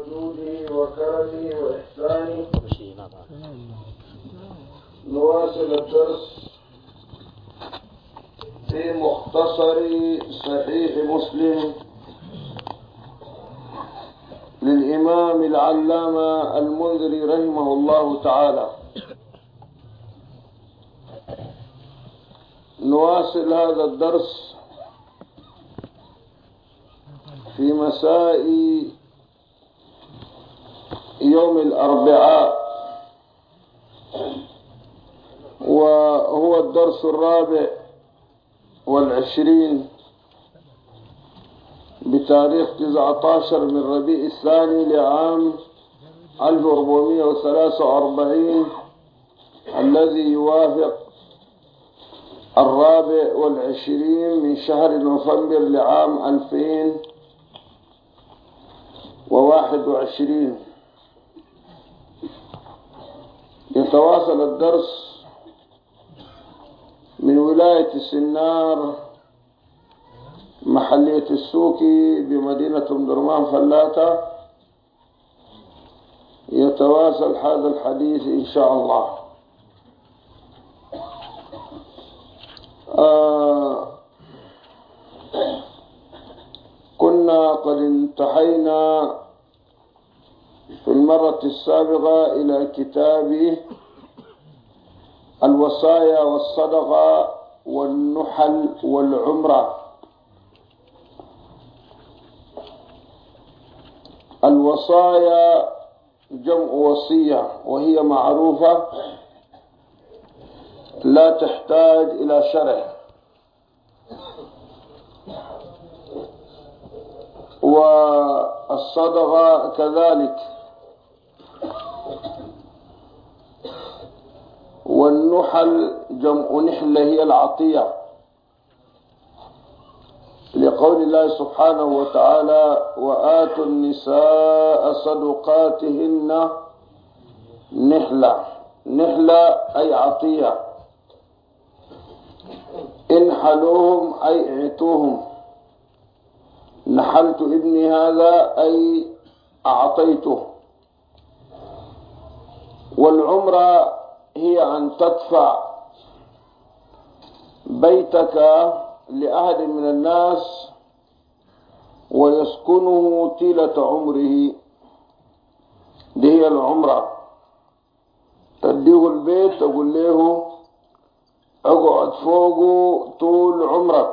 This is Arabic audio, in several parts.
وجوده وكرمه وإحسانه. نواصل الدرس في مختصر صحيح مسلم للإمام العلامة المنذري رحمه الله تعالى. نواصل هذا الدرس في مساء يوم الأربعاء، وهو الدرس 24 بتاريخ 19 من ربيع الثاني لعام 1443 الذي يوافق 24 من شهر نوفمبر لعام 2021. يتواصل الدرس من ولاية السنار محلية السوكي بمدينة درمان فلاتة. يتواصل هذا الحديث إن شاء الله. كنا قد انتهينا في المرة السابقة إلى كتاب الوصايا والصدقة والنحل والعمرة. الوصايا جمع وصية، وهي معروفة لا تحتاج إلى شرح. والصدقة كذلك، والنحل جمع نحلة هي العطية، لقول الله سبحانه وتعالى: وآتوا النساء صدقاتهن نحلة. نحلة أي عطية. انحلوهم أي اعطوهم. نحلت ابني هذا أي أعطيته. والعمرة هي أن تدفع بيتك لأحد من الناس ويسكنه طيلة عمره. دي هي العمرة. تديه البيت تقول له اقعد فوقه طول عمرك.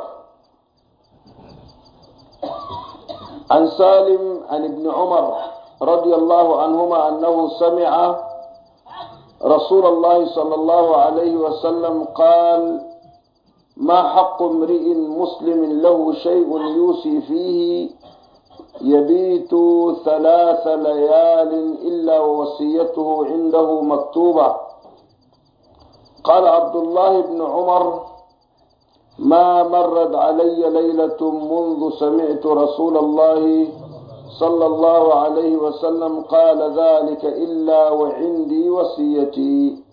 عن سالم عن ابن عمر رضي الله عنهما أنه سمع رسول الله صلى الله عليه وسلم قال: ما حق امرئ مسلم له شيء يوصي فيه يبيت 3 ليال إلا ووصيته عنده مكتوبة. قال عبد الله بن عمر: ما مرت علي ليلة منذ سمعت رسول الله صلى الله عليه وسلم قال ذلك إلا وعندي وصيتي.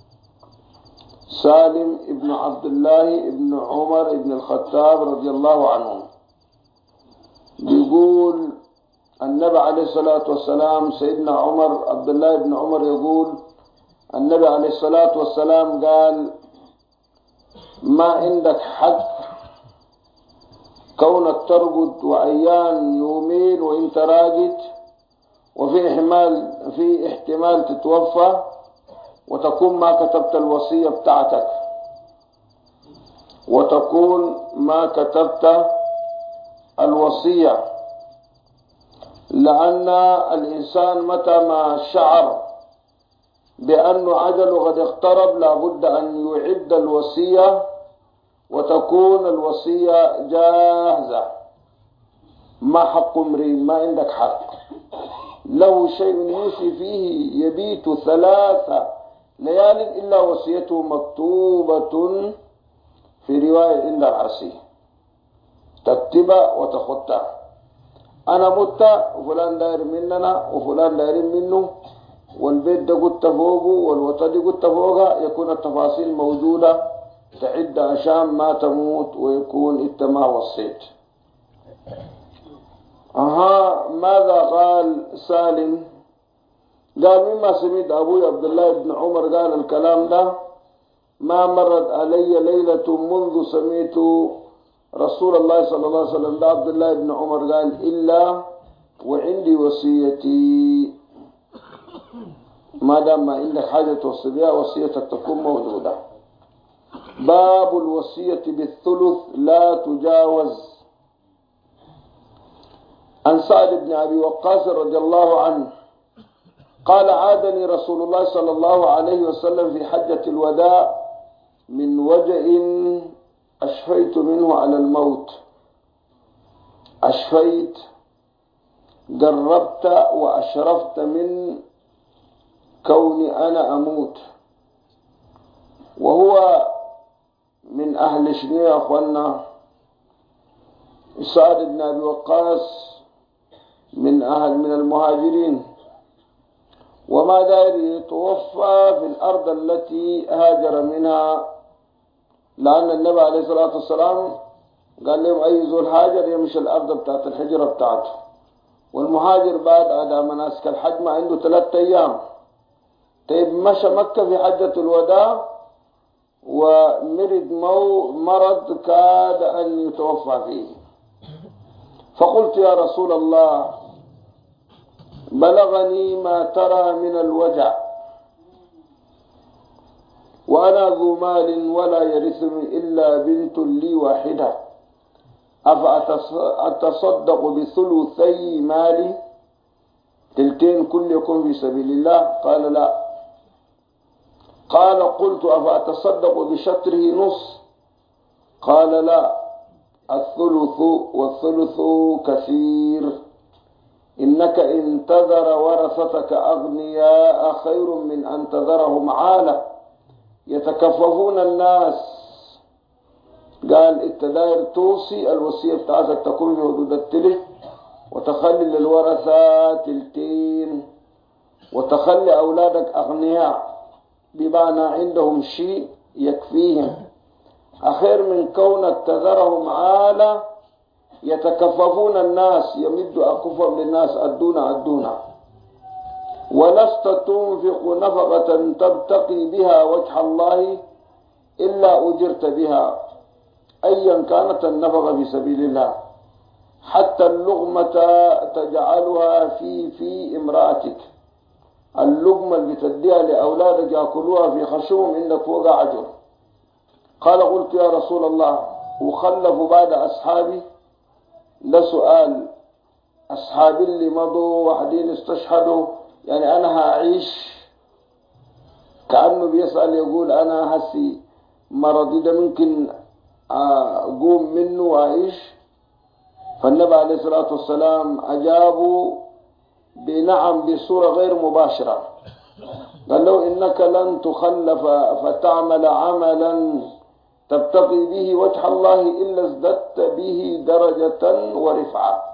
سالم ابن عبد الله ابن عمر ابن الخطاب رضي الله عنه بيقول النبي عليه الصلاة والسلام، سيدنا عمر عبد الله بن عمر يقول النبي عليه الصلاة والسلام قال: ما عندك حق كونك ترقد وعيان يومين وانت راقد، وفي احتمال تتوفى وتكون ما كتبت الوصية بتاعتك، لأن الإنسان متى ما شعر بأن عجله قد اقترب لابد أن يعد الوصية وتكون الوصية جاهزة. ما حق امرئ، ما عندك حق له شيء يوصي فيه يبيت 3 ليال إلا وصيته مكتوبة، في رواية عند العرسي تكتبها وتخطها. أنا مت وفلان داير مننا وفلان داير منه، والبيت ده قلت فوقه والوطن دي قلت فوقها، يكون التفاصيل موجودة تعد عشان ما تموت ويكون انت ما وصيت. ماذا قال سالم؟ قال مما سمعت أبوي عبد الله بن عمر قال الكلام ده: ما مرت علي ليلة منذ سمعت رسول الله صلى الله عليه وسلم، ده عبد الله بن عمر قال، إلا وعندي وصيتي. ما دام ما عندك حاجة توصي بها وصيتك تكون موجودة. باب الوصية بالثلث لا تجاوز. عن سعد بن أبي وقاص رضي الله عنه قال: عادني رسول الله صلى الله عليه وسلم في حجة الوداع من وجع أشفيت منه على الموت. أشفيت، قربت وأشرفت من كوني أنا أموت. وهو من أهل شنو يا أخوانا؟ سعد بن أبي وقاص من المهاجرين، وما داير يتوفى في الأرض التي هاجر منها، لأن النبي عليه الصلاة والسلام قال لهم أي زول هاجر يمشي الأرض بتاعت الحجرة بتاعته. والمهاجر بعد أداء مناسك الحج ما عنده 3 أيام. طيب مشى مكة في حجة الوداع ومرض مرض كاد أن يتوفى فيه. فقلت: يا رسول الله، بلغني ما ترى من الوجع، وأنا ذو مال ولا يرثني إلا بنت لي واحدة، أفأتصدق بثلثي مالي، تلتين كل يكون في سبيل الله؟ قال: لا. قال: قلت: أفأتصدق بشطره نص؟ قال: لا، الثلث، والثلث كثير. إنك إن تذر ورثتك أغنياء خير من أن تذرهم عالة يتكففون الناس. قال: التداير توصي الوصية بتاعتك تكون في حدود التلت، وتخلي للورثة تلتين، وتخلي أولادك أغنياء بمعنى عندهم شيء يكفيهم، أخير من كونك تذرهم عالة يتكففون الناس، يمد أكفهم للناس، أدونا. ولست تنفق نفقة تبتقي بها وجه الله إلا أجرت بها، أيا كانت النفقة في سبيل الله، حتى اللقمة تجعلها في امرأتك، اللقمة اللي بتديها لأولادك يأكلوها في خشوم عندك فوق عجر. قال: قلت: يا رسول الله، أخلف بعد أصحابي؟ ده سؤال. أصحابي اللي مضوا وحدين استشهدوا، يعني أنا هعيش؟ كأنه بيسأل يقول أنا هسي مرضي ده ممكن أقوم منه وأعيش؟ فالنبي عليه الصلاة والسلام أجابوا بنعم بصورة غير مباشرة. قال له: إنك لن تخلف فتعمل عملا تبتغي به وجه الله إلا ازددت به درجة ورفعة.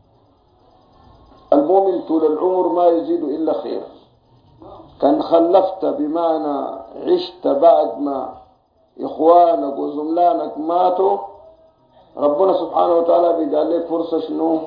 المؤمن طول العمر ما يزيد إلا خير. كان خلفت بمعنى عشت بعد ما إخوانك وزملانك ماتوا، ربنا سبحانه وتعالى بيجعل لك فرصة شنو؟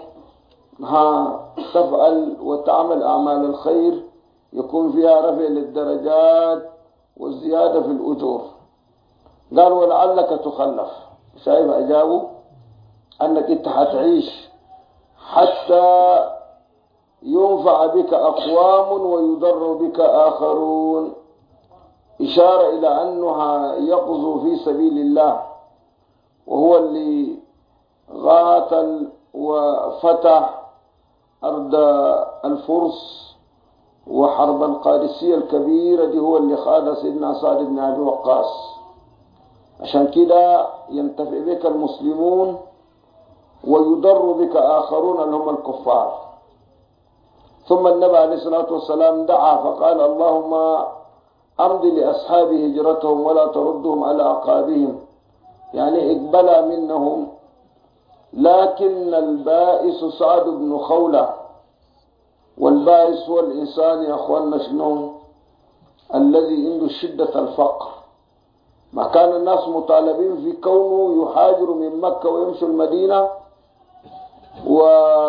تفعل وتعمل أعمال الخير يكون فيها رفع للدرجات والزيادة في الأجور. قال: ولعلك تخلف. شايف أجابوا أنك أنت حتعيش حتى ينفع بك أقوام ويضر بك آخرون، إشارة إلى أنها يقظوا في سبيل الله، وهو اللي قاتل وفتح أرض الفرس وحرب القادسية الكبيرة دي، هو اللي خاض سيدنا سعد بن أبي وقاص. عشان كده ينتفع بك المسلمون ويضر بك آخرون اللي هم الكفار. ثم النبي عليه الصلاة والسلام دعا فقال: اللهم أمض لأصحاب هجرتهم ولا تردهم على أعقابهم، يعني اقبل منهم. لكن البائس سعد بن خولة، والبائس هو الإنسان يا أخواننا شنو؟ الذي عنده شدة الفقر. ما كان الناس مطالبين في كونه يهاجروا من مكة ويمشوا المدينة،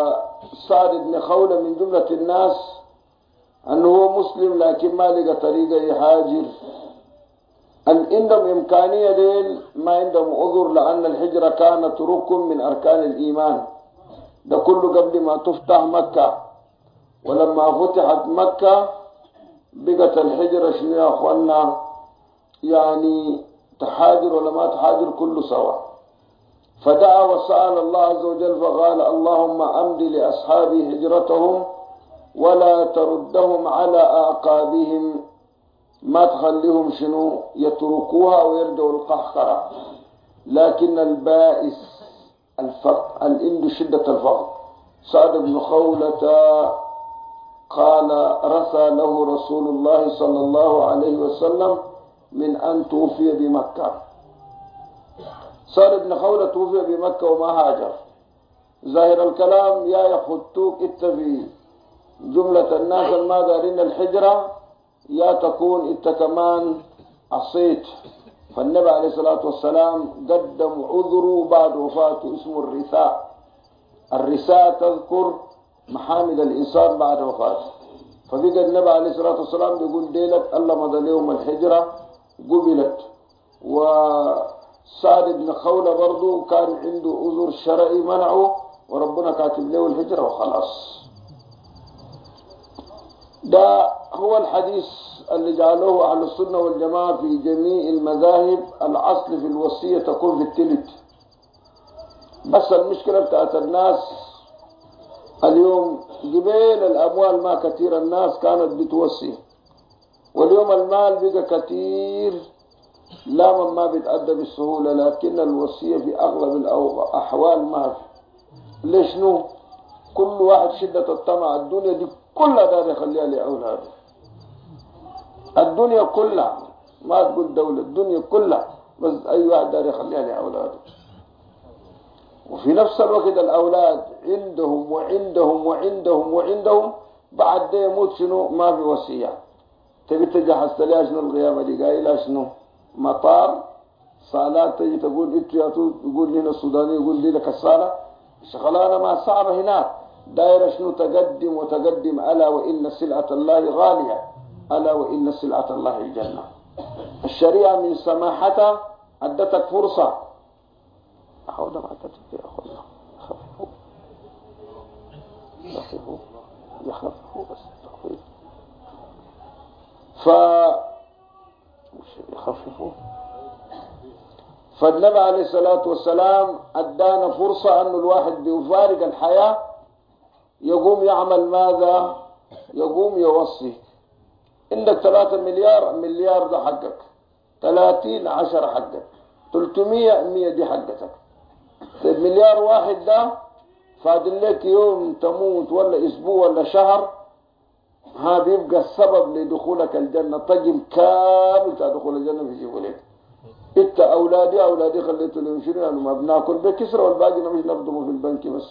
سعد بن خولة من جملة الناس أنه هو مسلم لكن ما لقى طريقة يهاجر. أن عندهم إمكانية ديل ما عندهم عذر، لأن الهجرة كانت ركن من أركان الإيمان. ده كله قبل ما تفتح مكة، ولما فتحت مكة بقت الهجرة شنو يا أخوانا؟ يعني تحاجر ولا ما تحاجر كله سوا. فدعا وسأل الله عز وجل فقال اللهم أمد لأصحابي هجرتهم ولا تردهم على أعقابهم، ما تخليهم شنو يتركوها ويرجعوا القهقرة. لكن البائس الفقر، الإند شدة الفقر. سعد بن خولة قال رثى له رسول الله صلى الله عليه وسلم من أن توفي بمكة. سعد بن خولة توفي بمكة وما هاجر. ظاهر الكلام يا يخطوك في جملة الناس ما دارين الحجرة، يا تكون انت كمان عصيت. فالنبي عليه الصلاة والسلام قدم عذره بعد وفاته اسمه الرثاء. الرثاء تذكر محامد الإنسان بعد وفاته. فبقى النبي عليه الصلاة والسلام بيقول ديلك الله مضى لهم الحجرة قبلت. وسعد بن خولة برضو كان عنده عذر شرعي منعه، وربنا كاتب له الهجرة وخلاص. ده هو الحديث اللي جعلوه أهل السنة والجماعة في جميع المذاهب. الأصل في الوصية تكون في التلت. بس المشكلة بتاعت الناس اليوم جبال الأموال ما كثير، الناس كانت بتوصي، واليوم المال بقى كثير لا من ما بيتأدى بالسهولة، لكن الوصية في أغلب الأحوال ما في. ليش نو؟ كل واحد شدة الطمع، الدنيا دي كلها دار يخليها لأولاده. الدنيا كلها، ما تقول دولة، الدنيا كلها، بس أي واحد دار يخليها لأولاده. وفي نفس الوقت الأولاد عندهم وعندهم وعندهم وعندهم، بعد ده يموت شنو؟ ما في وصية. تبي تجهز لها شنو القيامة دي؟ قايلها شنو؟ مطار، صالات، تجي تقول انتوا يا يقول لنا السوداني يقول لي لك الصالة شغلانة ما صعبة هناك. دايرة شنو؟ تقدم وتقدم. ألا وإن سلعة الله غالية، ألا وإن سلعة الله الجنة. الشريعة من سماحتها ادتك فرصة. أحاول ما تتبع أخونا، خففوا خففوا يخففوا بس تخفيف، يخففوا. فالنبي عليه الصلاة والسلام ادانا فرصة أن الواحد بيفارق الحياة يقوم يعمل ماذا؟ يقوم يوصي. عندك 3 مليار، المليار ده حقك، 30 10 حقك، 300 100 دي حقتك. طيب مليار واحد ده فاضل لك يوم تموت ولا اسبوع ولا شهر، ها بيبقى السبب لدخولك الجنة. طقم كامل تدخل الجنة في جيبه لك. انت اولادي خليته لهم شنو؟ يعني ما بناكل بكسر والباقي مش نخدمه في البنك بس.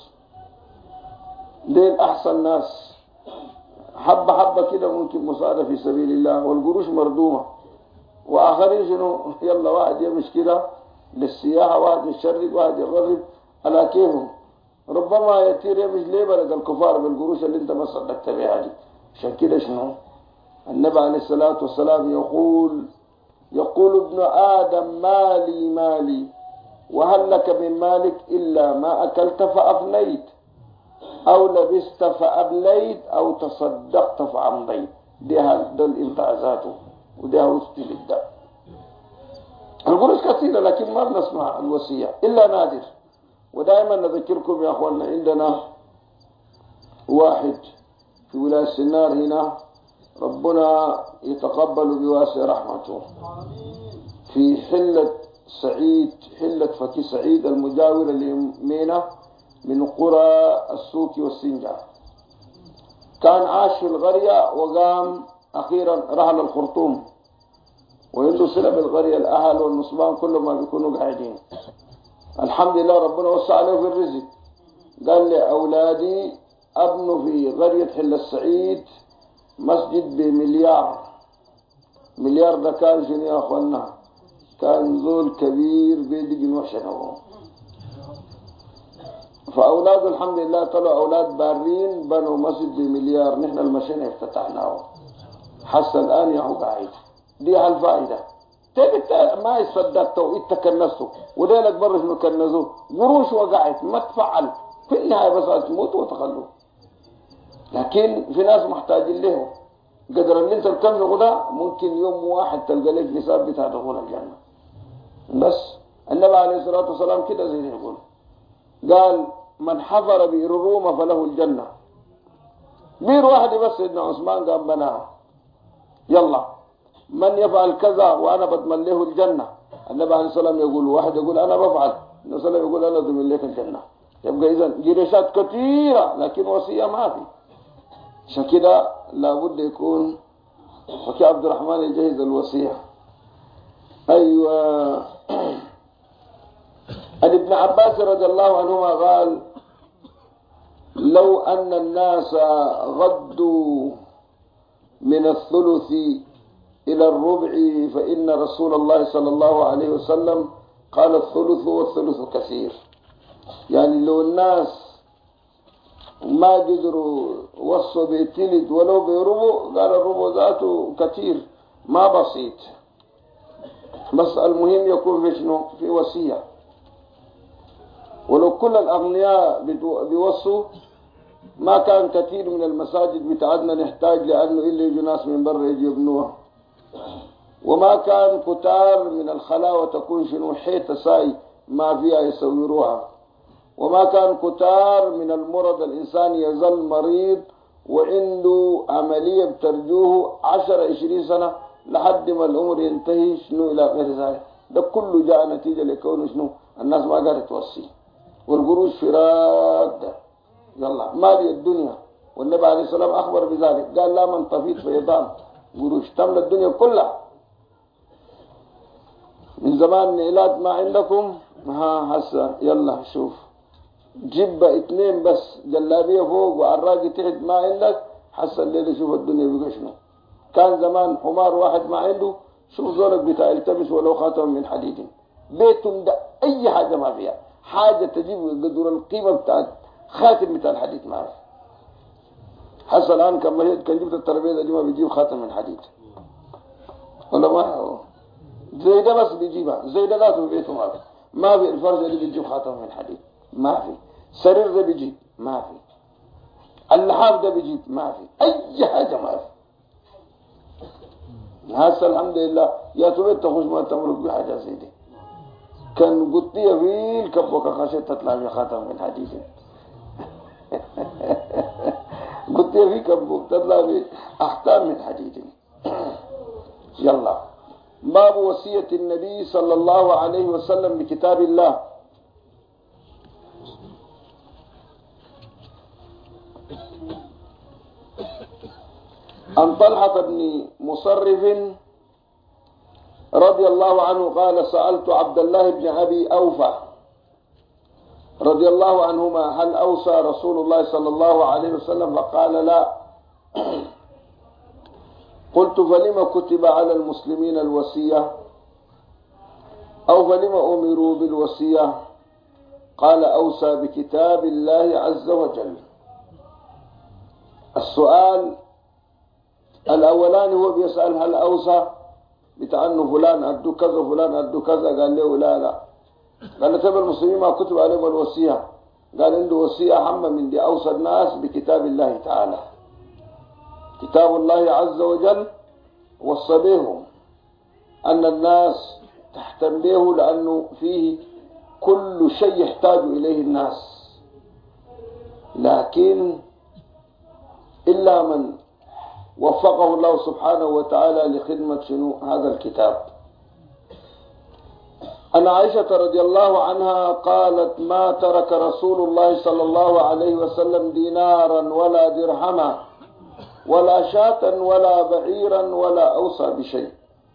ديل احسن ناس، حبة حبة كده ممكن مساعدة في سبيل الله، والقروش مردومة. واخرين شنو؟ يلا واحد يمشي كده للسياحة، واحد يشرق، واحد يغرب على كيفهم. ربما يطير يمشي ليه بلد الكفار بالقروش اللي انت ما صدقت بها دي. عشان كده شنو؟ النبي عليه الصلاة والسلام يقول ابن آدم مالي مالي، وهل لك من مالك إلا ما أكلت فأفنيت، أو لبست فأبليت، أو تصدقت فأمضيت. ده الامتازاته، وده وسط للداء. القروش كثيرة لكن ما بنسمع الوصية إلا نادر. ودائما نذكركم يا أخواننا، عندنا واحد في ولاية السنار هنا، ربنا يتقبل بواسع رحمته، في حلة سعيد، حلة فكي سعيد المجاورة لمينة من قرى السوق والسنجار. كان عاش في القرية وقام أخيرا رحل الخرطوم، وعنده صلة بالقرية، الأهل والنصبان كلهم ما بيكونوا قاعدين. الحمد لله ربنا وسع عليه في الرزق. قال لي أولادي أبنوا في قرية حلة السعيد مسجد بمليار. مليار ده كان شنو يا أخوانا؟ كان ذول كبير بيدق وشنو. فأولاده الحمد لله طلعوا أولاد بارين، بنوا مسجد بمليار، نحن المشينا افتتحناه. حتى الآن يهو قاعد. دي هالفائدة. ما يصدقتوا يتكنسوا وديلك برش مكنزوا قروش وقعت ما تفعل في النهاية بس تموت وتخلوا. لكن في ناس محتاجين له قدر اللي انت بتنفقه ده ممكن يوم واحد تلقى لك نساب بتاع دخول الجنة. بس النبي عليه الصلاة والسلام كده زي ما يقول، قال من حفر بئر روما فله الجنة. بئر واحد بس سيدنا عثمان قام بناها. يلا من يفعل كذا وانا بضمن له الجنة. النبي عليه الصلاة والسلام يقول، واحد يقول انا بفعل، النبي صلى الله عليه وسلم يقول انا ضمن لك الجنة. يبقى اذا جريشات كثيرة لكن وصية ما في. عشان كده لابد يكون وكي عبد الرحمن يجهز الوصية. ايوه. عن ابن عباس رضي الله عنهما قال لو ان الناس غدوا من الثلث إلى الربع فإن رسول الله صلى الله عليه وسلم قال الثلث والثلث كثير. يعني لو الناس ما قدروا وصوا بتلت ولو بربع، قال الربع ذاته كثير ما بسيط. بس المهم يكون في شنو؟ في وصية. ولو كل الأغنياء بيوصوا ما كان كثير من المساجد بتاعتنا نحتاج لأنه إلا يجوا ناس من برا يجي يبنوها. وما كان كتار من الخلاوة تكون شنو حيطة ساي ما فيها يصوروها. وما كان كتار من المرض الإنسان يظل مريض وعنده عملية بترجوه 10-20 سنة لحد ما العمر ينتهي شنو إلى غير ذلك. ده كله جاء نتيجة لكونه شنو الناس ما قادرة توصي. والقروش فراد يلا مالي الدنيا. والنبي عليه الصلاة والسلام أخبر بذلك، قال لا من طفيت فيضان قروش تملى الدنيا كلها. من زمان نيلات ما عندكم ها هسه يلا شوف جبة 2 بس جلابية فوق وعراقي تحت ما عندك. حسن الليلة شوف الدنيا بقى شنو. كان زمان حمار واحد ما عنده شوف زولك بتاع يلتبس ولو خاتم من حديد. بيتهم ده أي حاجة ما فيها حاجة تجيب قدر القيمة بتاعت خاتم بتاع الحديد ما في. حسن الآن كان جبت الترابيزة دي ما بيجيب خاتم من حديد ولا ما زي ده بس بيجيبها زي ده لا في بيته ما في. ما في الفرشة دي بيجيب خاتم من حديد ما في. سرير ده بيجيب ما في. اللحاف ده بيجيب ما في. أي حاجة ما في. هسه الحمد لله يا تبيت تخش ما تملك بحاجة زي دي. كان قطية في الكبوكة خشيت تطلع في خاتم من حديد. قطية في كبوك تطلع في أحكام من حديد. يلا باب وصية النبي صلى الله عليه وسلم بكتاب الله. عن طلحة بن مصرف رضي الله عنه قال سألت عبد الله بن أبي أوفى رضي الله عنهما هل أوصى رسول الله صلى الله عليه وسلم؟ فقال لا. قلت فلما كتب على المسلمين الوصية أو فلما أمروا بالوصية؟ قال أوصى بكتاب الله عز وجل. السؤال الأولاني هو بيسأل هل أوصى بتاع أنه فلان أدو كذا فلان أدو كذا، قال له لا لا. قال تبع المسلمين ما كتب عليهم الوصية، قال عنده وصية أهم من دي. أوصى الناس بكتاب الله تعالى. كتاب الله عز وجل وصى بهم أن الناس تهتم به لأنه فيه كل شيء يحتاج إليه الناس، لكن إلا من وفقه الله سبحانه وتعالى لخدمة شنو هذا الكتاب. أن عائشة رضي الله عنها قالت ما ترك رسول الله صلى الله عليه وسلم دينارا ولا درهما ولا شاة ولا بعيرا ولا أوصى بشيء.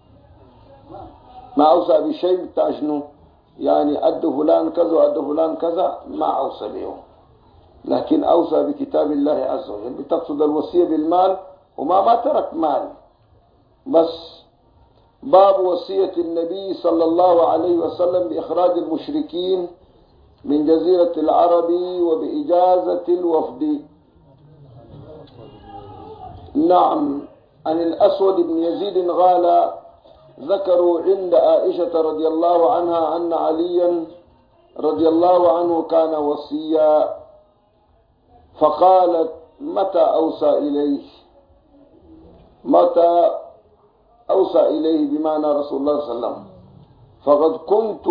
ما أوصى بشيء بتاع شنو يعني أد فلان كذا وأد فلان كذا ما أوصى بهم، لكن أوصى بكتاب الله عز وجل. بتقصد الوصية بالمال وما ترك مال بس. باب وصية النبي صلى الله عليه وسلم بإخراج المشركين من جزيرة العرب وبإجازة الوفد. نعم. عن الأسود بن يزيد قال ذكروا عند عائشة رضي الله عنها أن عليا رضي الله عنه كان وصيا، فقالت متى أوصى إليه؟ متى أوصى إليه بمعنى رسول الله صلى الله عليه وسلم. فقد كنت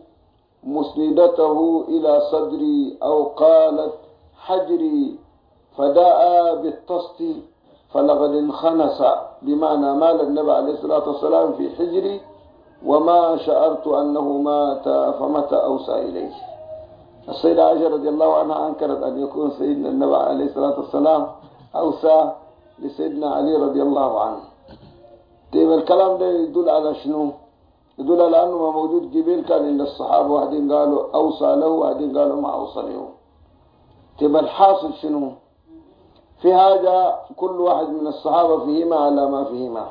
مسندته إلى صدري أو قالت حجري فداء بالطست فلقد انخنس، بمعنى مال النبي عليه الصلاة والسلام في حجري وما شعرت أنه مات فمتى أوصى إليه. السيدة عائشة رضي الله عنها أنكرت أن يكون سيدنا النبي عليه الصلاة والسلام أوصى لسيدنا علي رضي الله عنه. طيب الكلام ده يدل على شنو؟ يدل على أنه ما موجود قبيل كان عند الصحابة، واحدين قالوا أوصى له واحدين قالوا ما أوصى له. طيب الحاصل شنو؟ في حاجة كل واحد من الصحابة فيهما على ما فيهما.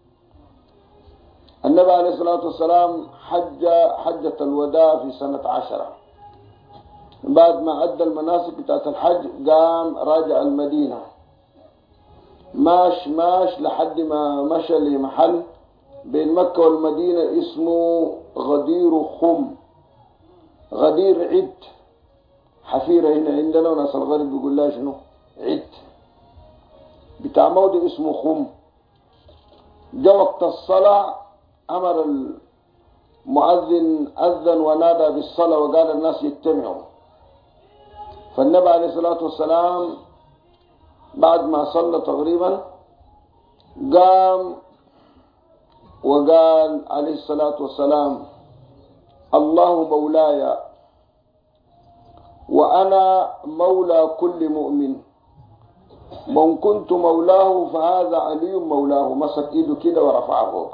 النبي عليه الصلاة والسلام حجة الوداع في سنة 10، بعد ما أدى المناسك بتاعت الحج قام راجع المدينة، ماش لحد ما مشى لمحل بين مكة والمدينة اسمه غدير خم، غدير عد، حفيرة هنا عندنا وناس الغرب بيقول لها شنو؟ عد، بتاع موضع اسمه خم. جاء وقت الصلاة أمر المؤذن أذن ونادى بالصلاة وقال الناس يجتمعوا. فالنبي عليه الصلاة والسلام بعد ما صلى تقريبا قام وقال عليه الصلاة والسلام الله مولاي وأنا مولى كل مؤمن، من كنت مولاه فهذا علي مولاه. مسك ايده كده ورفعه فوق.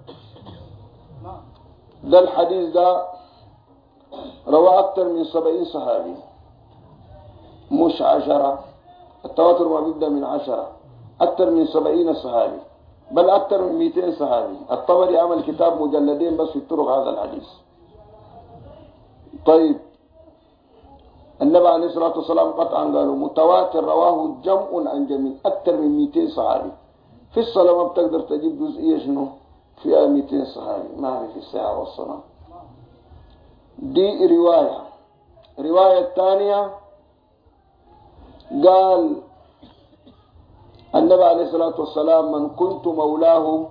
ده الحديث ده رواه أكثر من 70 صحابي، مش 10. التواتر ما بيبدأ من 10، أكثر من 70 صحابي، بل أكثر من 200 صحابي. الطبري عمل كتاب مجلدين بس في طرق هذا الحديث. طيب النبي عليه الصلاة والسلام قطعا قالوا متواتر رواه جمع عن جميع، أكثر من 200 صحابي. في الصلاة ما بتقدر تجيب جزئية شنو فيها 200 صحابي، ما في الساعة والصلاة. دي رواية. رواية الثانية قال النبي عليه الصلاة والسلام من كنت مولاه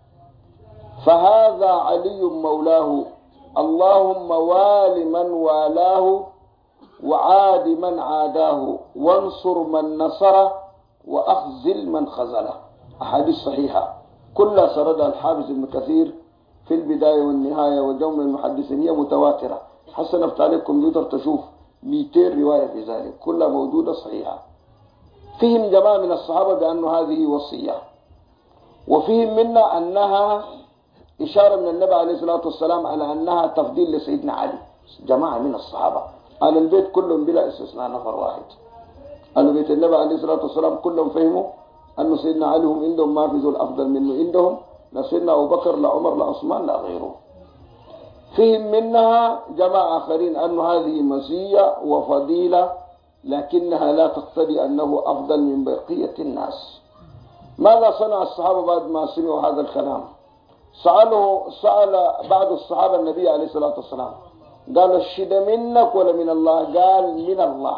فهذا علي مولاه، اللهم وال من والاه وعاد من عاداه وانصر من نصره وأخذل من خذله. أحاديث صحيحة كلها سردها الحافظ ابن كثير في البداية والنهاية وجمع المحدثين، هي متواترة. حسنا افتح عليك الكمبيوتر تشوف 200 رواية في ذلك كلها موجودة صحيحة. فيهم جماعة من الصحابة بأن هذه وصية، وفيهم منا أنها إشارة من النبي عليه الصلاة والسلام على أنها تفضيل لسيدنا علي. جماعة من الصحابة أهل البيت كلهم بلا استثناء نفر واحد، أهل بيت النبي عليه الصلاة والسلام كلهم فهموا أن سيدنا علي هم عندهم ما في ذو الأفضل منه عندهم، لا سيدنا أبو بكر لا عمر لا عثمان لا غيره. فيهم منها جماعة آخرين أن هذه مزية وفضيلة لكنها لا تقتضي أنه أفضل من بقية الناس. ماذا صنع الصحابة بعد ما سمعوا هذا الكلام؟ سأل بعض الصحابة النبي عليه الصلاة والسلام قال الشد منك ولا من الله؟ قال من الله.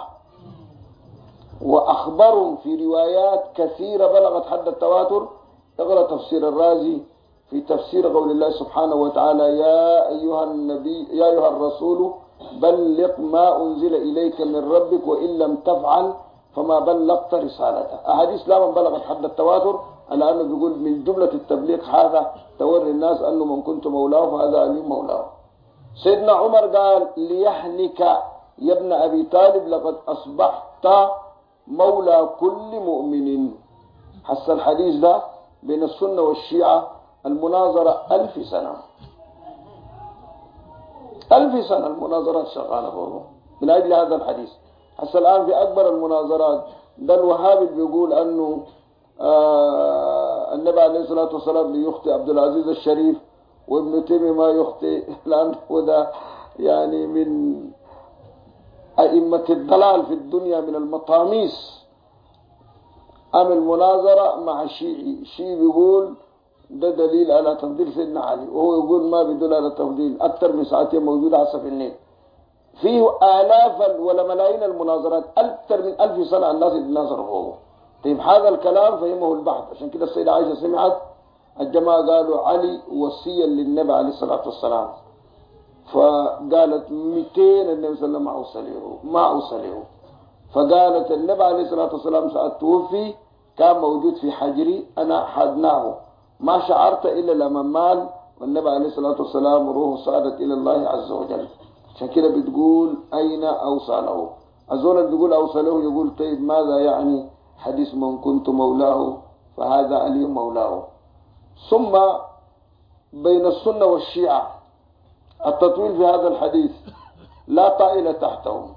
وأخبرهم في روايات كثيرة بلغت حد التواتر. اقرأ تفسير الرازي في تفسير قول الله سبحانه وتعالى يا أيها النبي يا أيها الرسول بلغ ما أنزل إليك من ربك وإن لم تفعل فما بلغت رسالته. أحاديث لا من بلغت حد التواتر على أنه بيقول من جملة التبليغ هذا توري الناس أنه من كنت مولاه فهذا علي مولاه. سيدنا عمر قال ليحنك يا ابن أبي طالب لقد أصبحت مولى كل مؤمن. حس الحديث ده بين السنة والشيعة المناظرة 1000 سنة، 1000 سنة المناظرات شغالة فوقه من أجل هذا الحديث. حس الآن في أكبر المناظرات ده الوهابي بيقول أنه النبي عليه الصلاة والسلام ليخطئ عبد العزيز الشريف وابن تيمية ما يخطئ، لأنه ده يعني من أئمة الضلال في الدنيا من المطاميس عمل مناظرة مع شيعي بيقول ده دليل على تفضيل سيدنا علي، وهو يقول ما بيدل على تفضيل. أكثر من ساعتين موجودة على سفح النيل، فيه آلاف ولا ملايين المناظرات، أكثر من 1000 سنة الناس يتناظروا فوقه. طيب هذا الكلام فهمه البحث. عشان كده السيدة عائشة سمعت الجماعة قالوا علي وصيا للنبي عليه الصلاة والسلام، فقالت 200 النبي صلى الله عليه وسلم ما أوصله. فقالت النبي عليه الصلاة والسلام سأتوفي كان موجود في حجري أنا حدناه، ما شعرت إلا لما مال والنبي عليه الصلاة والسلام روحه صعدت إلى الله عز وجل. عشان كده بتقول أين أوصله؟ أزول اللي بيقول أوصله يقول طيب ماذا يعني حديث من كنت مولاه فهذا علي مولاه. ثم بين السنة والشيعة التطويل في هذا الحديث لا طائل تحته.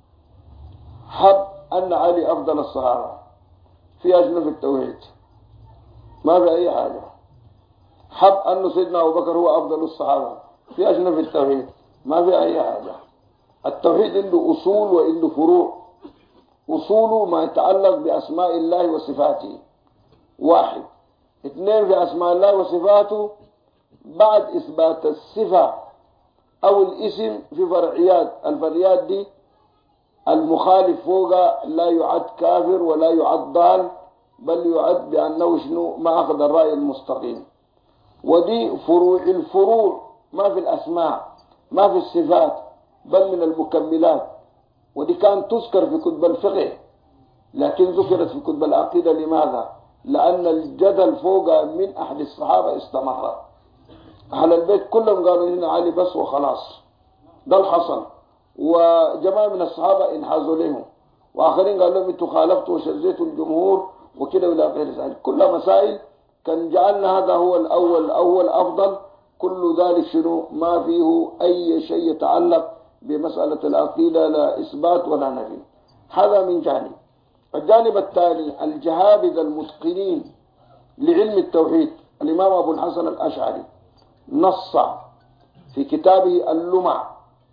حب أن علي أفضل الصحابة في أجنب التوحيد ما في أي حاجة. حب أن سيدنا أبو بكر هو أفضل الصحابة في أجنب التوحيد ما في أي حاجة. التوحيد عنده أصول وعنده فروع. أصوله ما يتعلق بأسماء الله وصفاته واحد. اثنين في أسماء الله وصفاته بعد إثبات الصفة أو الاسم في فرعيات. الفرعيات دي المخالف فوق لا يعد كافر ولا يعد ضال، بل يعد بأنه شنو ما أخذ الرأي المستقيم. ودي فروع الفروع ما في الأسماء ما في الصفات بل من المكملات. ودي كانت تذكر في كتب الفقه لكن ذكرت في كتب العقيدة. لماذا؟ لأن الجدل فوق من أحد الصحابة استمر. أهل البيت كلهم قالوا هنا علي بس وخلاص، ده الحصل. وجماعة من الصحابة انحازوا لهم، وآخرين قالوا لهم انتوا خالفتوا وشزيتوا الجمهور وكده إلى غير ذلك. كلها مسائل كان جعلنا هذا هو الأول أفضل. كل ذلك شنو ما فيه أي شيء يتعلق بمسألة العقيدة لا إثبات ولا نفي. هذا من جانب. الجانب الثاني الجهابذة المتقنين لعلم التوحيد. الإمام أبو الحسن الأشعري نص في كتابه اللمع،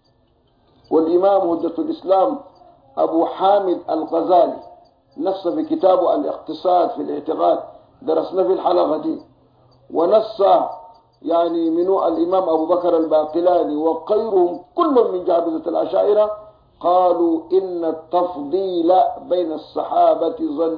والإمام هجة الإسلام أبو حامد الغزالي نص في كتابه الاقتصاد في الاعتقاد درسنا في الحلقة دي. ونص يعني منو الإمام أبو بكر الباقلاني وغيرهم كلهم من جهابذة الأشاعرة قالوا إن التفضيل بين الصحابة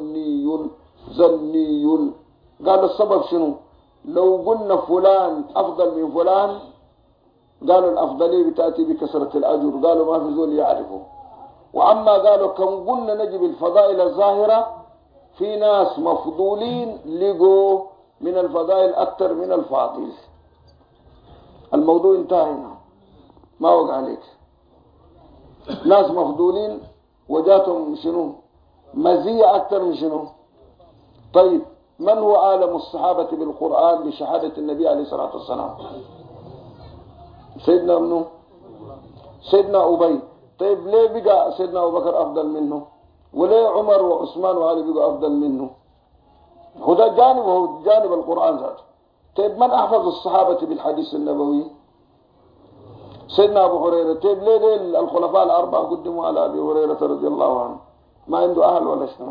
ظني. قال السبب شنو؟ لو قلنا فلان أفضل من فلان قالوا الأفضلية بتأتي بكثرة الأجر، قالوا ما في زول يعرفه. وعما قالوا كم قلنا نجب الفضائل الظاهرة في ناس مفضولين لقوا من الفضائل أكثر من الفاضل. الموضوع انتهى هنا ما وقع عليك. ناس مفضولين وجاتهم شنو مزية أكثر من شنو. طيب من هو عالم الصحابة بالقرآن بشهادة النبي عليه الصلاة والسلام؟ سيدنا منه سيدنا أبي. طيب ليه بقى سيدنا أبو بكر أفضل منه؟ وليه عمر وعثمان وعلي بقى أفضل منه؟ هو ده جانب وهو جانب القرآن ذاته. طيب من أحفظ الصحابة بالحديث النبوي؟ سيدنا أبو هريرة. طيب ليه الخلفاء الأربعة قدموا على أبي هريرة رضي الله عنه؟ ما عنده أهل ولا شنو؟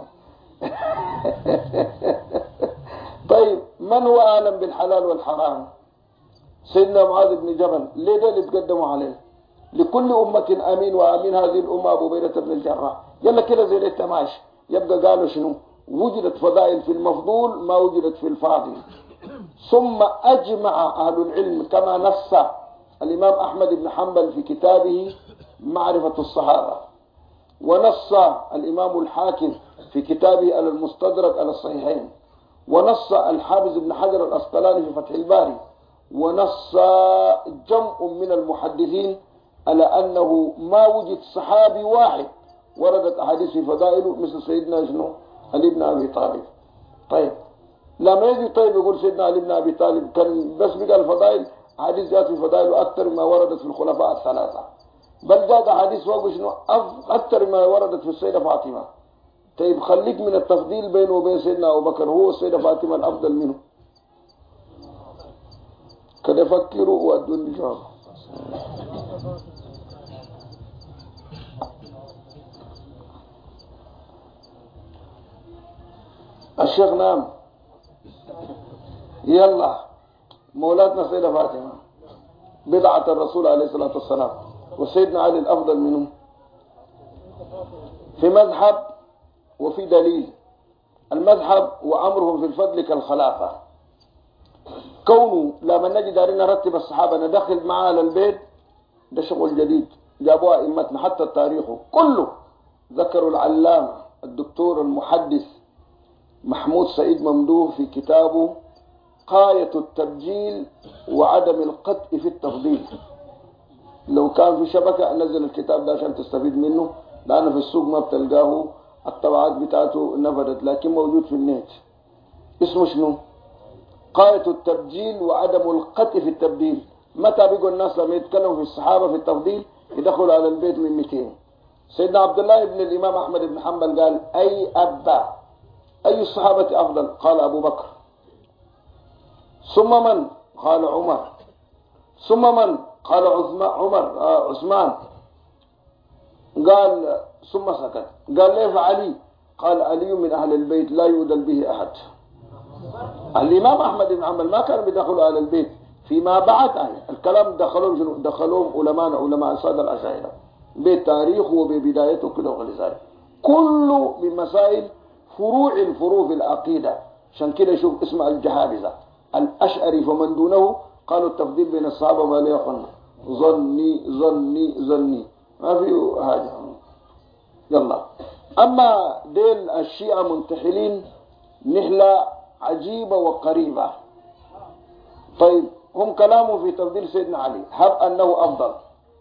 طيب من هو أعلم بالحلال والحرام؟ سيدنا معاذ بن جبل. ليه ده اللي تقدموا عليه؟ لكل أمة أمين، وأمين هذه الأمة أبو بيرة بن الجراح. يلا كده زي التماشي. يبقى قالوا شنو؟ وجدت فضائل في المفضول ما وجدت في الفاضل. ثم أجمع أهل العلم كما نص الإمام أحمد بن حنبل في كتابه معرفة الصحابة، ونص الإمام الحاكم في كتابه على المستدرك على الصحيحين، ونص الحافظ بن حجر الأسقلاني في فتح الباري، ونص جمع من المحدثين على أنه ما وجد صحابي واحد وردت أحاديث في فضائله مثل سيدنا شنو علي بن أبي طالب. طيب لما يجي طيب يقول سيدنا علي بن أبي طالب كان بس بقى الفضائل أحاديث جاءت في فضائله أكثر ما وردت في الخلفاء الثلاثة، بل جاءت أحاديث فوق شنو أكثر ما وردت في السيدة فاطمة. طيب خليك من التفضيل بينه وبين سيدنا أبو بكر، هو السيدة فاطمة الأفضل منه؟ كده فكروا وأدوا الجواب. الشيخ نام. يلا مولاتنا سيدة فاطمة بضعة الرسول عليه الصلاة والسلام، وسيدنا علي الأفضل منهم في مذهب وفي دليل. المذهب وأمرهم في الفضل كالخلافة. كونه لما نجي دارين نرتب الصحابة ندخل معاه على البيت، ده شغل جديد جابوها أئمتنا. حتى التاريخ كله ذكروا العلامة الدكتور المحدث محمود سعيد ممدوح في كتابه غاية التبجيل وعدم القطع في التفضيل. لو كان في شبكة أنزل الكتاب ده عشان تستفيد منه، لأنه في السوق ما بتلقاه، الطبعات بتاعته نفدت، لكن موجود في النت. اسمه شنو؟ غاية التبجيل وعدم القطع في التبديل. متى بيقوا الناس لما يتكلموا في الصحابة في التفضيل يدخلوا على البيت من 200. سيدنا عبد الله بن الإمام أحمد بن حنبل قال: أي الصحابة أفضل؟ قال أبو بكر. ثم من؟ قال عمر. ثم من؟ قال عثمان. قال ثم سكت. قال ليه علي؟ قال علي من أهل البيت لا يودل به أحد. الإمام أحمد بن حنبل ما كانوا بيدخلوا على البيت. فيما بعد الكلام دخلوهم علماء السادة الأشاعرة بتاريخه وببدايته كده وغير. كله من مسائل فروع في العقيدة. عشان كده شوف اسمع الجهابذة الأشعري فمن دونه قالوا التفضيل بين الصحابة ما ليقن ظني ما فيه حاجة. يلا أما ديل الشيعة منتحلين نحلة عجيبة وقريبة. طيب هم كلامه في تفضيل سيدنا علي هب أنه أفضل.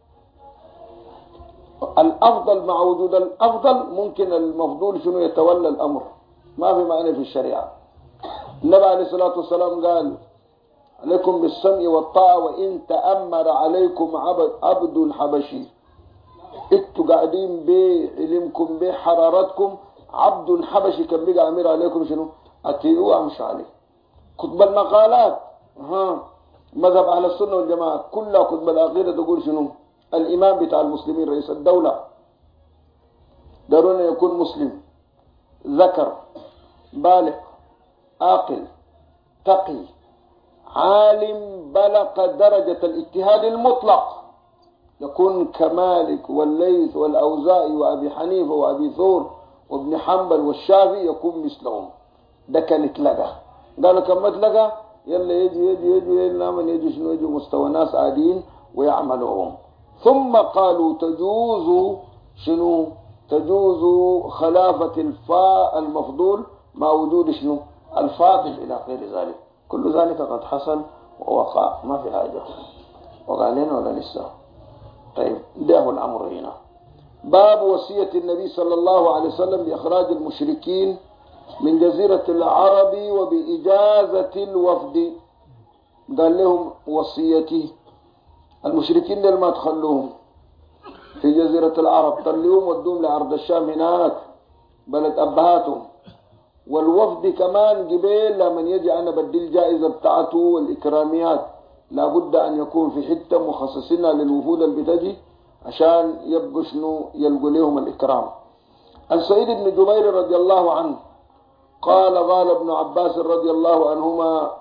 الأفضل مع وجود الأفضل ممكن المفضول شنو يتولى الأمر، ما في معنى في الشريعة. النبي عليه الصلاة والسلام قال: عليكم بالسمع والطاعة وإن تأمر عليكم عبد حبشي. انتوا قاعدين بعلمكم بحرارتكم، عبد حبشي كان بيجي أمير عليكم شنو؟ أطيعوه أمشوا عليه. كتب المقالات مذهب أهل السنة والجماعة كلها كتب العقيدة تقول شنو؟ الإمام بتاع المسلمين رئيس الدولة ضروري يكون مسلم، ذكر، بالغ، عاقل، تقي، عالم، بلغ درجة الاجتهاد المطلق، يكون كمالك والليث والأوزاعي وأبي حنيفة وأبي ثور وابن حنبل والشافعي يكون مثلهم. ده كان اتلقى. قالوا كم اتلقى؟ يلا يجي من يجي شنو؟ يجي مستوى ناس عاديين ويعملوهم. ثم قالوا تجوز شنو؟ تجوز خلافة المفضول مع وجود شنو؟ الفاضل إلى غير ذلك. كل ذلك قد حصل ووقع، ما في حاجة. وقع لنا ولا لسه؟ طيب ده الأمر هنا. باب وصية النبي صلى الله عليه وسلم بإخراج المشركين من جزيرة العرب وبإجازة الوفد. قال لهم وصيتي المشركين دول ما تخلوهم في جزيرة العرب، طلعوهم ودوهم لعرض الشام هناك بلد أبهاتهم. والوفد كمان قبيل لمن يجي أنا بدي الجائزة بتاعته والإكراميات لابد أن يكون في حتة مخصصينها للوفود اللي بتجي عشان يبقوا شنو يلقوا لهم الإكرام. عن سعيد بن جبير رضي الله عنه قال ابن عباس رضي الله عنهما: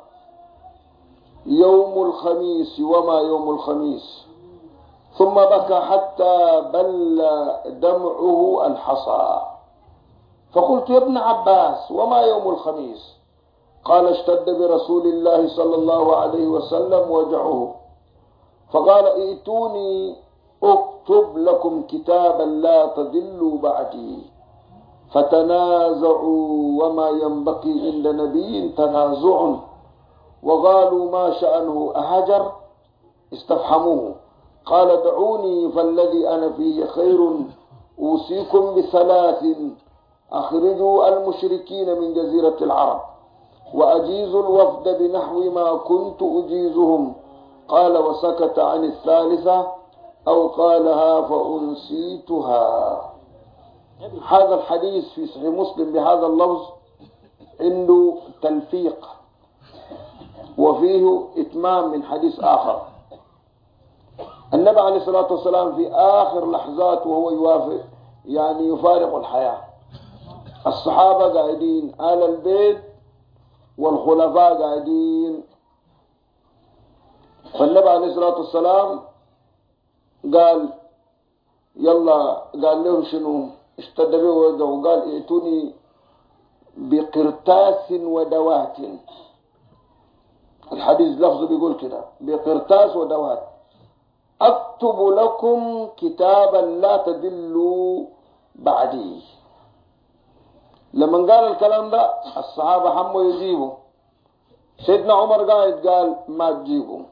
يوم الخميس وما يوم الخميس، ثم بكى حتى بل دمعه الحصى. فقلت: يا ابن عباس وما يوم الخميس؟ قال: اشتد برسول الله صلى الله عليه وسلم وجعه، فقال: ائتوني اكتب لكم كتابا لا تضلوا بعدي. فتنازعوا وما ينبغي عند نبي تنازع، وقالوا: ما شأنه أهجر؟ استفحموه. قال: دعوني فالذي أنا فيه خير، أوصيكم بثلاث: أخرجوا المشركين من جزيرة العرب، وأجيزوا الوفد بنحو ما كنت أجيزهم. قال: وسكت عن الثالثة أو قالها فأنسيتها. هذا الحديث في صحيح مسلم بهذا اللفظ عنده تلفيق وفيه إتمام من حديث آخر. النبي عليه الصلاة والسلام في آخر لحظات وهو يفارق الحياة الصحابة قاعدين، آل البيت والخلفاء قاعدين. فالنبي عليه الصلاة والسلام قال يلا، قال لهم شنو؟ اشتد به وقال ائتوني بقرطاس ودوات. الحديث لفظه بيقول كده، بقرطاس ودوات اكتب لكم كتابا لا تدلوا بعدي. لما قال الكلام ده الصحابة حموا يجيبوا. سيدنا عمر قال ما تجيبوا.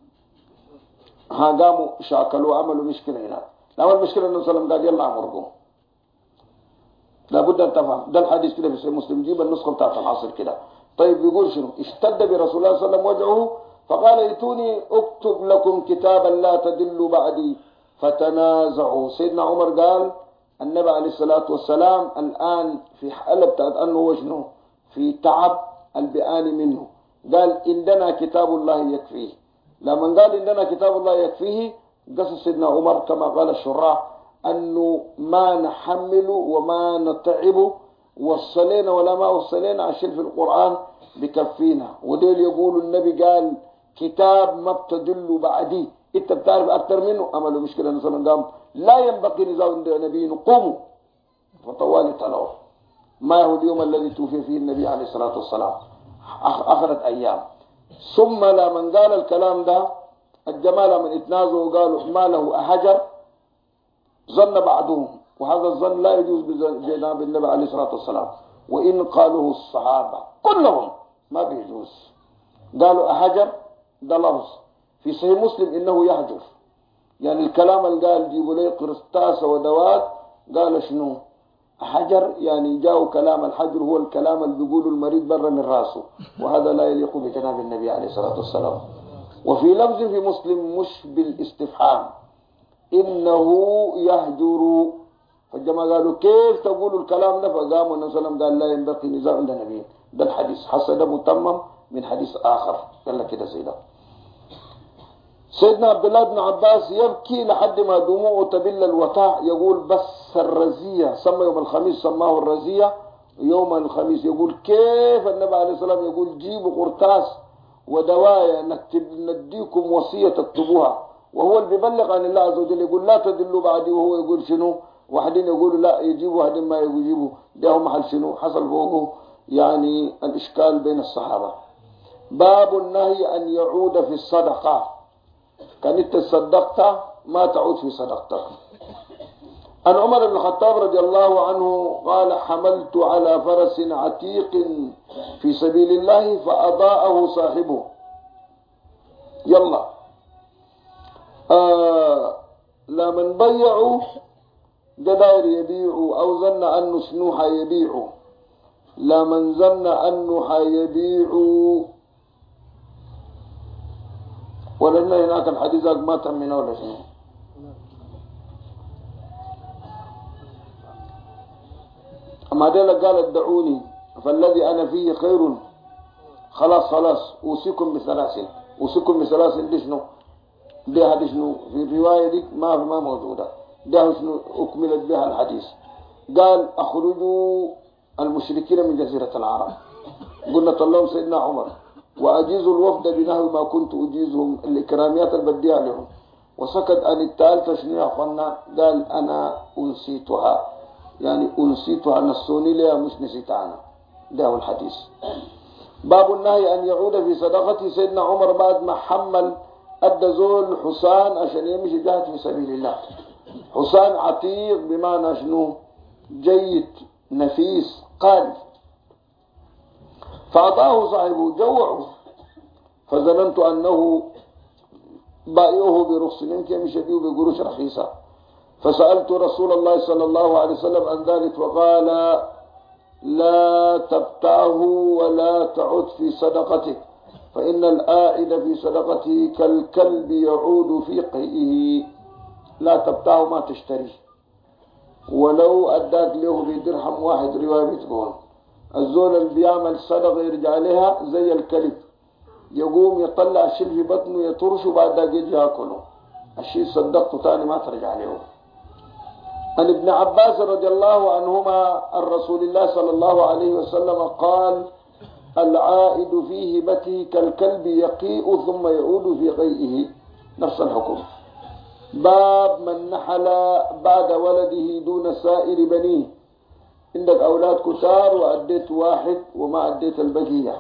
قاموا شاكلوا، عملوا مشكلة هنا. لما المشكلة النبي صلى الله عليه وسلم قال يلا امرقوا. لابد ان تفهم ده الحديث كده في صحيح مسلم. جيب النسخة بتاعت العصر كده. طيب بيقول شنو؟ اشتد برسول الله صلى الله عليه وسلم وجعه فقال ائتوني اكتب لكم كتابا لا تدلوا بعدي فتنازعوا. سيدنا عمر قال النبي عليه الصلاة والسلام الآن في حالة بتاعت أنه وجنه في تعب البيعاني منه. قال عندنا كتاب الله يكفيه. لما قال عندنا كتاب الله يكفيه قصد سيدنا عمر كما قال الشراح أنه ما نحمل وما نتعب وصلينا ولا ما وصلينا عشان في القرآن بكفينا. وديل يقولوا النبي قال كتاب ما بتدل بعدي، انت بتعرف اكثر منه. عملوا مشكله النبي صلى الله عليه وسلم قام لا ينبغي نزاع النبي قوموا فطوال تلوه. ما هو اليوم الذي توفي فيه النبي عليه الصلاه والسلام؟ اخذت ايام. ثم لما قال الكلام ده الجماعه من اتنازوا وقالوا ما له احجر، ظن بعضهم، وهذا الظن لا يجوز بجناب النبي عليه الصلاه والسلام، وان قالوه الصحابه كلهم ما بيجوز. قالوا أحجر ده لفظ في صحيح مسلم إنه يحجر، يعني الكلام اللي قال جيبوا لي قرطاس ودوات قال شنو؟ أحجر يعني جاءوا كلام الحجر هو الكلام اللي بيقوله المريض برا من راسه، وهذا لا يليق بجناب النبي عليه الصلاة والسلام. وفي لفظ في مسلم مش بالاستفهام إنه يهجر. فالجماعة قالوا كيف تقولوا الكلام ده؟ فقاموا النبي صلى الله عليه وسلم قال لا ينبغي نزاع عند النبي. ده الحديث حسن ده متمم من حديث آخر. قال لك كده سيدنا عبد الله بن عباس يبكي لحد ما دموعه تبل الوتاع. يقول بس الرزية سمى يوم الخميس سماه الرزية يوم الخميس. يقول كيف النبي عليه الصلاة والسلام يقول جيبوا قرطاس ودوايا نكتب نديكم وصية تكتبوها، وهو اللي بيبلغ عن الله عز وجل. يقول لا تدلوا بعدي، وهو يقول شنو؟ واحدين يقولوا لا يجيبوا، واحدين ما يجيبوا. ده محل شنو حصل فوقه يعني الإشكال بين الصحابة. باب النهي أن يعود في الصدقة. كانت تصدقت ما تعود في صدقتك. عن عمر بن الخطاب رضي الله عنه قال حملت على فرس عتيق في سبيل الله فأضاءه صاحبه. يلا لمن بيعوا جدائر يبيعوا أو ظن أنه شنو حيبيعوا. لمن ظن أنه حيبيعوا ولأن هناك الحديث ما تمنا ولا شنو. أما ديلا قال ادعوني فالذي أنا فيه خير. خلاص أوصيكم بسلاسل. أوصيكم بسلاسل دي شنو؟ دي هذه شنو؟ في الرواية دي ما موجودة. ده شنو أكملت بها الحديث. قال أخرجوا المشركين من جزيرة العرب. قلنا طلعوا سيدنا عمر وأجيزوا الوفد بنحو ما كنت أجيزهم الإكراميات البدية لهم. وسكت عن الثالثة شنو يا أخوانا؟ قال أنا أنسيتها، يعني أنسيتها نسوني لها مش نسيتها أنا. ده هو الحديث. باب النهي أن يعود في صدقته. سيدنا عمر بعد ما حمل أدى زول حسان عشان يمشي جاهد في سبيل الله. حسان عتيق بمعنى شنو؟ جيد نفيس قال. فأعطاه صاحبه جوعه فظننت أنه بايعه برخص منك يمشي بيه بقروش رخيصة. فسألت رسول الله صلى الله عليه وسلم عن ذلك فقال لا تبتعه ولا تعد في صدقتك فإن الآعد في صدقته كالكلب يعود في قيئه. لا تبتعه ما تشتري ولو أداك له بدرهم واحد. رواية بتقول الزول اللي بيعمل صدقة يرجع لها زي الكلب، يقوم يطلع الشيء في بطنه يطرشه وبعد ذلك يجي ياكله. الشيء صدقته تاني ما ترجع له. عن ابن عباس رضي الله عنهما عن رسول الله صلى الله عليه وسلم قال: العائد في هبته كالكلب يقيء ثم يعود في قيئه. نفس الحكم. باب من نحل بعد ولده دون سائر بنيه. عندك أولاد كثار وأديت واحد وما أديت البقية.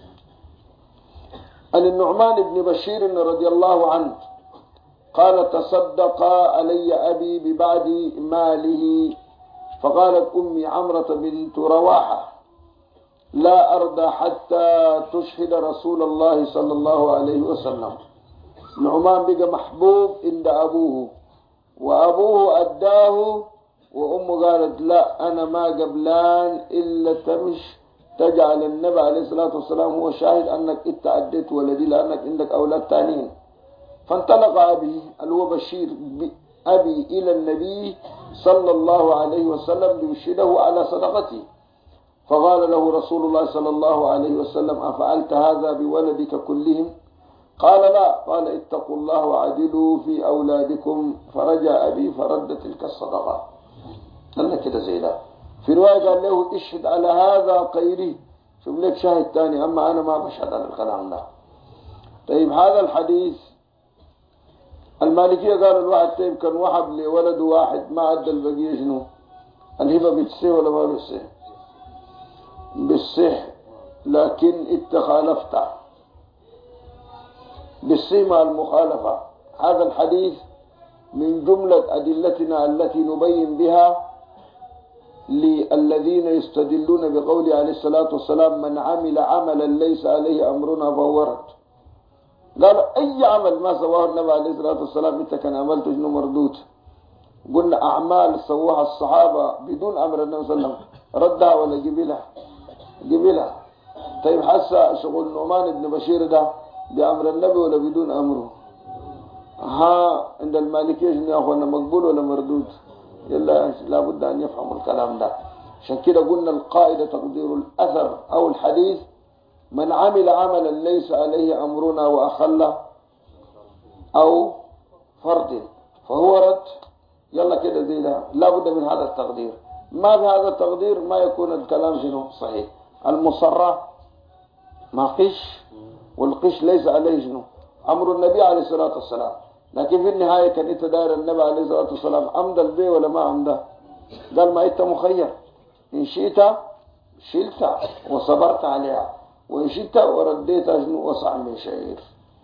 عن النعمان بن بشير رضي الله عنه قال: تصدق علي أبي ببعض ماله، فقالت أمي عمرة بنت رواحة: لا أرضى حتى تشهد رسول الله صلى الله عليه وسلم. نعمان بقى محبوب عند أبوه، وأبوه أداه، وأمه قالت: لا أنا ما قبلان إلا تجعل النبي عليه الصلاة والسلام هو شاهد أنك إنت أديت ولدي لأنك عندك أولاد تانين. فانطلق أبي اللي هو بشير أبي إلى النبي صلى الله عليه وسلم ليشهده على صدقته، فقال له رسول الله صلى الله عليه وسلم: أفعلت هذا بولدك كلهم؟ قال: لا. قال: اتقوا الله وعدلوا في أولادكم. فرجع أبي فرد تلك الصدقة. قال لك كده زي ده. في رواية قال له: اشهد على هذا قيري، شوف لك شاهد تاني، أما أنا ما بشهد على الكلام ده. طيب هذا الحديث المالكية قال الواحد طيب كان وهب لولده واحد ما أدى البقية، شنو الهبة بتصح ولا ما بتصح؟ بالصح، لكن انت خالفت بالصيغة المخالفة. هذا الحديث من جملة أدلتنا التي نبين بها للذين يستدلون بقول عليه الصلاة والسلام: من عمل عملا ليس عليه أمرنا فهو رد. قال أي عمل ما سواه النبي عليه الصلاة والسلام انت كان عملته شنو مردود. قلنا أعمال سواها الصحابة بدون أمر النبي صلى الله عليه وسلم ردها ولا قبلها. طيب حسا شغل نعمان بن بشير ده بأمر النبي ولا بدون أمره؟ عند المالكية شنو يا أخوانا، مقبول ولا مردود؟ يلا لابد أن يفهموا الكلام ده. عشان كده قلنا القاعدة تقدير الأثر أو الحديث: من عمل عملا ليس عليه أمرنا وأخله أو فرض فهو رد. يلا كده زي ده، لابد من هذا التقدير. ما بهذا التقدير ما يكون الكلام شنو صحيح. المصرة ما قش، والقش ليس عليه شنو أمر النبي عليه الصلاة والسلام. لكن في النهاية كان انت داير النبي عليه الصلاة والسلام أمد البي ولا ما أمده؟ قال: ما انت مخير، إن شئت شلت وصبرت عليها، وإن شئت ورديت شنو وصع من شعير.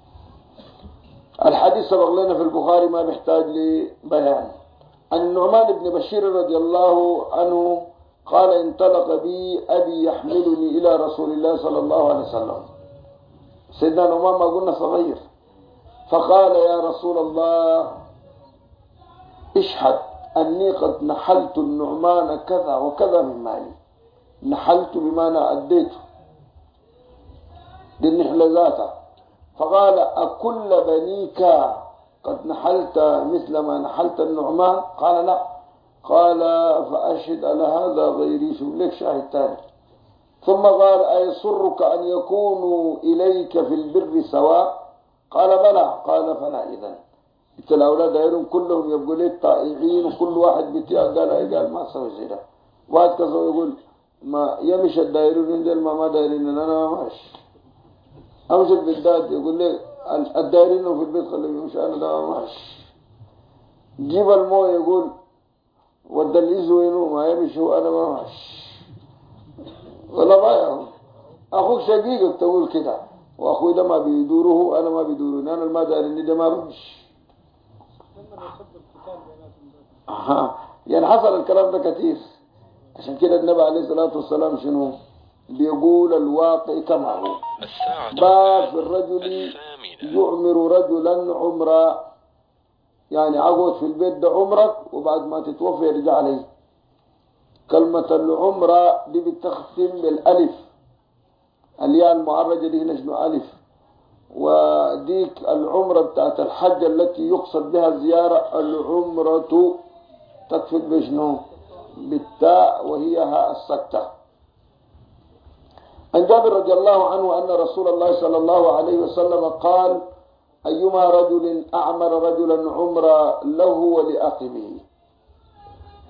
الحديث سبق لنا في البخاري ما بيحتاج لبيان. عن النعمان بن بشير رضي الله عنه قال: انطلق بي أبي يحملني إلى رسول الله صلى الله عليه وسلم. سيدنا نعمان ما قلنا صغير، فقال: يا رسول الله اشهد أني قد نحلت النعمان كذا وكذا من مالي. نحلت بمعنى أديته للنحلة ذاته. فقال: أكل بنيك قد نحلت مثل ما نحلت النعمان؟ قال: لا. قال: فأشهد على هذا غيري. شوف لك شاهد تاني. ثم قال: أيسرك أن يكونوا إليك في البر سواء؟ قال: بلى. قال: فلا إذن انت الأولاد دايرون كلهم يبقوا لك طائعين، وكل واحد بتاع قال ما سوي زي ده. واحد كذا يقول ما يمشي الدايرون عندنا ما دايرين، أنا ما ماشي. أمشي بالذات يقول لي الدايرين في البيت خليهم يمشي، أنا ده ما ماشي. جيب المويه يقول والدليز وينه ما يمشي وأنا ما ماشي. ولا ما أخوك شقيقك تقول كده، وأخوي ده ما بيدوره أنا ما بيدوروني، أنا ما داريني ده ما بمشي. يعني حصل الكلام ده كثير. عشان كده النبي عليه الصلاة والسلام شنو بيقول: الواقع كما هو. باب الرجل يعمر رجلا عمرا، يعني عقد في البيت ده عمرك وبعد ما تتوفى يرجع عليه. كلمة العمرة دي بتختم بالألف، الياء المعرجة دي هنا شنو ألف. وديك العمرة بتاعت الحج التي يقصد بها الزيارة، العمرة تكفل بشنو بالتاء وهي هاء السكتة. عن جابر رضي الله عنه أن رسول الله صلى الله عليه وسلم قال: أيما رجل أعمر رجلا عمرا له ولأخيه.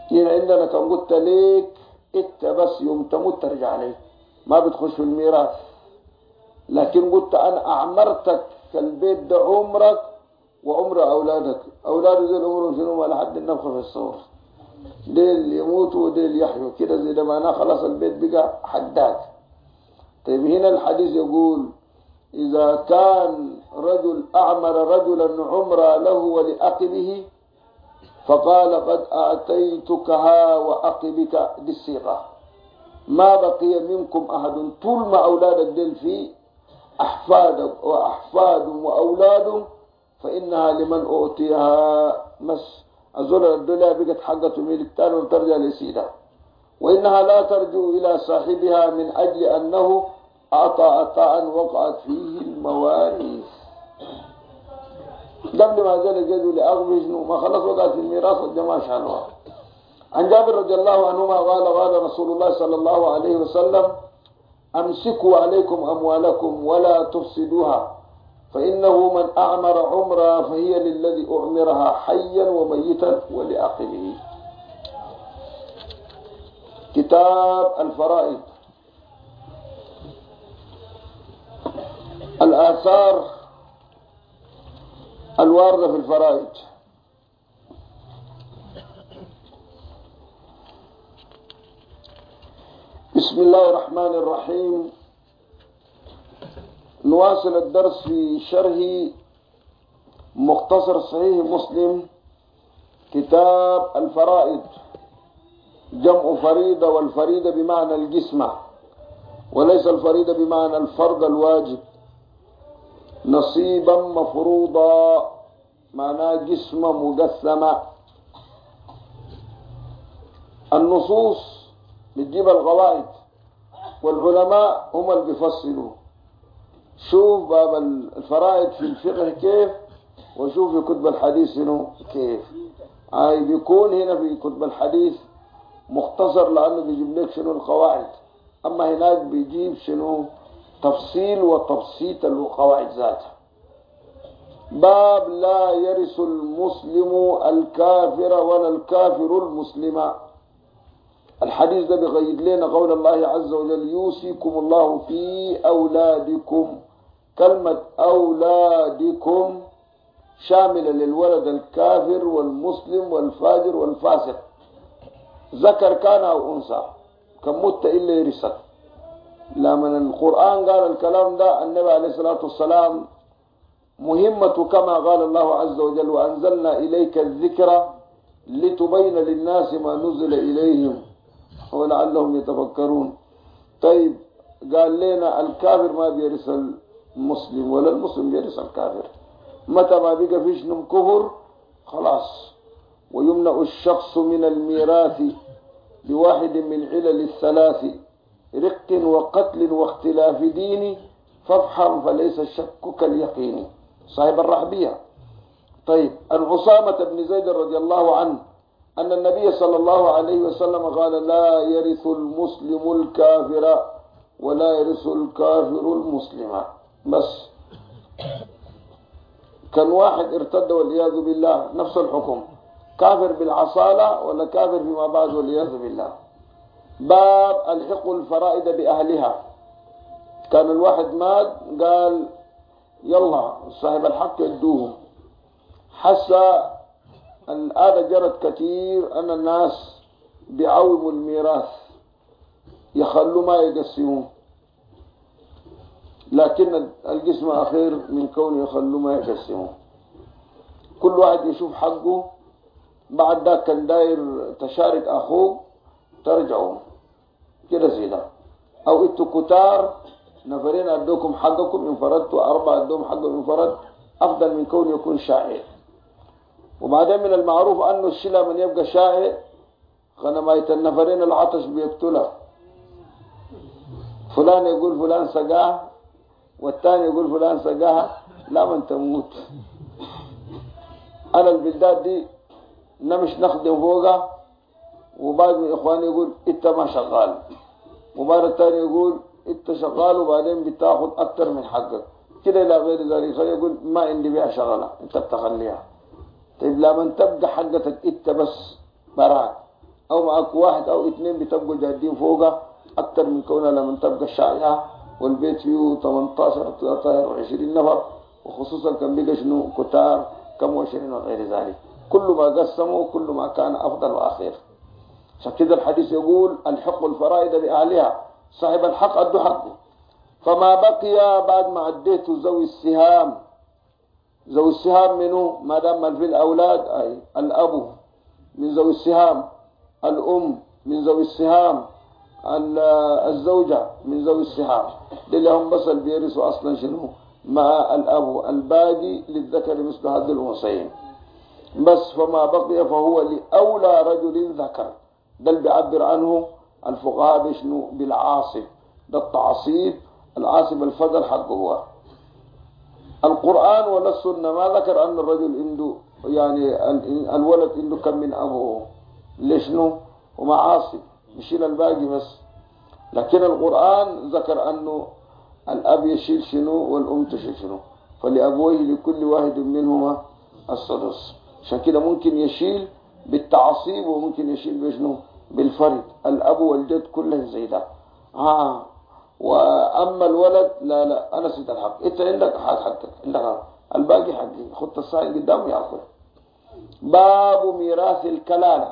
هنا عندنا كان قلت ليك انت بس يوم تموت ترجع لي، ما بتخش في الميراث. لكن قلت انا اعمرتك البيت ده عمرك وعمر اولادك، اولاده زي عمرهم شنو لحد النفخه في الصور، ديل يموتوا وديل يحيوا كده، زي ده معناه خلاص البيت بقى حداك. طيب هنا الحديث يقول إذا كان رجل أعمر رجلا عمرا له ولأقبه فقال قد أعطيتكها وأقبك، دي الصيغة. ما بقي منكم أحد، طول ما أولادك دل في أحفادك وأحفادهم وأولادهم فإنها لمن أعطيها مس أزول الدنيا بقت حقة ميل التاني وترجع لسيدها، وإنها لا ترجو إلى صاحبها من أجل أنه أعطى عطاء وقعت فيه المواريث. قبل ما زال الجد لأغبش ما خلص وقعت في الميراث الجماعة شانوها. عن جابر رضي الله عنهما قال رسول الله صلى الله عليه وسلم أمسكوا عليكم أموالكم ولا تفسدوها، فإنه من أعمر عمرا فهي للذي أعمرها حيا وميتا ولأقله. كتاب الفرائض. الآثار الواردة في الفرائض. بسم الله الرحمن الرحيم. نواصل الدرس في شرح مختصر صحيح مسلم، كتاب الفرائض. جمع فريضة، والفريضة بمعنى الجسمة، وليس الفريضة بمعنى الفرض الواجب. نصيبا مفروضا معناه جسمة مقسمة. النصوص بتجيب القواعد، والعلماء هم اللي بيفصلوا. شوف باب الفرائض في الفقه كيف، وشوف في كتب الحديث شنو كيف. بيكون هنا في كتب الحديث مختصر لأنه بيجيب لك شنو القواعد، أما هناك بيجيب شنو تفصيل وتبسيط القواعد ذاتها. باب لا يرث المسلم الكافر ولا الكافر المسلم. الحديث ده بيقيد لنا قول الله عز وجل يوصيكم الله في أولادكم. كلمة أولادكم شاملة للولد الكافر والمسلم والفاجر والفاسق، ذكر كان أو أنثى، كم مت إلا يرثك. لما القرآن قال الكلام ده النبي عليه الصلاة والسلام مهمته كما قال الله عز وجل وأنزلنا إليك الذكر لتبين للناس ما نزل إليهم ولعلهم يتفكرون. طيب قال لنا الكافر ما بيرث المسلم ولا المسلم بيرث الكافر. متى ما بقى فيش كفر خلاص. ويمنع الشخص من الميراث بواحد من علل الثلاث: رق وقتل واختلاف دين، فافحم فليس الشك كاليقين. صاحب الرحبية. طيب عن عصامة بن زيد رضي الله عنه أن النبي صلى الله عليه وسلم قال لا يرث المسلم الكافر ولا يرث الكافر المسلم. بس كان واحد ارتد والعياذ بالله نفس الحكم، كافر بالعصالة ولا كافر فيما بعد والعياذ بالله. باب الحق الفرائض بأهلها. كان الواحد مات قال يلا صاحب الحق يدوهم. حتى الآن جرت كثير أن الناس بيعوموا الميراث يخلوا ما يقسمون، لكن القسم أخير من كون يخلوا ما يقسمون. كل واحد يشوف حقه. بعد ذاك كان داير تشارك أخوه ترجعوا كده زي ده، أو انتوا كتار نفرين أدوكم حقكم انفردتوا، أربعة أدوهم حقهم انفرد، أفضل من كون يكون شائع. وبعدين من المعروف أنه الشلة من يبقى شائع غنماية النفرين العطش بيقتلها. فلان يقول فلان سقاه والثاني يقول فلان سقاها، لا من تموت. أنا البلدات دي نمش نخدم فوقها، وبعد من إخواني يقول إنت ما شغال، وبعد الثاني يقول إنت شغال وبعدين بتاخد أكتر من حقك كده إلى غير ذلك. خلي يقول ما عندي بيها شغلة أنت بتخليها. طيب لما تبقى حقتك إنت بس براك، أو معك واحد أو اثنين بتبقوا جادين فوقها أكثر من كونها لما تبقى شائعة والبيت فيه 18 19 و20 نفر، وخصوصا كان بقى شنو كتار كم وعشرين وغير ذلك. كل ما قسموا كل ما كان أفضل وأخير. عشان كده الحديث يقول الحق الفرائض بأهلها، صاحب الحق أدوا حقه. فما بقي بعد ما عديت ذوي السهام، ذوي السهام منه ما دام في الأولاد أي الأب من ذوي السهام، الأم من ذوي السهام، الزوجة من ذوي السهام، اللي هم بس اللي بيرثوا أصلا شنو مع الأب، الباقي للذكر مثل هذه الأنثيين بس. فما بقي فهو لأولى رجل ذكر، ده اللي بيعبر عنه الفقهاء بشنو بالعاصب، ده التعصيب، العاصب الفضل حقه هو. القرآن ولا السنة ما ذكر أن الرجل عنده يعني الولد عنده كم من أبوه، ليشنو وما عاصب يشيل الباقي بس. لكن القرآن ذكر أنه الأب يشيل شنو والأم تشيل شنو، فلأبويه لكل واحد منهما السدس. عشان كده ممكن يشيل بالتعصيب وممكن يشيل بشنو بالفرد، الأب والجد كلهم زي ده. وأما الولد لا أنا سيد الحق، أنت عندك حقك، عندك حق. الباقي حقي، خط الصائل قدام يأكل. باب ميراث الكلالة.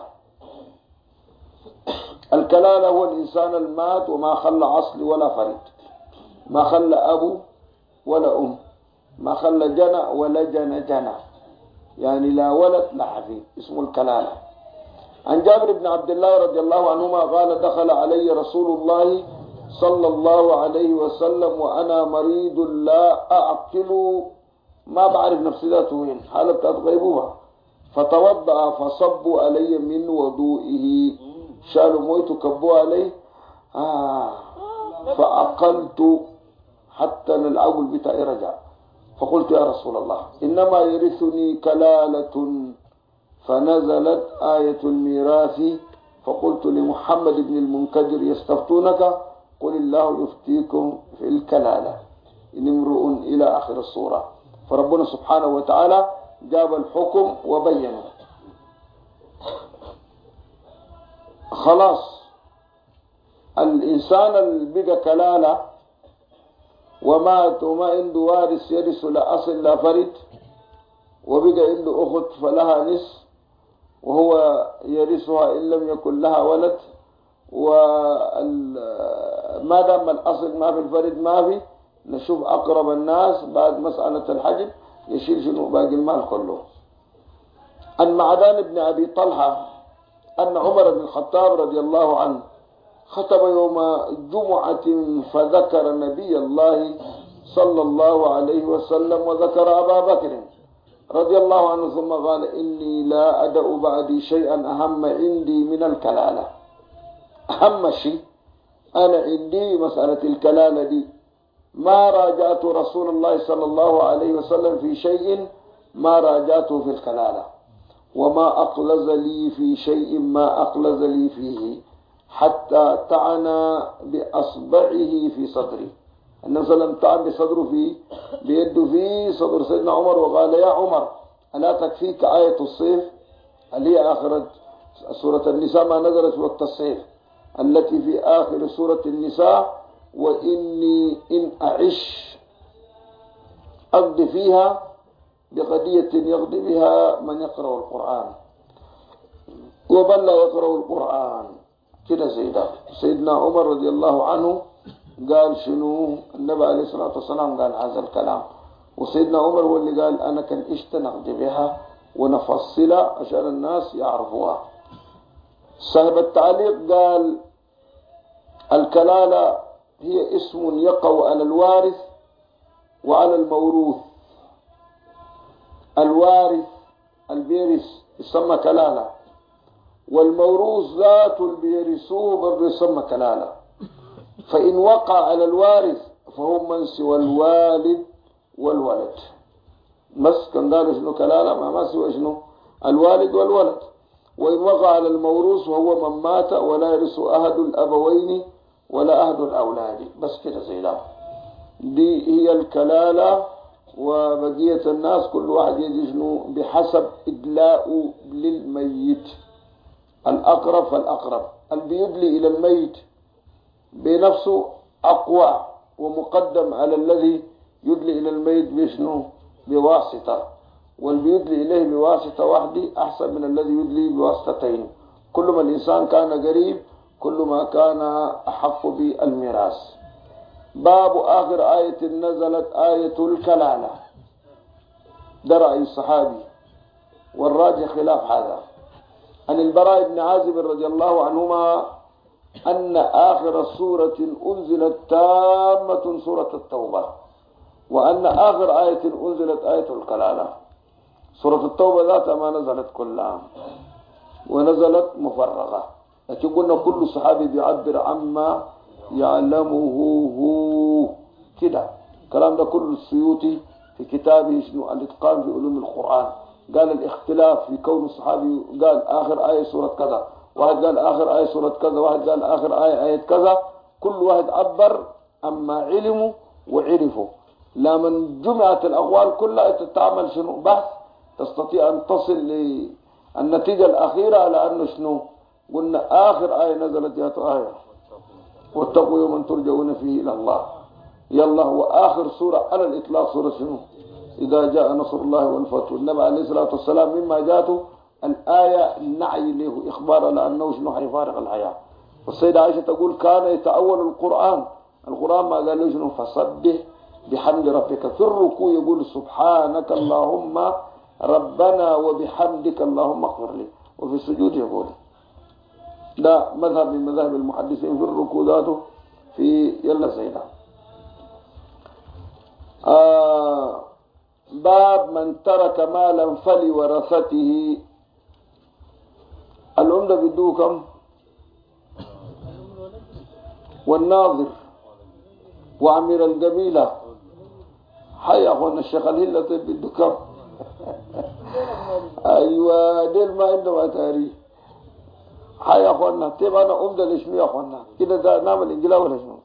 الكلالة هو الإنسان المات وما خلى أصل ولا فرد، ما خلى أبو ولا أم، ما خلى جنى ولا جنى، يعني لا ولد لا حفيد، اسمه الكلالة. عن جابر بن عبد الله رضي الله عنهما قال دخل علي رسول الله صلى الله عليه وسلم وأنا مريض لا أعقل، ما بعرف نفسي ذاته وين، حالة بتاعت غيبوبة. فتوضأ فصبوا علي من وضوئه، شالوا مويته كبوا عليه فأقلت حتى العقل بتاعي رجع. فقلت يا رسول الله إنما يرثني كلالة، فنزلت آية الميراث. فقلت لمحمد بن المنكدر يستفتونك قل الله يفتيكم في الكلالة إن امرؤ إلى آخر السورة. فربنا سبحانه وتعالى جاب الحكم وبينه. خلاص الإنسان اللي بقى كلالة ومات وما عنده وارث يرث لا أصل لا فرد، وبقى عنده أخت فلها نصف وهو يرثها إن لم يكن لها ولد، وما دام الأصل ما في الفرد ما في، نشوف أقرب الناس بعد مسألة الحجب يشيل شنو باقي المال كله. عن معدان بن أبي طلحة أن عمر بن الخطاب رضي الله عنه خطب يوم جمعة فذكر نبي الله صلى الله عليه وسلم وذكر أبا بكر رضي الله عنه، ثم قال إني لا أدع بعدي شيئا أهم عندي من الكلالة. أهم شيء أنا عندي مسألة الكلالة دي، ما راجعت رسول الله صلى الله عليه وسلم في شيء ما راجعته في الكلالة، وما أقلز لي في شيء ما أقلز لي فيه حتى طعن بأصبعه في صدري. النبي صلى الله عليه وسلم طعن بصدره بيده في صدر سيدنا عمر وقال يا عمر ألا تكفيك آية الصيف اللي هي آخر سورة النساء ما نزلت وقت الصيف، التي في آخر سورة النساء وإني إن أعش أقضي فيها بقضية يقضي بها من يقرأ القرآن وبل لا يقرأ القرآن كده زي ده. سيدنا عمر رضي الله عنه قال شنو؟ النبي عليه الصلاة والسلام قال هذا الكلام، وسيدنا عمر هو اللي قال أنا كان إشت نقضي بها ونفصلها عشان الناس يعرفوها. صاحب التعليق قال الكلالة هي اسم يقع على الوارث وعلى الموروث. الوارث البيرث يسمى كلالة، والموروث ذات البيرثوه برضه يسمى كلالة. فإن وقع على الوارث فهم من سوى الوالد والولد. بس كان قالوا شنو كلالة ما سوى شنو الوالد والولد. وإن وقع على الموروث وهو من مات ولا يرث أحد الأبوين ولا أحد الأولاد. بس كده زي ده. دي هي الكلالة. وبقية الناس كل واحد يجي شنو بحسب إدلاء للميت الأقرب فالأقرب. اللي بيدلي إلى الميت بنفسه أقوى ومقدم على الذي يدلي إلى الميت بشنو؟ بواسطة. واللي يدلي إليه بواسطة واحدة أحسن من الذي يدلي بواسطتين. كل ما الإنسان كان قريب كل ما كان أحق بالميراث. باب آخر آية نزلت آية الكلالة. ده رأي الصحابي والراجح خلاف هذا. عن البراء بن عازب رضي الله عنهما أن آخر سورة أنزلت تامة سورة التوبة، وأن آخر آية أنزلت آية الكلالة. سورة التوبة ذاتها ما نزلت كلها ونزلت مفرغة، لكن قلنا كل صحابي بيعبر عما يعلمه هو كده. الكلام ده كله السيوطي في كتابه شنو الإتقان في علوم القرآن قال الاختلاف في كون الصحابي قال آخر آية سورة كذا، واحد قال آخر آية سورة كذا، واحد قال آخر آية كذا. كل واحد عبر أما علمه وعرفه. لمن جمعت الأقوال كلها تتعمل شنو بحث تستطيع أن تصل للنتيجة الأخيرة على أنه شنو قلنا آخر آية نزلت يا آية واتقوا يوما ترجعون فيه إلى الله. يلا هو آخر سورة على الإطلاق سورة شنو؟ إذا جاء نصر الله والفتح. النبي عليه الصلاة والسلام مما جاءته الآية نعي له إخبار لأنه شنو حيفارق الحياة. والسيدة عائشة تقول كان يتأول القرآن ما قال له شنو فسبح بحمد ربك. في الركوع يقول سبحانك اللهم ربنا وبحمدك اللهم اغفر لي. وفي السجود يقول. ده مذهب من مذاهب المحدثين في الركوع ذاته في يلا سيدنا. باب من ترك مالا فلورثته. العمدة بدو كم؟ والناظر وعمير القبيلة. حي أخونا الشيخ الهلة بدو كم؟ أيوة ديل ما عندهم تاريخ. حي أخونا طيب أنا عمدة ليش مي أخونا كده ده نعمل إنجلا ولا شنو؟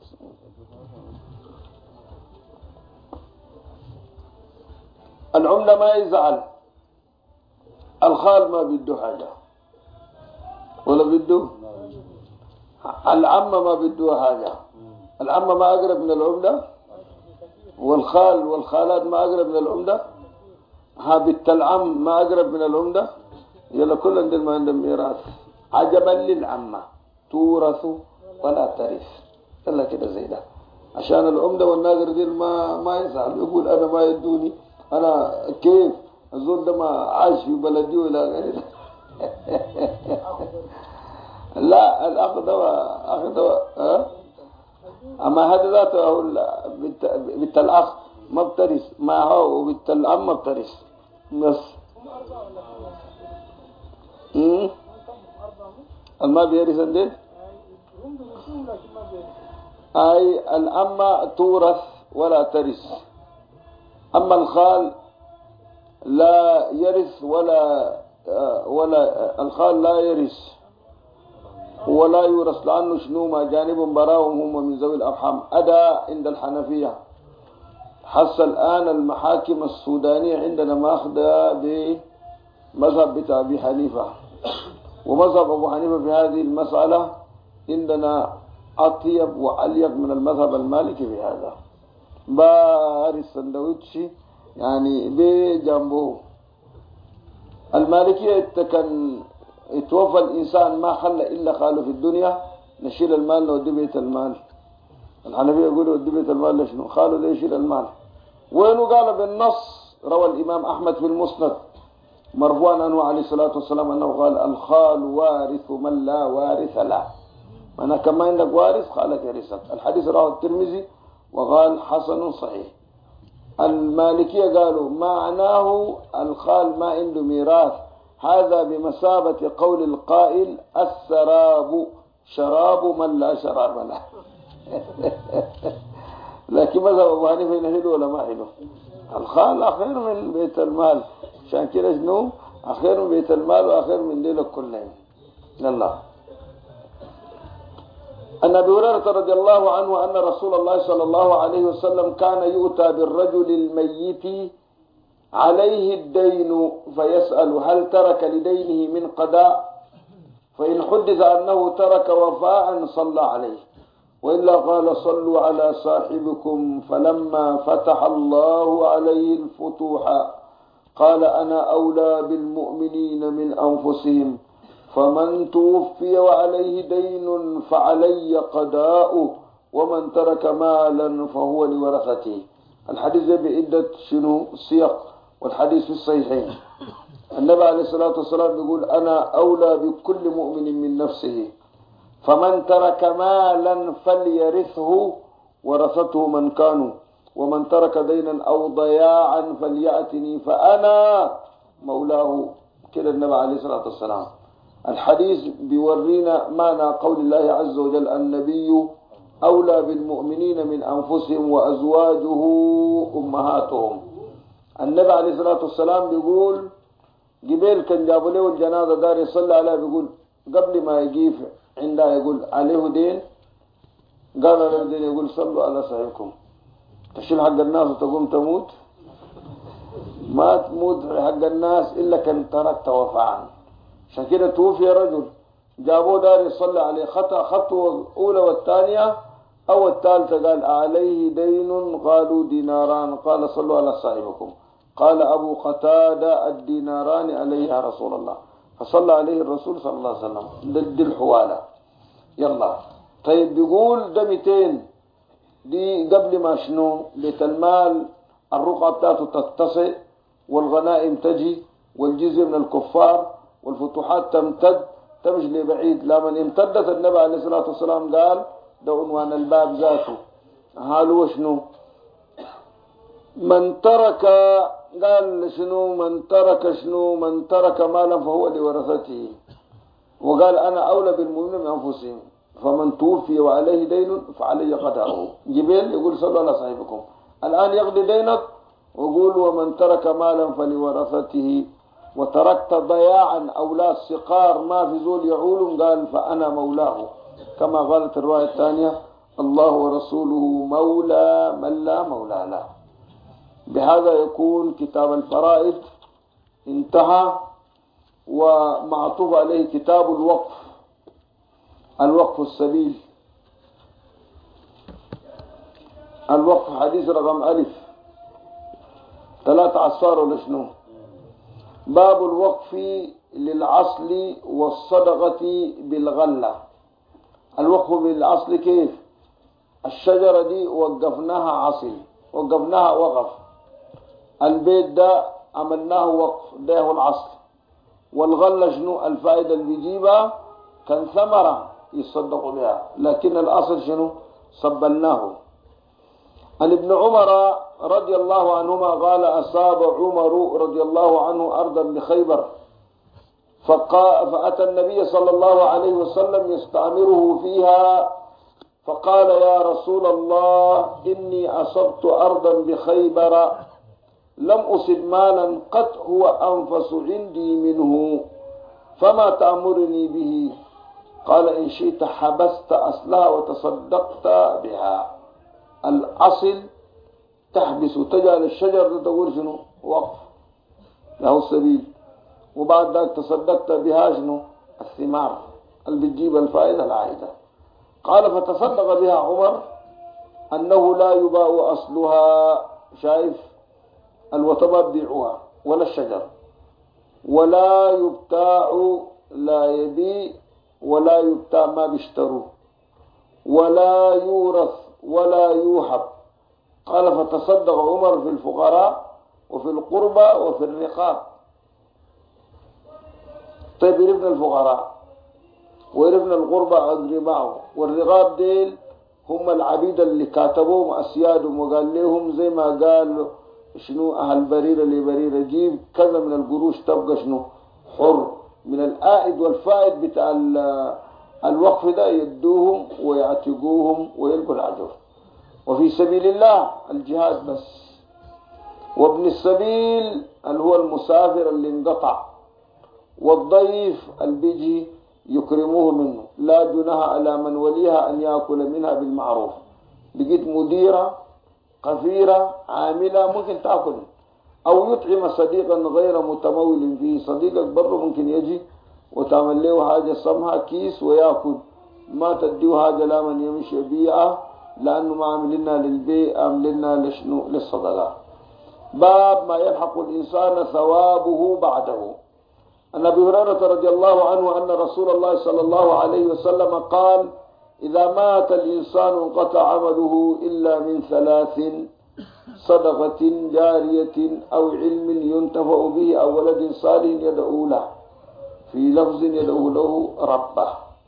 العملة ما يزعل. الخال ما بده حاجة ولا بده. العمة ما بده حاجة. العمة ما أقرب من العملة. والخال والخالات ما أقرب من العملة. بنت العم ما أقرب من العملة. يلا كل عندهم ما عندهم ميراث. عجبا للعمة تورث ولا ترث. يلا كده زي ده عشان العمدة والناظر دي ما يزعل يقول أنا ما يدوني. أنا كيف الزول ده ما عاش في بلدي ولا غيره. لا الأخ ده أما هذا ذاته بنت الأخ ما بترث ما هو وبنت العم ما بترث بس. الما بيرث عندنا أي الأمة تورث ولا ترث. أما الخال لا يرث ولا الخال لا يرث ولا يورث لأنه شنو ما جانب براهم هم من ذوي الأرحام. أدا عند الحنفية. حس الآن المحاكم السودانية عندنا ماخذة بمذهب بتاع أبي حنيفة، ومذهب أبو حنيفة في هذه المسألة عندنا أطيب وأليق من المذهب المالكي في هذا. باري السندوتشي يعني بجنبه. المالكية كان يتوفى الإنسان ما خلى إلا قالوا في الدنيا نشيل المال نودي بيت المال. الحنفية يقولوا ودي بيت المال لشنو؟ قالوا ليه يشيل المال. وينه قال بالنص روى الإمام أحمد في المسند مرفوعا عنه عليه الصلاة والسلام أنه قال الخال وارث من لا وارث له. أنا كما عندك وارث خالك يرثك. الحديث رواه الترمذي وقال حسن صحيح. المالكية قالوا معناه الخال ما عنده ميراث. هذا بمثابة قول القائل السراب شراب من لا شراب له. لكن ماذا أبو حنيفة ينهله ولا ما حلو؟ الخال أخير من بيت المال. عشان كده شنو؟ أخير من بيت المال وأخير من دينك كلهم. الله. أن أبي هريرة رضي الله عنه أن رسول الله صلى الله عليه وسلم كان يؤتى بالرجل الميت عليه الدين فيسأل هل ترك لدينه من قضاء؟ فإن حدث أنه ترك وفاء صلى عليه، وإلا قال صلوا على صاحبكم. فلما فتح الله عليه الفتوح قال أنا أولى بالمؤمنين من أنفسهم، فمن توفي وعليه دين فعلي قضاؤه، ومن ترك مالا فهو لورثته. الحديث بعدة سياق، والحديث في الصحيحين. النبي عليه الصلاة والسلام يقول أنا أولى بكل مؤمن من نفسه، فمن ترك مالا فليرثه ورثته من كانوا، ومن ترك دينا أو ضياعا فليأتني فأنا مولاه. كده النبي عليه الصلاة والسلام. الحديث بيورينا معنى قول الله عز وجل النبي أولى بالمؤمنين من أنفسهم وأزواجه أمهاتهم. النبي عليه الصلاة والسلام بيقول جبال كان جابوا له الجنازة دار يصلي عليها، بيقول قبل ما يجيف عندها يقول عليه دين، قال له دين، يقول صلوا على صاحبكم. تشيل حق الناس وتقوم تموت؟ ما تموت حق الناس إلا كان تركت وفاء. عشان كده توفي رجل جابوه دار يصلي عليه، خطوة الأولى والثانية أو الثالثة قال عليه دين، قالوا ديناران، قال صلوا على صاحبكم. قال أبو قتادة الديناران عليه يا رسول الله، فصلى عليه الرسول صلى الله عليه وسلم. ضد الحوالة. يلا طيب، بيقول ده 200 دي قبل ما شنو؟ بيت المال الرقعة بتاعته تتسع، والغنائم تجي، والجزية من الكفار، والفتوحات تمتد، تمشي لبعيد. لما امتدت النبي عليه الصلاة والسلام قال ده عنوان الباب ذاته. هالو شنو؟ من ترك، قال شنو؟ من ترك مالا فهو لورثته، وقال أنا أولى بالمؤمنين من أنفسهم، فمن توفي وعليه دين فعلي قضاؤه. جبريل يقول صلوا على صاحبكم. الآن يقضي دينك ويقول ومن ترك مالا فلورثته، وتركت ضياعا أولاد صقار ما في زول يعول، قال فأنا مولاه، كما قالت الرواية الثانية الله ورسوله مولى من لا مولى له. بهذا يكون كتاب الفرائض انتهى، ومعطوف عليه كتاب الوقف، الوقف السبيل. الوقف حديث رقم 13 أصفار ولا شنو؟ باب الوقف للعصل والصدقة بالغلة. الوقف بالعصل كيف؟ الشجرة دي وقفناها عصل، وقفناها وقف. البيت ده عملناه وقف، ده هو العصل. والغلة شنو؟ الفائدة اللي بيجيبها كان ثمرة يصدقوا بها، لكن الأصل شنو؟ صبلناه. عن ابن عمر رضي الله عنهما قال أصاب عمر رضي الله عنه أرضا بخيبر، فأتى النبي صلى الله عليه وسلم يستعمره فيها، فقال يا رسول الله إني أصبت أرضا بخيبر لم أصب مالا قد هو أنفس عندي منه، فما تأمرني به؟ قال إن شئت حبست أصلها وتصدقت بها. الأصل تحبس وتجعل الشجر تقول شنو؟ وقف له السبيل، وبعد ذلك تصدقت بها شنو؟ الثمار اللي بتجيب الفائدة العائدة. قال فتصدق بها عمر أنه لا يباع أصلها، شايف الوطبة بيعوها ولا الشجر، ولا يبتاع، لا يبيع ولا يبتاع ما بيشتروه، ولا يورث ولا يوهب. قال فتصدق عمر في الفقراء وفي القربى وفي الرقاب. طيب يرفنا الفقراء ويرفنا القربى أقرباء، والرقاب ديل هم العبيد اللي كاتبوهم أسيادهم، وقال لهم زي ما قال شنو أهل بريرة لبريرة جيب كذا من القروش تبقى شنو؟ حر. من الآئد والفائد بتاع الوقف ده يدوهم ويعتقوهم ويلقوا العجر. وفي سبيل الله الجهاد بس. وابن السبيل اللي هو المسافر اللي انقطع، والضيف اللي بيجي يكرموه منه. لا جناح على من وليها أن يأكل منها بالمعروف. بقيت مديرة قفيرة عاملة ممكن تأكل، أو يطعم صديقا غير متمول فيه. صديقك برضه ممكن يجي وتعمل له حاجة سمها كيس ويأكل، ما تديه حاجة لا من يمشي بيعة، لأنه ما عملنا للبيع، عملنا لشنو للصدقة. باب ما يلحق الإنسان ثوابه بعده. عن أبي هريرة رضي الله عنه أن رسول الله صلى الله عليه وسلم قال: إذا مات الإنسان انقطع عمله إلا من ثلاث: صدقة جارية أو علم ينتفع به أو ولد صالح يدعو له، في لفظ يدعو له ربه.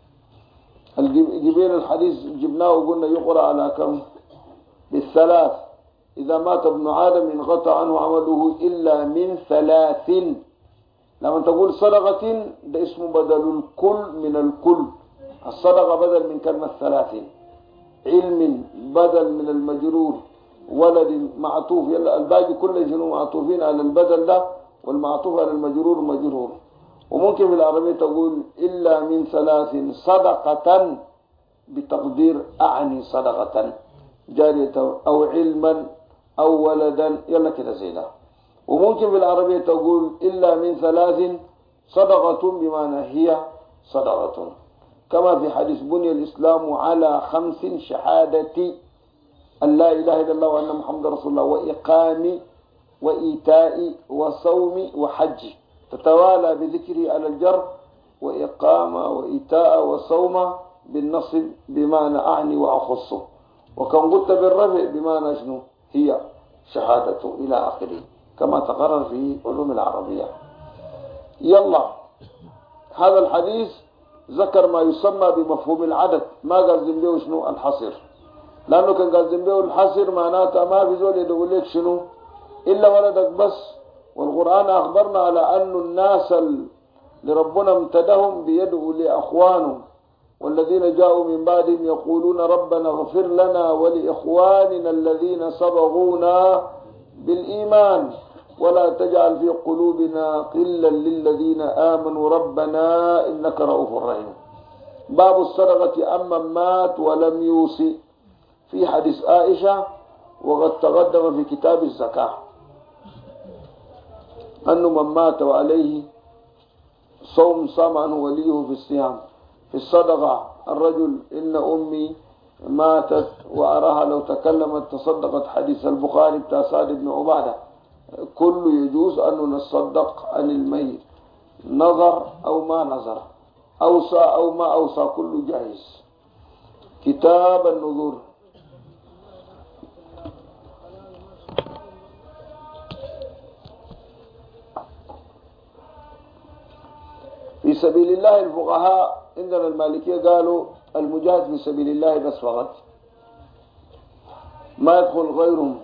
جبين الحديث جبناه وقلنا يقرأ على كم؟ بالثلاث. إذا مات ابن آدم انقطع عنه عمله إلا من ثلاث. لما تقول صدقة ده اسمه بدل الكل من الكل. الصدقة بدل من كلمة ثلاث. علم بدل من المجرور. ولد معطوف، يلا الباقي كله شنو معطوفين على البدل ده، والمعطوف على المجرور مجرور. وممكن في العربية تقول إلا من ثلاث: صدقة بتقدير أعني صدقة جارية أو علما أو ولدا، يلا كده زي ده. وممكن في العربية تقول إلا من ثلاث: صدقة بمعنى هي صدقة، كما في حديث بني الإسلام على 5: شهادة أن لا إله إلا الله وأن محمد رسول الله، وإقام وإيتاء وصوم وحج، تتوالى بذكره على الجر، وإقامة وإيتاء وصوم بالنصب بمعنى أعني وأخصه، وكان قلت بالرفع بمعنى شنو هي شهادة إلى آخره، كما تقرر في علوم العربية. يلا هذا الحديث ذكر ما يسمى بمفهوم العدد، ما قال زنبيه شنو الحصر، لأنه كان قال زنبيه الحصر معناته ما في زول يقول لك شنو إلا ولدك بس. والقرآن أخبرنا على أن الناس اللي ربنا امتدهم بيدعوا لأخوانهم، والذين جاءوا من بعدهم يقولون ربنا اغفر لنا ولإخواننا الذين سبقونا بالإيمان ولا تجعل في قلوبنا غلا للذين آمنوا ربنا إنك رؤوف رحيم. باب الصدقة أمن مات ولم يوصي، في حديث عائشة وقد تقدم في كتاب الزكاة أنه من مات وعليه صوم صام عنه وليه في الصيام. في الصدقة الرجل إن أمي ماتت وأراها لو تكلمت تصدقت، حديث البخاري بتاع سعد بن عبادة. كل يجوز أن نصدق عن الميت، نظر أو ما نظر، أوصى أو ما أوصى، كله جائز. كتاب النذور. في سبيل الله الفقهاء عندنا المالكية قالوا المجاهد في سبيل الله بس فقط، ما يدخل غيرهم.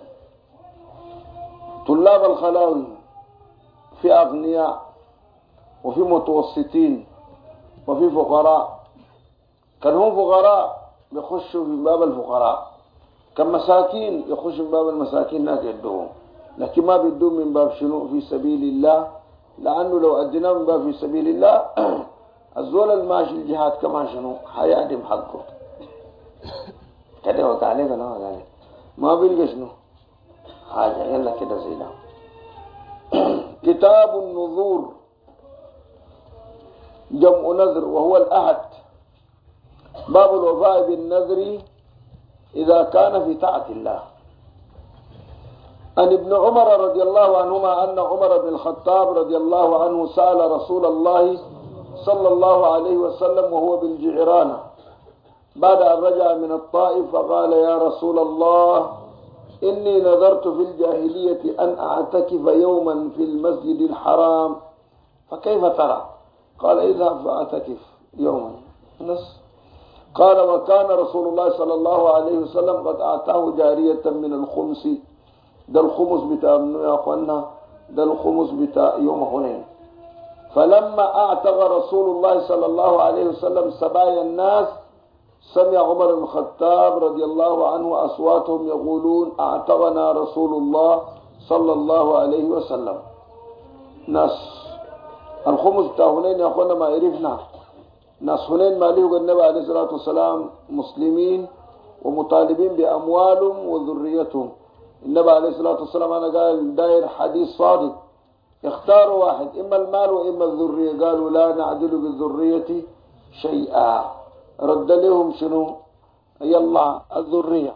طلاب الخلاوي في أغنياء وفي متوسطين وفي فقراء، كان هم فقراء يخشوا في باب الفقراء، كان مساكين يخشوا من باب المساكين ناك يدوهم، لكن ما بيدوهم من باب شنو في سبيل الله، لأنه لو أديناه من باب في سبيل الله الزول الماشي الجهاد كمان شنو حيعدم حقه كده وقع ولا وقع ما بيلقى شنو حاجة، يلا كده زي ده. كتاب النذور جمع نذر وهو الأحد. باب الوفاء بالنذر إذا كان في طاعة الله. عن ابن عمر رضي الله عنهما أن عمر بن الخطاب رضي الله عنه سأل رسول الله صلى الله عليه وسلم وهو بالجعرانة بعد أن رجع من الطائف، فقال: يا رسول الله إني نذرت في الجاهلية أن أعتكف يوما في المسجد الحرام، فكيف ترى؟ قال: اذهب فأعتكف يوما نص. قال: وكان رسول الله صلى الله عليه وسلم قد أعطاه جارية من الخمس، ده الخمس بتاع منو يا أخوانا؟ ده الخمس بتاع يوم هنين. فلما أعتق رسول الله صلى الله عليه وسلم سبايا الناس، سمع عمر بن الخطاب رضي الله عنه أصواتهم يقولون: أعتقنا رسول الله صلى الله عليه وسلم. ناس الخمس بتاع هنين يا أخوانا ما عرفنا، ناس هنين ما ليه النبي عليه الصلاة والسلام مسلمين ومطالبين بأموالهم وذريتهم. النبي عليه الصلاة والسلام أنا قال داير حديث صادق، اختاروا واحد، إما المال وإما الذرية. قالوا لا نعدل بالذرية شيئا. رد لهم شنو؟ يلا الذرية.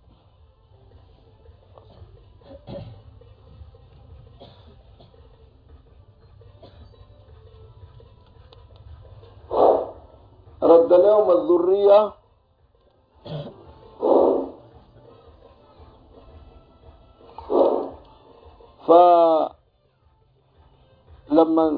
رد لهم الذرية. فلما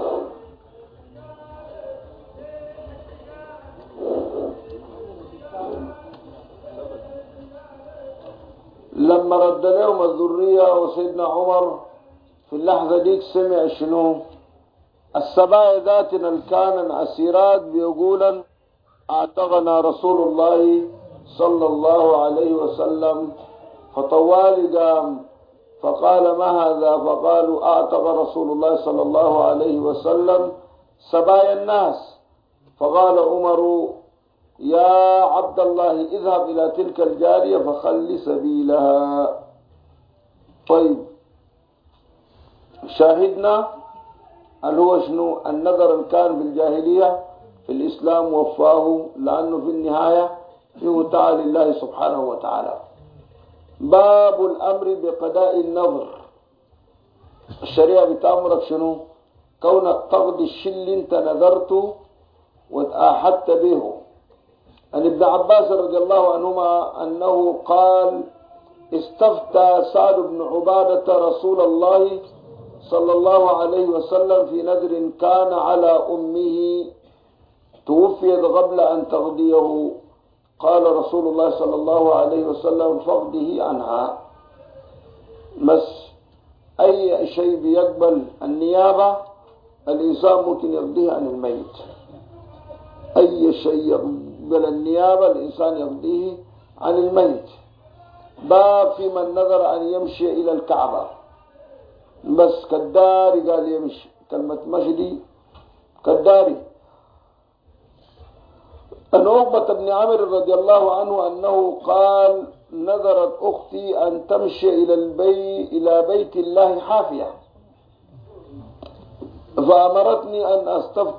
رد لهم الذرية، وسيدنا عمر في اللحظة ديك سمع شنو؟ السبايا ذاتنا الكان أسيرات بيقولا اعتقنا رسول الله صلى الله عليه وسلم. فطوال قام فقال ما هذا؟ فقالوا اعتق رسول الله صلى الله عليه وسلم سبايا الناس. فقال عمر يا عبد الله اذهب إلى تلك الجارية فخل سبيلها. طيب شاهدنا اللي هو شنو؟ النذر اللي كان بالجاهلية في الإسلام وفاه، لأنه في النهاية فيه طاعة لله سبحانه وتعالى. باب الأمر بقضاء النذر. الشريعة بتأمرك شنو؟ كونك تقضي الشل انت نذرته وتآحدت به. عن ابن عباس رضي الله عنهما أنه قال استفتى سعد بن عبادة رسول الله صلى الله عليه وسلم في نذر كان على أمه توفيت قبل أن تقضيه. قال رسول الله صلى الله عليه وسلم فقده عنها. بس أي شيء بيقبل النيابة الإنسان ممكن يقضيه عن الميت. أي شيء يقبل النيابة الإنسان يقضيه عن الميت. باب في من نذر أن يمشي إلى الكعبة بس كالداري قال يمشي. كلمة مشي كالداري. عن عقبة بن عامر رضي الله عنه أنه قال نذرت أختي أن تمشي إلى بيت الله حافية، فأمرتني أن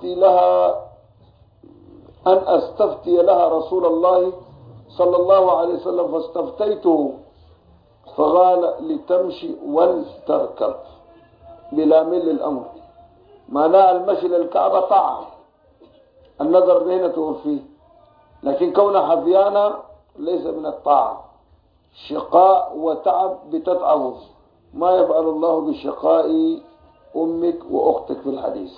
أستفتي لها رسول الله صلى الله عليه وسلم، فاستفتيته فقال لتمشي ولتركب بلا مل الأمر. معناه المشي للكعبة طاعة، النذر بهنا توفيه، لكن كون حفيانا ليس من الطاعة. شقاء وتعب بتتعبه. ما يفعل الله بشقاء أمك وأختك في الحديث.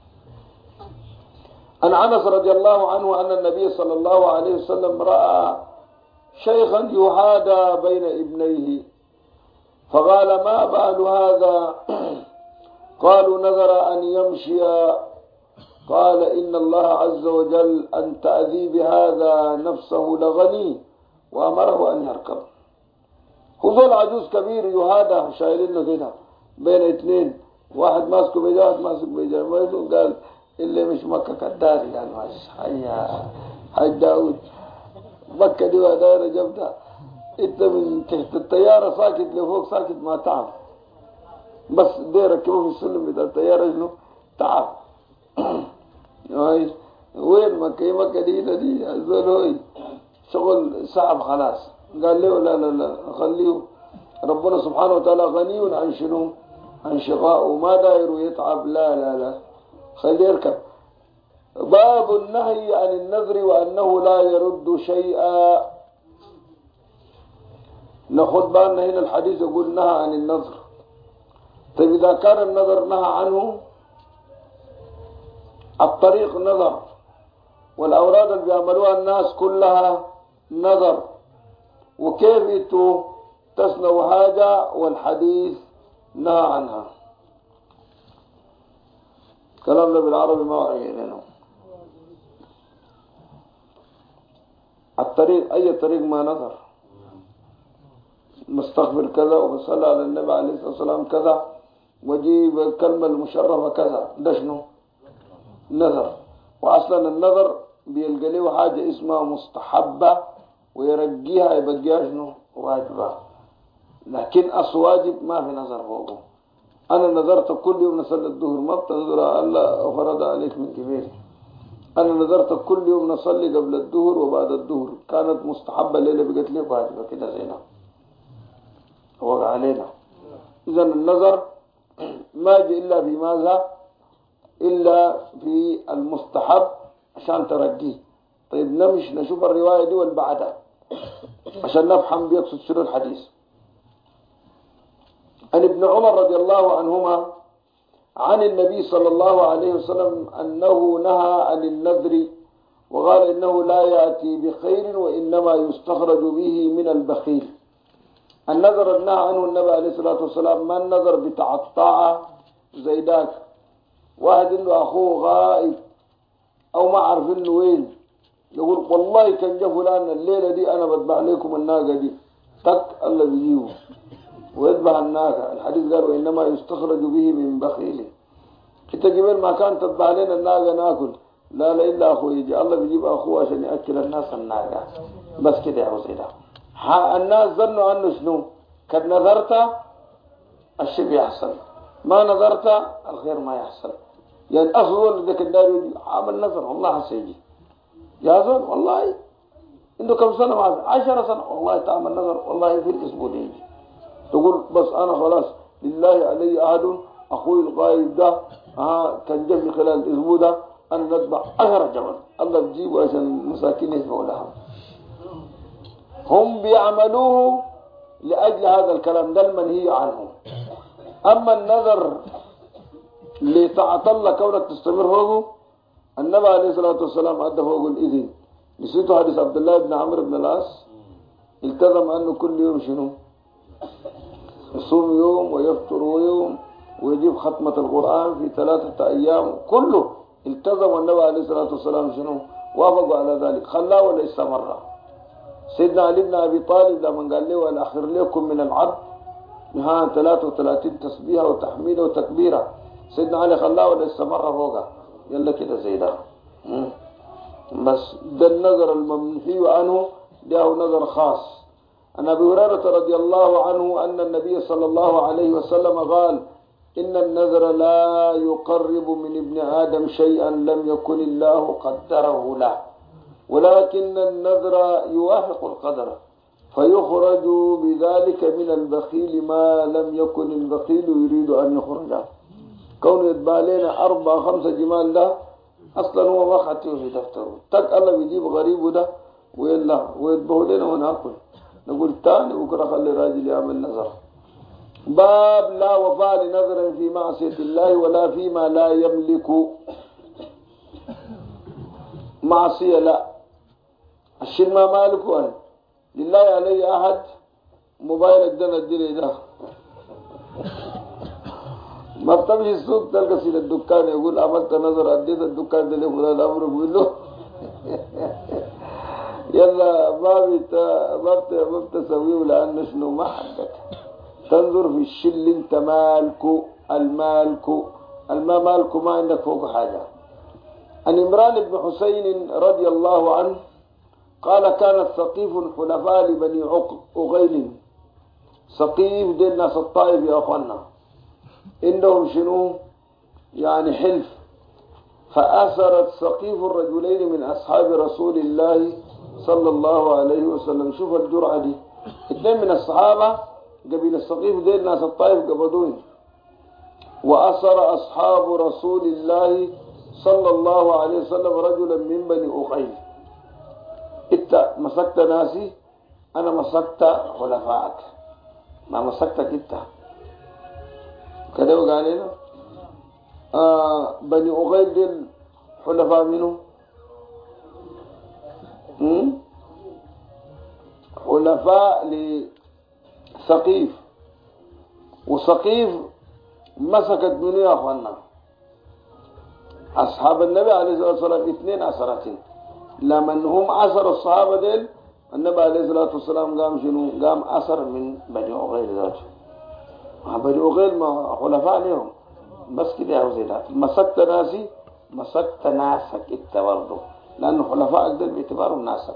عن أنس رضي الله عنه أن النبي صلى الله عليه وسلم رأى شيخا يحادى بين ابنيه فقال ما بال هذا؟ قالوا نذر أن يمشي. قال إن الله عز وجل أن تأذي بهذا نفسه لغني وأمره أن يركب. خذوا عجوز كبير يهادى شايلينه كده بين اثنين، واحد ماسكه بيجا واحد ماسكه بيجا. قال اللي مش مكة كداري. قال ماشي حي داود مكة دي ودايرة جبتها. انت من تحت الطيارة ساكت لفوق ساكت ما تعب، بس ديرك كيف في السلم بتاع الطيارة شنو تعب. وين مكة دي الزول شغل صعب خلاص. قال له لا خليه، ربنا سبحانه وتعالى غني عن شنو؟ عن شقاء وما داير يتعب. لا خليه يركب. باب النهي عن النذر وأنه لا يرد شيئا. ناخذ بالنا هنا الحديث يقول نهى عن النذر. طيب إذا كان النذر نهى عنه، الطريق نذر، والأوراد اللي بيعملوها الناس كلها نذر، وكيف انتوا تصنعوا حاجة والحديث نهى عنها؟ كلامنا بالعربي ما وعينا. الطريق أي طريق ما نذر، مستقبل كذا وصلى على النبي عليه الصلاة والسلام كذا وجيب الكلمة المشرفة كذا، ده شنو؟ نذر. وأصلا النذر بيلقى له حاجة اسمها مستحبة ويرجيها يبقيها شنو؟ واجبة. لكن أصل واجب ما في نذر فوقه. أنا نذرت كل يوم نصلي الظهر ما بتنظر الله فرض عليك من كبير. أنا نذرت كل يوم نصلي قبل الظهر وبعد الظهر، كانت مستحبة الليلة بقت لي واجبة كده زينا وقع علينا. إذا النظر ما جاء إلا في ماذا؟ إلا في المستحب عشان ترجيه. طيب نمشي نشوف الرواية دي والبعدها عشان نفهم بيقصد شنو الحديث. عن ابن عمر رضي الله عنهما عن النبي صلى الله عليه وسلم أنه نهى عن النذر وقال إنه لا يأتي بخير وإنما يستخرج به من البخيل. النذر نهى عنه النبي عليه الصلاة والسلام، ما النذر بتاع الطاعة زي داك واحد إنه أخوه غائب أو ما عارف إنه وين، يقول والله كان جا فلان الليلة دي أنا بذبح لكم الناقة دي، تك الله بيجيبه ويذبح الناقة. الحديث قال وإنما يستخرج به من بخيله. انت قبل ما كان تذبح لنا الناقة ناكل، لا لا إلا أخوه يجي الله بيجيب أخوه عشان يأكل الناس الناقة. بس كده يا وزيدا الناس ظنوا عنه شنو؟ قد نذرت الشيء بيحصل، ما نذرت الخير ما يحصل. يعني أفضل ذاك الدار يجي عمل نذر والله سيجي يا زول والله عنده كم سنة معه 10 سنة والله تعمل نذر والله في الأسبوع يجي. تقول بس أنا خلاص لله علي عهد أخوي الغايب ده كان جنبي خلال الأسبوع ده أنا نذبح 10 جمل الله بجيبه عشان المساكين يدفعوا لهم. هم بيعملوه لأجل هذا الكلام ده المنهي عنه. أما النذر لطاعة الله كونك تستمر فوقه، النبي عليه الصلاة والسلام أدى فوق الإذن. نسيتوا حديث عبد الله بن عمرو بن العاص التزم أنه كل يوم شنو؟ يصوم يوم ويفطر يوم ويجيب ختمة القرآن في 3 أيام، كله التزم النبي عليه الصلاة والسلام شنو؟ وافقوا على ذلك، خلاه ولا استمر. سيدنا علي بن أبي طالب لما قال له والأخر لكم من العبد 33 تسبيحة وتحميدة وتكبيرة، سيدنا علي خلاه ولا استمر فوقه؟ يلا كده زي ده. بس ده النظر الممنهي عنه ده نظر خاص. عن أبي هريرة رضي الله عنه أن النبي صلى الله عليه وسلم قال إن النذر لا يقرب من ابن آدم شيئا لم يكن الله قدره له، ولكن النذر يوافق القدر فيخرج بذلك من البخيل ما لم يكن البخيل يريد أن يخرجه. كون يتبع لنا 4 5 جمال ده أصلا هو ما خطيه في دفتره، تك الله بيجيب غريبه ده ويلا ويذبحوا لنا وناكل. نقول تاني بكره خلي راجل يعمل نذر. باب لا وفاء لنذر في معصية الله ولا فيما لا يملك. معصية لا، الشيء ما مالكه أنا لله علي أحد موبايلك ده نديني ده ما بتمشي السوق تلقى سيد الدكان يقول عملت نظر أديت الدكان ده لفلان أمره بيقول له يلا ما بتسويه لأنه شنو ما حقك. تنظر في الشل انت مالكو الماء مالكو ما عندك فوق حاجة. عن عمران بن حسين رضي الله عنه قال كانت ثقيف حلفاء لبني أغيل. ثقيف دي الناس الطائف يا أخوانا عندهم شنو يعني حلف، فأسرت ثقيف الرجلين من أصحاب رسول الله صلى الله عليه وسلم. شوف الجرعة دي، 2 من الصحابة قبيل الثقيف دي الناس الطائف قبضون، وأسر أصحاب رسول الله صلى الله عليه وسلم رجلا من بني أغيل. انت مسكت ناسي أنا مسكت خلفائك، ما مسكتك انت كده وقع علينا. بني أغيل دي حلفاء منه حلفاء لثقيف، وثقيف مسكت منه يا أخوانا أصحاب النبي عليه الصلاة والسلام 2 أسرتين. لما هم أسر الصحابة ديل النبي عليه الصلاة والسلام قام شنو؟ قام أسر من بني أغيل ذاته. بني أغيل ما خلفاء لهم بس كده يا وزيدا. مسكت ناسي مسكت ناسك انت برضه، لأنه خلفائك ديل باعتبارهم ناسك.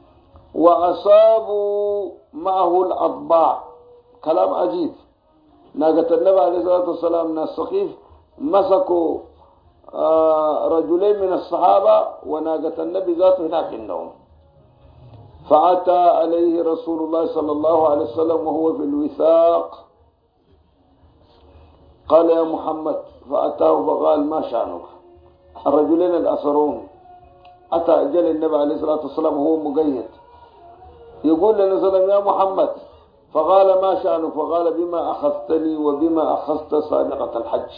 وأصابوا معه الأطباع، كلام عجيب. ناقة النبي عليه الصلاة والسلام ناس ثقيف مسكوا رجلين من الصحابة وناقة النبي ذاته هناك عندهم. فأتى عليه رسول الله صلى الله عليه وسلم وهو في الوثاق، قال يا محمد، فأتاه فقال ما شأنك؟ الرجلين الأسرون أتى أجل النبي عليه الصلاة والسلام وهو مقيد، يقول لنا وسلم يا محمد، فقال ما شأنك؟ فقال بما أخذتني وبما أخذت سابقة الحج،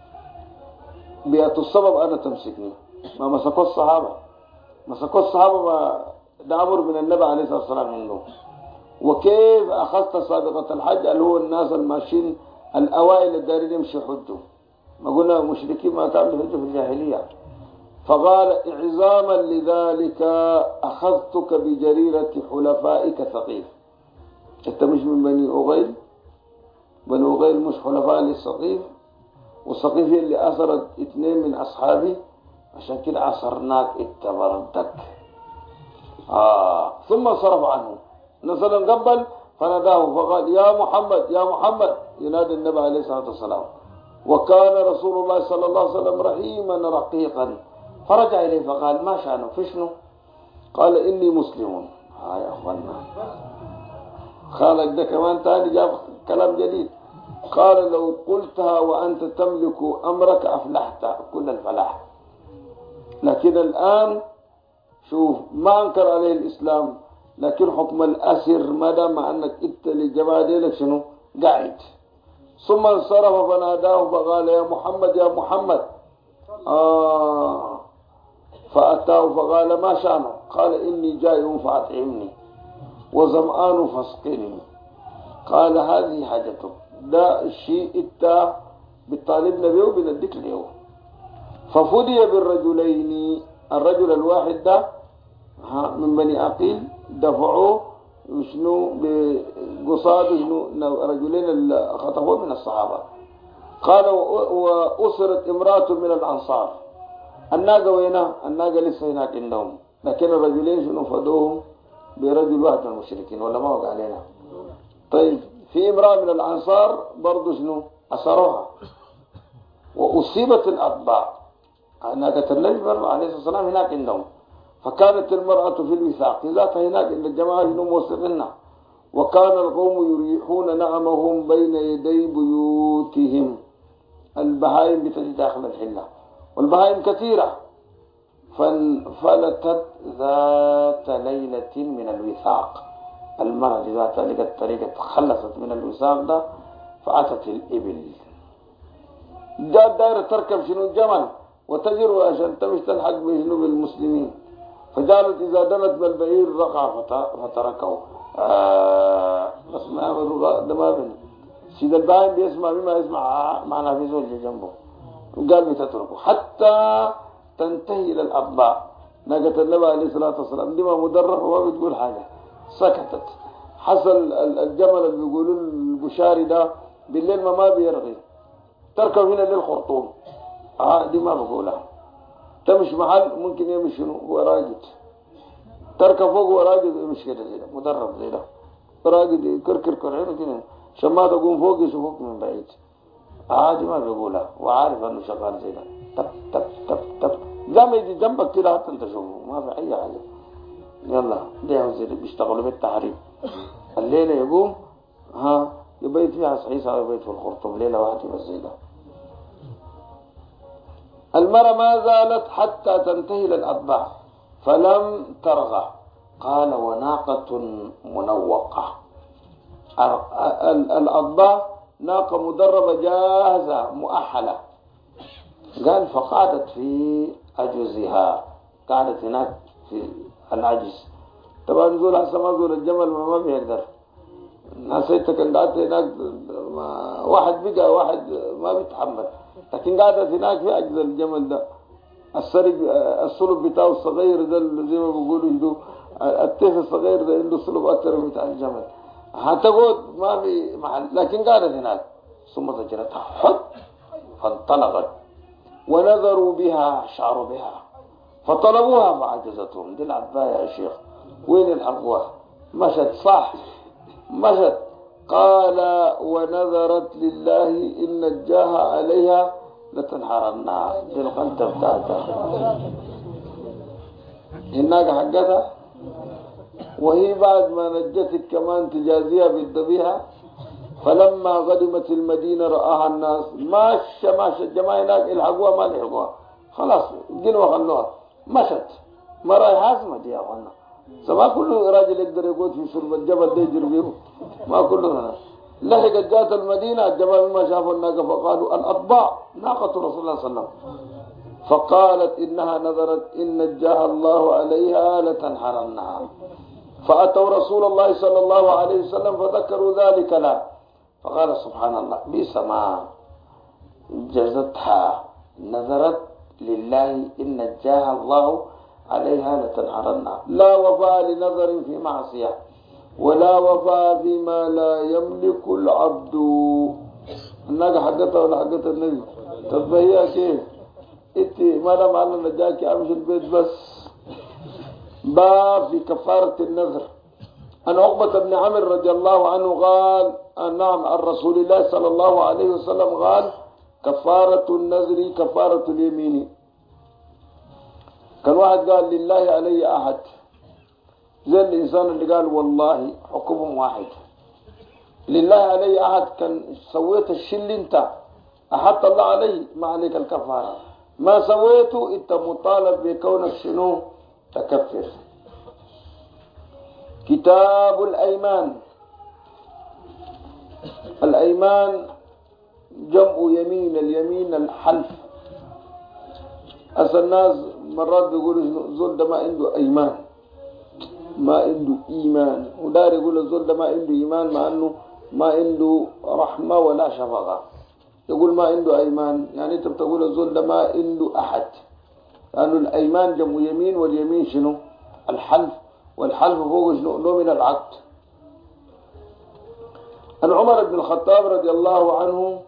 بيأت السبب أنا تمسكني. ما مسكوا الصحابة، مسكوا الصحابة ما ده أمر من النبي عليه الصلاة والسلام منه. وكيف أخذت سابقة الحج اللي هو الناس الماشيين الأوائل الدارين يمشي حجوا، ما قلنا مشركين ما كانوا يحجوا في الجاهلية. فقال إعزاما لذلك أخذتك بجريرة حلفائك ثقيف. أنت مش من بني أغيل؟ بني أغيل مش حلفاء للثقيف؟ والثقيف هي اللي أسرت 2 من أصحابي، عشان كده أسرناك اتبرتك. ثم صرف عنه نزل قبل فناداه فقال يا محمد يا محمد، ينادي النبي عليه الصلاة والسلام. وكان رسول الله صلى الله عليه وسلم رحيما رقيقا، فرجع إليه فقال ما شأنه؟ في شنو؟ قال إني مسلم. يا أخوانا خالق ده كمان تاني جاب كلام جديد. قال لو قلتها وأنت تملك أمرك أفلحت كل الفلاح، لكن الآن شوف ما أنكر عليه الإسلام، لكن حكم الأسر ما دام أنك إنت للجماعة ديلك شنو قاعد. ثم انصرف فناداه فقال يا محمد يا محمد. فأتاه فقال ما شأنه؟ قال إني جائع فأطعمني وظمآن فاسقني. قال هذه حاجتك، ده الشيء انت بتطالبنا به وبنديك له. ففدي بالرجلين، الرجل الواحد ده من بني عقيل دفعوه شنو بقصاده شنو رجلين خطفوه من الصحابة. قال وأسرت امرأة من الأنصار. الناقة وينها؟ الناقة لسه هناك عندهم، لكن الرجلين شنو فدوهم برجل واحد من المشركين، ولا ما وقع علينا؟ طيب في امرأة من الأنصار برضو شنو أسروها. وأصيبت الأطباع، ناقة النبي عليه الصلاة والسلام هناك عندهم، فكانت المرأة في الوثاق ذاتها هناك عند الجماعة شنو موثقينها. وكان القوم يريحون نعمهم بين يدي بيوتهم، البهائم بتجي داخل الحلة والبهائم كثيرة. فانفلتت ذات ليلة من الوثاق، المرأة ذات لقت طريقة تخلصت من الوثاق ده، فأتت الإبل، جاءت دائرة تركب شنو الجمل وتجر عشان تمشي تلحق بجنوب المسلمين. فجالت إذا دنت بالبعير رقع فتركه. بس ما يعملوا ده ما بين سيد الباهم بيسمع بما يسمع معنا في زوج جنبه، وقال بتتركه حتى تنتهي إلى الأطباع. ناقة النبي عليه الصلاة والسلام دي ما مدرب وما بتقول حاجة، سكتت. حصل الجمل اللي بيقولوا البشاري ده بالليل ما بيرغي، تركب هنا للخرطوم. دي ما بقولها. تمشي محل ممكن يمشي شنو هو راجد، تركب فوق وراجد يمشي كده زي ده، مدرب زي ده، راجد يكركر كرعينه كده عشان ما تقوم فوق يشوفوك من بعيد. دي ما بيقولها، وعارف انه شغال زي ده، تب تب تب تب زي ما يجي جنبك كده حتى انت تشوفه، ما في اي حاجه. يلا ده زي بيشتغلوا بالتحريم. الليله يقوم يبيت فيها صحيحه او يبيت في الخرطوم ليله واحده بس زي ده. المرأة ما زالت حتى تنتهي للأطباع فلم ترغى. قال وناقة منوقة، الأطباع ناقة مدربة جاهزة مؤهلة. قال فقعدت في عجزها، قعدت هناك في العجز. طبعا نزول هسه ما زول الجمل ما بيقدر. الناس كان قعدت هناك واحد بقى واحد ما بيتحمل، لكن قعدت هناك في عجز الجمل ده. الصلب بتاعه الصغير ده زي ما بيقولوا يدو التيس الصغير ده عنده صلب أكثر من بتاع الجمل، هتقعد ما في محل، لكن قعدت هناك. ثم زجرتها حد فانطلقت ونظروا بها شعروا بها فطلبوها فعجزتهم. دي العباية يا شيخ وين الحقوها؟ مشت صح مشت قال ونذرت لله إن نجاها عليها لتنحرنها. دي القنطة بتاعتها هناك حقتها، وهي بعد ما نجتك كمان تجازيها بالذبيحة. فلما قدمت المدينة رآها الناس ماشى الجماعة هناك، الحقوها ما لحقوها، خلاص جنوا خلوها مشت. ما رايح عاصمة دي يا أخوانا، ما كل راجل يقدر يقود في صلب الجبل ده يجري بيه، ما كله. لحقت جات المدينة، الجماعة ما شافوا الناقة فقالوا الأطباع ناقة رسول الله صلى الله عليه وسلم. فقالت إنها نذرت إن نجاها الله عليها لتنحرنها. فأتوا رسول الله صلى الله عليه وسلم فذكروا ذلك له، فقال سبحان الله بئس ما جزتها، نذرت لله إن نجاها الله عليها لتنحرنها. لا وفاء لنذر في معصية، ولا وفاء فيما لا يملك العبد. الناقة حقتها ولا حقت النبي؟ طب هي كيف؟ انت ما دام انا نجاك امشي البيت بس. باب في كفارة النذر. عن عقبة بن عمرو رضي الله عنه قال نعم عن رسول الله صلى الله عليه وسلم قال كفارة النذر كفارة اليمين. كان واحد قال لله علي أحد، زي الإنسان اللي قال والله حكمهم واحد. لله علي أحد كان سويت الشل انت أحط الله علي، ما عليك الكفارة. ما سويته انت مطالب بكونك شنو تكفر. كتاب الأيمان. الأيمان جمع يمين، اليمين الحلف. أصل الناس مرات بيقولوا زول ده ما عنده أيمان، ما عنده إيمان، ودار يقول الزول ده ما عنده إيمان مع أنه ما عنده رحمة ولا شفقة. يقول ما عنده أيمان، يعني أنت بتقول الزول ده ما عنده أحد، لأنه الأيمان جمع يمين، واليمين شنو؟ الحلف، والحلف فوق شنو؟ نوع من العقد. عن عمر بن الخطاب رضي الله عنه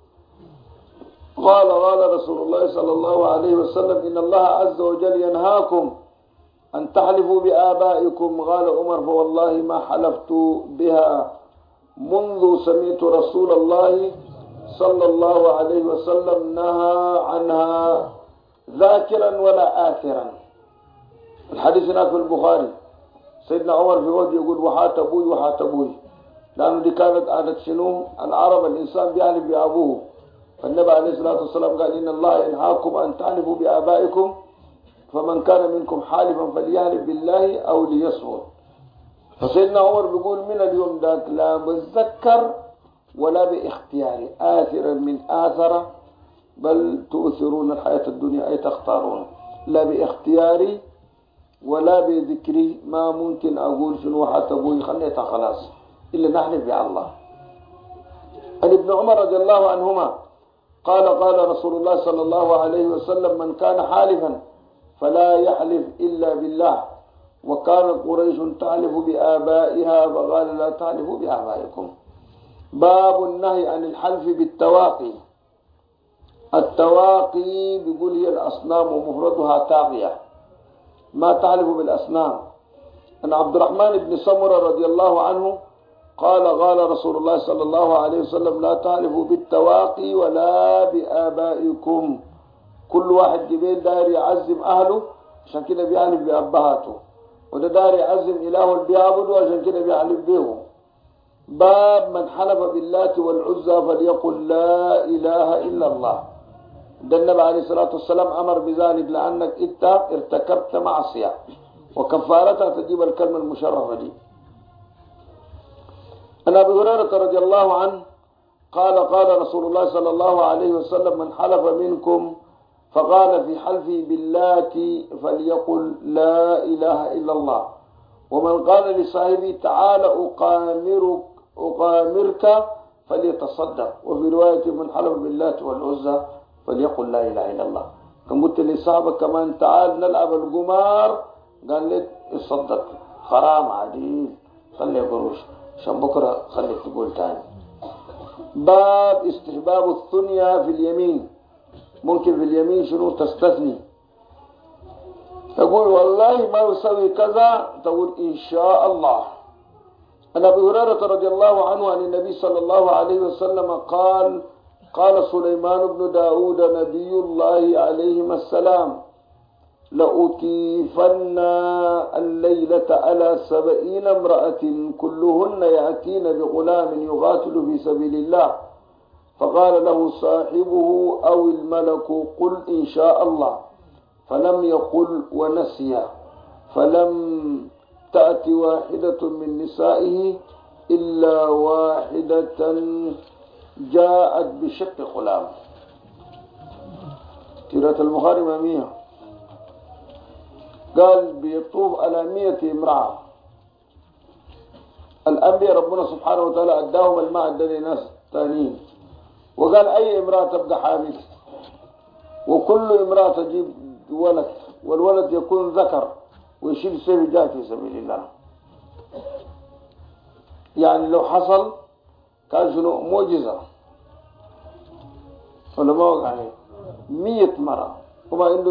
قال رسول الله صلى الله عليه وسلم إن الله عز وجل ينهاكم أن تحلفوا بآبائكم. قال عمر فوالله ما حلفت بها منذ سمعت رسول الله صلى الله عليه وسلم نهى عنها ذاكرا ولا آثرا. الحديث هناك في البخاري. سيدنا عمر في وجه يقول وحات أبوي وحات أبوي، لأنه دي كانت عادة شنو العرب، الإنسان بيحلف بأبوه. فالنبي عليه الصلاة والسلام قال إن الله ينهاكم أن تحلفوا بآبائكم، فمن كان منكم حالفا فليحلف بالله أو ليصمت. فسيدنا عمر بيقول من اليوم ذاك لا بتذكر ولا باختياري، آثرا من آثر، بل تؤثرون الحياة الدنيا أي تختارون. لا باختياري ولا بذكري، ما ممكن أقول شنو حتى أبوي خليتها خلاص إلا نحلف بالله. عن ابن عمر رضي الله عنهما قال رسول الله صلى الله عليه وسلم من كان حالفا فلا يحلف إلا بالله، وكانت قريش تحلف بآبائها فقال لا تحلفوا بآبائكم. باب النهي عن الحلف بالتواقي. التواقي بيقول هي الأصنام ومفردها تاقية، ما تحلف بالأصنام. أن عبد الرحمن بن سمرة رضي الله عنه قال رسول الله صلى الله عليه وسلم لا تحلفوا بالتواقي ولا بآبائكم. كل واحد جبيل داير يعزم أهله عشان كده بيحلف بأبهاته، وده داير يعزم إله اللي بيعبده عشان كده بيحلف بيهم. باب من حلف باللات والعزى فليقل لا إله إلا الله. ده النبي عليه الصلاة والسلام أمر بذلك، لأنك إنت ارتكبت معصية وكفارتها تجيب الكلمة المشرفة دي. عن أبي هريرة رضي الله عنه قال رسول الله صلى الله عليه وسلم من حلف منكم فقال في حلفه باللات فليقل لا إله إلا الله. ومن قال لصاحبه تعال أقامرك فليتصدق. وفي رواية من حلف باللات والعزى فليقل لا إله إلا الله. كان قلت لصاحبك كمان تعال نلعب القمار، قال لك اصدق، حرام عديل، خلي قروش عشان بكرة خليك تقول تاني. باب استحباب الثنيا في اليمين. ممكن في اليمين شنو تستثني، تقول والله ما يسوي كذا، تقول إن شاء الله. عن أبي هريرة رضي الله عنه عن النبي صلى الله عليه وسلم قال قال سليمان بن داود نبي الله عليهما السلام لأطيفن الليلة على 70 امرأة كلهن يأتين بغلام يقاتل في سبيل الله فقال له صاحبه أو الملك قل إن شاء الله فلم يقل ونسي فلم تأتي واحدة من نسائه إلا واحدة جاءت بشق غلام. تيرة البخاري 100 قال بيطوف على 100 امرأة. الأنبياء ربنا سبحانه وتعالى أداهم الماء أدى ناس ثانيين، وقال أي امرأة تبقى حامل، وكل امرأة تجيب ولد، والولد يكون ذكر ويشيل سيف جاي في سبيل الله. يعني لو حصل كان شنو معجزة ولا ما وقع عليه 100 مرة، هما عنده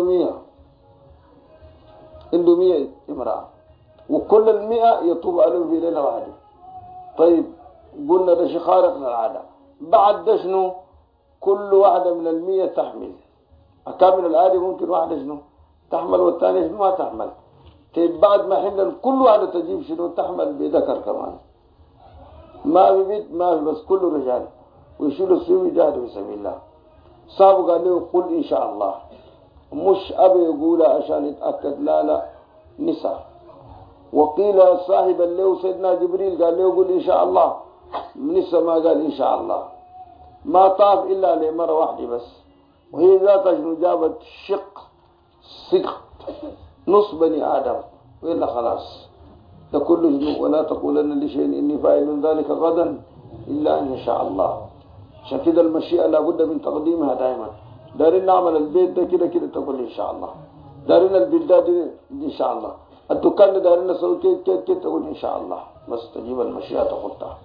100 امرأة، وكل 100 يطوف عليهم في ليلة واحدة. طيب قلنا ده شيء خارق للعادة. بعد ده شنو؟ كل واحدة من 100 تحمل. أكامل العادي ممكن واحدة شنو تحمل والثانية شنو ما تحمل. طيب بعد ما حمل كل واحدة تجيب شنو تحمل بذكر كمان، ما في بيت ما في، بس كله رجال، ويشيلوا السيوف يجاهدوا في سبيل الله. صاحبه قال له قل إن شاء الله، مش أبي يقولها عشان يتأكد، لا نساء. وقيل صاحبا له سيدنا جبريل قال له قل إن شاء الله، نساء ما قال إن شاء الله. ما طاف إلا لمرة واحدة بس، وهي ذاتها شنو جابت سقط نص بني آدم، وإلا خلاص تقول له ولا تقولن لشيء إني فاعل ذلك غدا إلا أن يشاء الله. عشان كده المشيئة لابد من تقديمها دائما. دارين نعمل البيت ده كده كده تقول إن شاء الله، دارين البلدة دي إن شاء الله، الدكان دارين نسوي كده تقول إن شاء الله، بس تجيب المشيئة تقولها.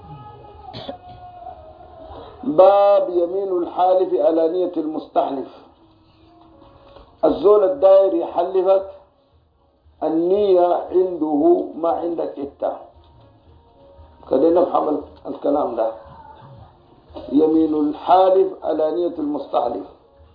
باب يمين الحالف على نية المستحلف. الزول الداير يحلفك النية عنده ما عندك انت، كده نفهم الكلام ده. يمين الحالف على نية المستحلف.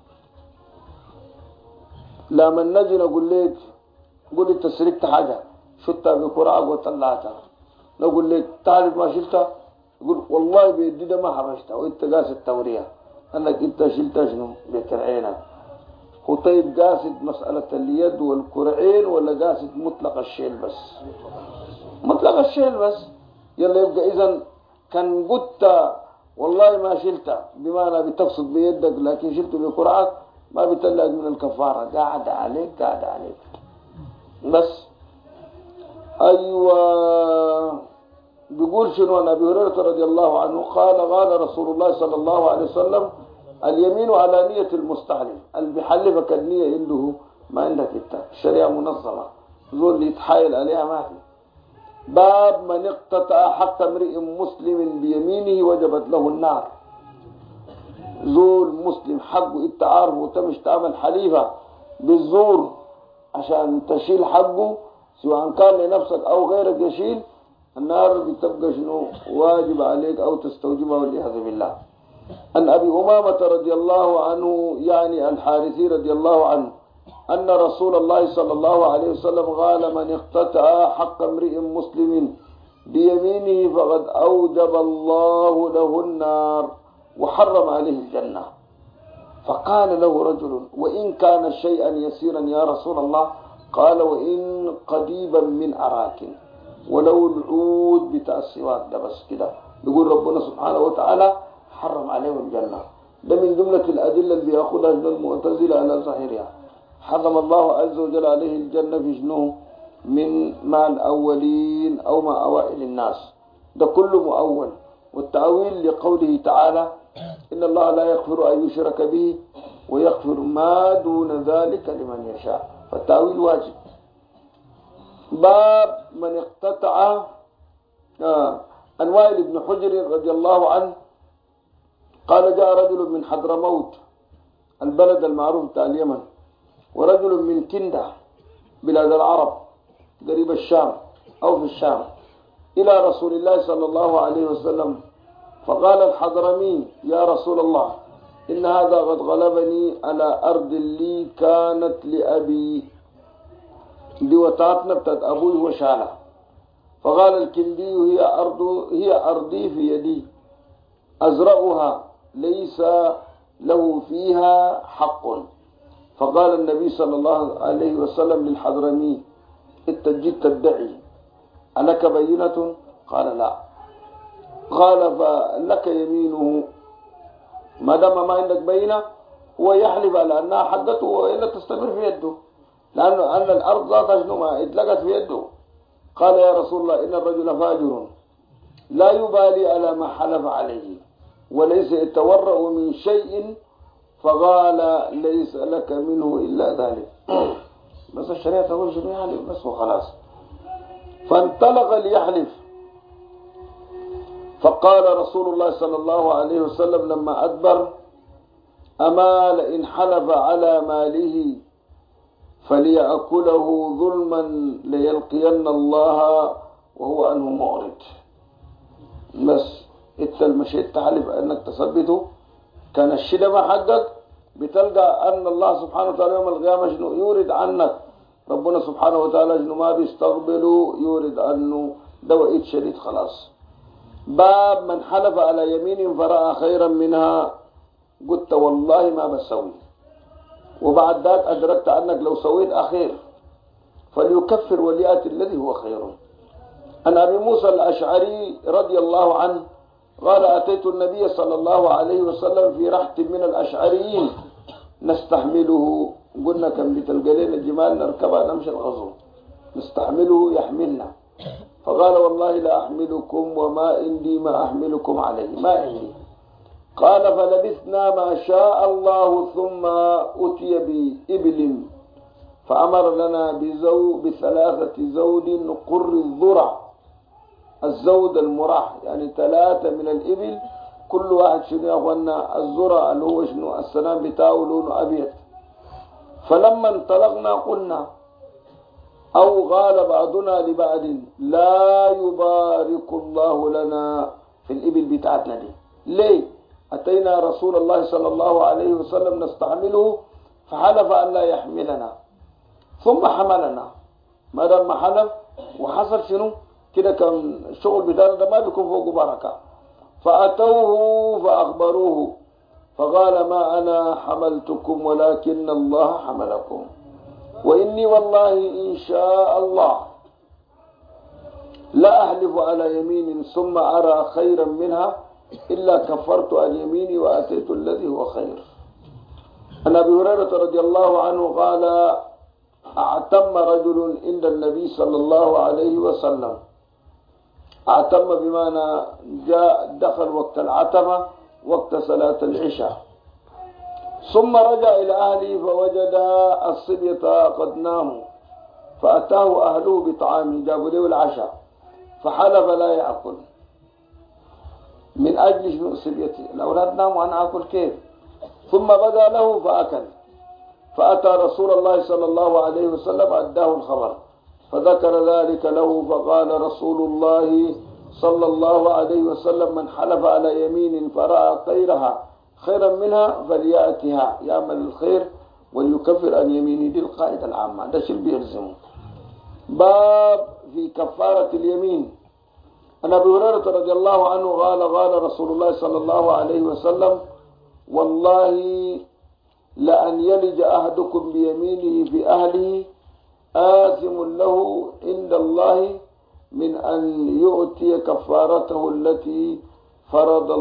لما نجي نقول لك قول انت سرقت حاجة شلتها بقرعة وطلعتها، نقول لك تعرف ما شلتها، يقول والله بيدي ده ما حبشتها وانت قاصد توريها انك انت شلتها شنو بكرعينك. هو طيب قاصد مسألة اليد والكرعين ولا قاصد مطلق الشيل بس؟ مطلق الشيل بس. يلا يبقى إذن كان قلت والله ما شلتها بمعنى بتقصد بيدك لكن شلته بكرعك ما بتلقى من الكفارة، قاعد عليك بس. أيوة بيقول شنو عن أبي هريرة رضي الله عنه قال رسول الله صلى الله عليه وسلم اليمين على نية المستحلف. اللي بيحلفك النية عنده ما عندك انت، الشريعة منظمة، زول اللي يتحايل عليها ما في. باب من اقتطع حق امرئ مسلم بيمينه وجبت له النار. زول مسلم حقه انت عارفه وتمش تعمل حليفة بالزور عشان تشيل حقه، سواء كان لنفسك او غيرك يشيل، النار بتبقى شنو واجب عليك او تستوجبها والعياذ بالله. عن أبي أمامة رضي الله عنه يعني الحارثي رضي الله عنه أن رسول الله صلى الله عليه وسلم قال من اقتطع حق امرئ مسلم بيمينه فقد أوجب الله له النار وحرم عليه الجنة. فقال له رجل وإن كان شيئا يسيرا يا رسول الله؟ قال وإن قديبا من أراك ولو العود بتاع السواك ده بس كده. يقول ربنا سبحانه وتعالى حرم عليهم الجنة. ده من جملة الأدلة اللي بيأخذها المعتزلة على ظاهرها. حرم الله عز وجل عليه الجنة في شنو؟ من مع الأولين أو مع أوائل الناس، ده كله مؤول. والتأويل لقوله تعالى إن الله لا يغفر أن يشرك به ويغفر ما دون ذلك لمن يشاء، فالتأويل واجب. باب من اقتطع عن وائل بن حجر رضي الله عنه قال جاء رجل من حضرموت البلد المعروف بتاع اليمن، ورجل من كندة بلاد العرب قريب الشام أو في الشام، إلى رسول الله صلى الله عليه وسلم فقال الحضرمي: يا رسول الله، إن هذا قد غلبني على أرض لي كانت لأبي، دي وتاتنا بتاعت أبوي وشالها. فقال الكندي: هي أرضي في يدي أزرعها، ليس له فيها حق. فقال النبي صلى الله عليه وسلم للحضرمي: انت جيت تدعي، ألك بينة؟ قال: لا. قال: فلك يمينه، ما دام ما عندك بينة هو يحلف على أنها حقته وإلا تستمر في يده، لأنه أن الأرض ذاتها شنو ما اتلقت في يده. قال: يا رسول الله، إن الرجل فاجر لا يبالي على ما حلف عليه وليس يتورع من شيء. فقال: ليس لك منه إلا ذلك. بس الشريعة تقول شنو يعني بس وخلاص. فانطلق ليحلف، فقال رسول الله صلى الله عليه وسلم لما أدبر: أما لئن حلف على ماله فليأكله ظلما ليلقين الله وهو عنه معرض. بس انت المشيت تحلف انك تثبته، كان الشدة حقك بتلقى ان الله سبحانه وتعالى يوم القيامة شنو يورد عنك. ربنا سبحانه وتعالى شنو ما بيستقبله، يورد عنه دوائد شديد خلاص. باب من حلف على يمين فرأى خيرا منها قلت والله ما بسوي، وبعد ذلك أدركت أنك لو سويت أخير فليكفر وليأتي الذي هو خير. عن أبي موسى الأشعري رضي الله عنه قال: أتيت النبي صلى الله عليه وسلم في رحت من الأشعريين نستحمله، قلنا كم بتلقلين الجمال نركبها نمشي الغزو، نستحمله يحملنا. فقال: والله لا أحملكم وما عندي ما أحملكم عليه، ما عندي. قال: فلبثنا ما شاء الله ثم أتي بإبل فأمر لنا بثلاثة زود قر الذرع. الزود المراح يعني 3 من الإبل، كل واحد شنو يا أخوانا الذرع اللي هو شنو السنام بتاعه لونه أبيض. فلما انطلقنا قلنا أو قال بعضنا لبعض: لا يبارك الله لنا في الإبل بتاعتنا دي. ليه؟ أتينا رسول الله صلى الله عليه وسلم نستعمله فحلف أن لا يحملنا ثم حملنا. ما دام حلف وحصل شنو كده كان الشغل بتاعنا ده ما بيكون فوق بركة. فأتوه فأخبروه فقال: ما أنا حملتكم ولكن الله حملكم، وإني والله إن شاء الله لا أحلف على يمين ثم أرى خيرا منها إلا كفرت عن يميني وأتيت الذي هو خير. عن أبي هريرة رضي الله عنه قال: أعتم رجل عند النبي صلى الله عليه وسلم. أعتم بمعنى جاء دخل وقت العتمة وقت صلاة العشاء، ثم رجع إلى أهله فوجد الصبية قد ناموا، فأتاه أهله بطعام، جابوا له العشاء، فحلف لا يأكل من أجل شنو صبيته، الأولاد ناموا أنا أكل كيف؟ ثم بدا له فأكل، فأتى رسول الله صلى الله عليه وسلم أداه الخبر فذكر ذلك له، فقال رسول الله صلى الله عليه وسلم: من حلف على يمين فرأى غيرها خيرا منها فليأتها يعمل الخير وليكفر عن يمينه. دي القاعدة العامة، ده شيء بيلزمه. باب في كفارة اليمين. عن أبي هريرة رضي الله عنه قال: قال رسول الله صلى الله عليه وسلم: والله لأن يلج أحدكم بيمينه في أهله آثم له عند الله من أن يؤتي كفارته التي فرض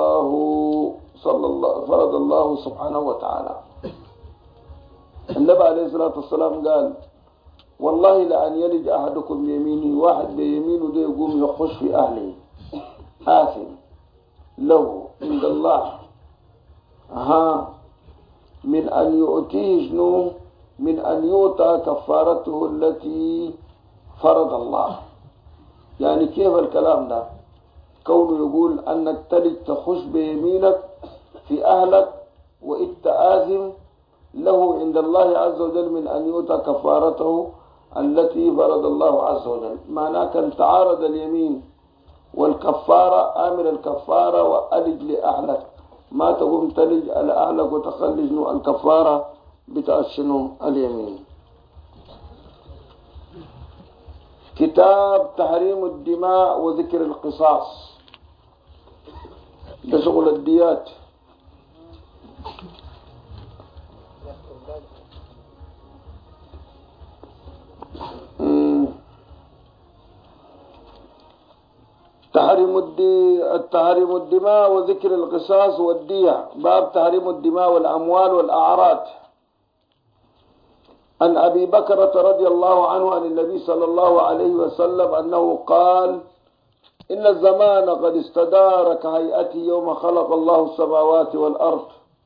الله سبحانه وتعالى. النبي عليه الصلاة والسلام قال: والله لأن يلج أحدكم بيمينه، واحد بيمينه ده يقوم يخش في أهله، آثم له عند الله من أن يؤتيه شنو؟ من أن يؤتى كفارته التي فرض الله. يعني كيف الكلام ده؟ كونه يقول أنك تلج تخش بيمينك في أهلك وإنت آثم له عند الله عز وجل من أن يؤتى كفارته التي فرض الله عز وجل. معناه كان تعارض اليمين والكفارة، آمر الكفارة وألج لأهلك، ما تقوم تلج على أهلك وتخلج الكفارة بتاع شنو اليمين. كتاب تحريم الدماء وذكر القصاص، ده شغل الديات. تحريم الدماء وذكر القصاص والدية. باب تحريم الدماء والأموال والأعراض. عن أبي بكرة رضي الله عنه عن النبي صلى الله عليه وسلم أنه قال: إن الزمان قد استدار كهيئته يوم خلق الله السماوات والأرض.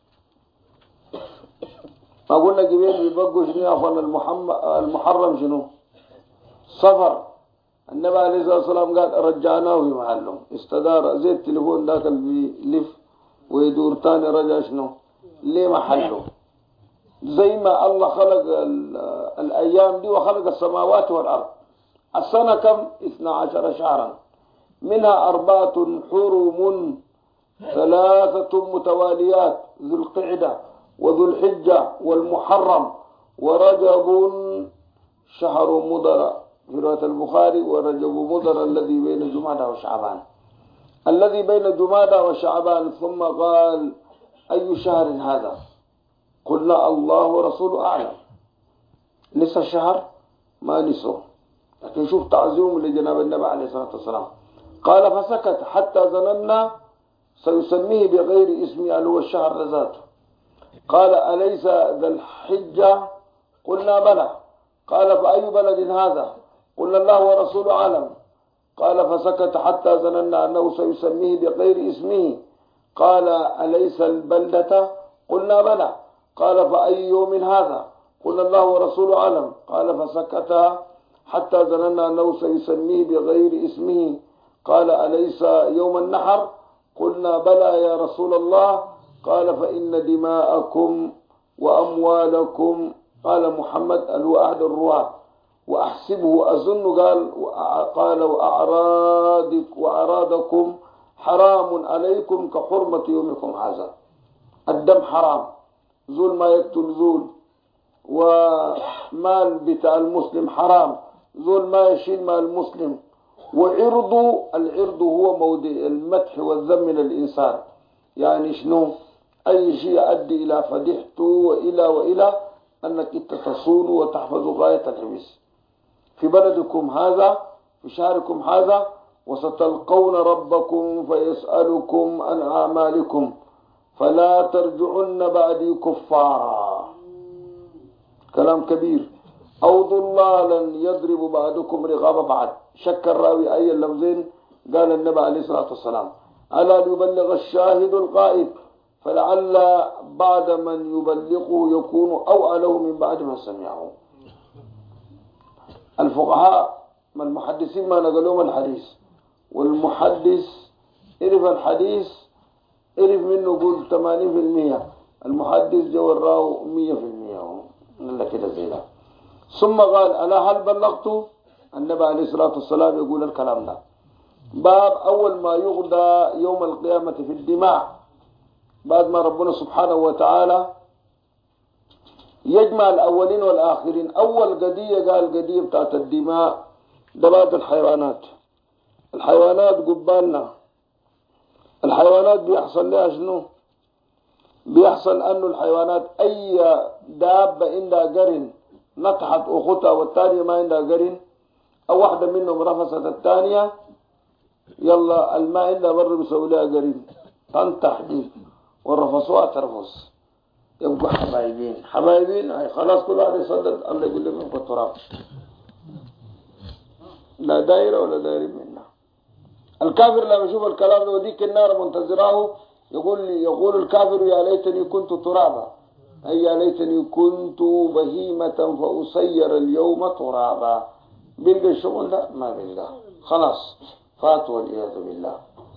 ما قلنا قبيل بيبقوا شنو يا أخوان؟ المحرم شنو؟ صفر. النبي عليه الصلاة والسلام قال رجعناه في محله، استدار زي التليفون ذاك اللي بيلف ويدور تاني، رجع شنو؟ ليه محله. زي ما الله خلق الأيام دي وخلق السماوات والأرض. السنة كم؟ 12 شهرا، منها 4 حرم، 3 متواليات: ذو القعدة وذو الحجة والمحرم ورجب شهر مضر في رواية البخاري، ورجب مضر الذي بين جمادى وشعبان، الذي بين جمادى وشعبان. ثم قال: أي شهر هذا؟ قلنا الله ورسوله أعلم. نسى الشهر؟ ما نسوه، لكن شوف تعظيم لجناب النبي عليه الصلاة والسلام. قال: فسكت حتى ظننا سيسميه بغير اسمه، اللي هو الشهر ذاته. قال: أليس ذا الحجة؟ قلنا بلى. قال: فأي بلد هذا؟ قلنا الله ورسوله أعلم. قال: فسكت حتى ظننا أنه سيسميه بغير اسمه. قال: أليس البلدة؟ قلنا بلى. قال: فأي يوم هذا؟ قلنا الله ورسوله أعلم. قال: فسكت حتى ظننا أنه سيسميه بغير اسمه. قال: أليس يوم النحر؟ قلنا بلى يا رسول الله. قال: فإن دماءكم وأموالكم، قال محمد اللي هو أحد الرواة، وأحسبه أظن قال وأعراضكم حرام عليكم كحرمة يومكم هذا. الدم حرام، ذول ما يقتل ذول، ومال بتاع المسلم حرام، ذول ما يشيل مال المسلم. العرض هو موضع المدح والذم من الإنسان، يعني شنو؟ أي شيء يؤدي إلى فضيحته وإلى أنك تصون وتحفظ غاية الحفظ. في بلدكم هذا، في شهركم هذا، وستلقون ربكم فيسألكم عن أعمالكم فلا ترجعن بعدي كفارا. كلام كبير. أو ضلالا يضرب بعضكم رقاب بعض. شك الراوي أي اللفظين. قال النبي عليه الصلاة والسلام: ألا ليبلغ الشاهد الغائب، فلعل بعد من يبلغه يكون أوعى له من بعد ما سمعه. الفقهاء من المحدثين ما نقلوهم الحديث، والمحدث عرف الحديث عرف منه قول 80%، المحدث جو الراو 100%. قال كده زي ده. ثم قال: ألا هل بلغت؟ النبي عليه الصلاة والسلام يقول الكلام ده. باب أول ما يغدى يوم القيامة في الدماء، بعد ما ربنا سبحانه وتعالى يجمع الأولين والآخرين. أول قضية قال قضية بتاعت الدماء، ده بعد الحيوانات. الحيوانات قبالنا، الحيوانات بيحصل لها شنو؟ بيحصل أنه الحيوانات أي دابة عندها قرن نطحت أختها والثانية ما عندها قرن، أو واحدة منهم رفست الثانية، يلا الماء عندها برضه بيسوي لها قرن، تنطح دي والرفصوها ترفص، يبقوا حبايبين هاي خلاص. كل واحد يصدق الله يقول لهم في التراب، لا دايرة ولا دايرين منها. الكافر لما يشوف الكلام ده وديك النار منتظراه يقول الكافر: يا ليتني كنت ترابا، أي يا ليتني كنت بهيمة فأسير اليوم ترابا. بيلقى الشغل ده؟ ما بيلقى، خلاص فات والعياذ بالله.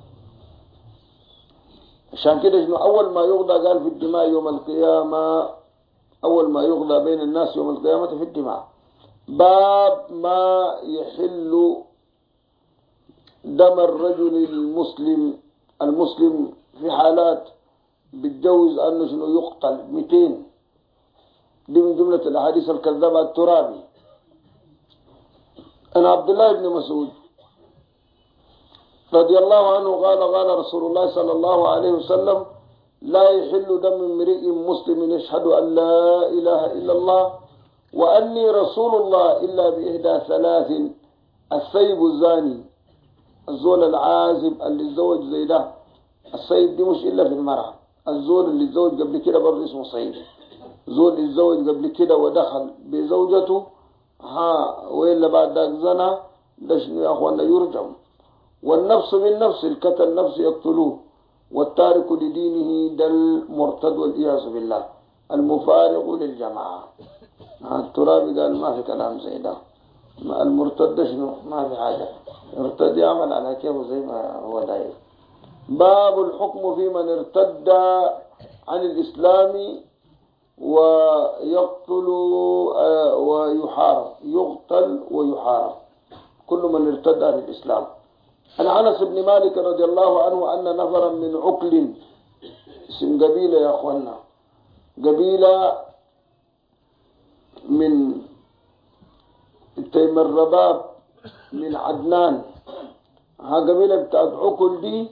عشان كده شنو أول ما يغضى؟ قال في الدماء يوم القيامة، أول ما يغضى بين الناس يوم القيامة في الدماء. باب ما يحل دم الرجل المسلم في حالات بتجوز أنه شنو يقتل 200. دي من جملة الأحاديث الكذابة الترابي. أنا عبد الله بن مسعود رضي الله عنه قال رسول الله صلى الله عليه وسلم: لا يحل دم امرئ مسلم يشهد أن لا إله إلا الله وأني رسول الله إلا بإحدى 3: الثيب الزاني، الزول العازب اللي يتزوج زي ده. السيب دي مش إلا في المرأة. الزول اللي يتزوج قبل كده برضه اسمه سيب. زول يتزوج قبل كده ودخل بزوجته وإلا بعد ذاك زنا، ده شنو يا أخوانا؟ يرجم. والنفس بالنفس، القتل نفس يقتلوه. والتارك لدينه ده المرتد والعياذ بالله، المفارق للجماعة. الترابي قال ما في كلام زي ده. المرتد شنو؟ ما في حاجة. ارتد يعمل على كيفه زي ما هو داير. باب الحكم في من ارتد عن الإسلام ويقتل ويحارب. يقتل ويحارب كل من ارتد عن الإسلام. عن أنس بن مالك رضي الله عنه أن نفرا من عقل، اسم قبيلة يا أخوانا، قبيلة من تيم الرباب من عدنان. قبيلة بتاعت عقل دي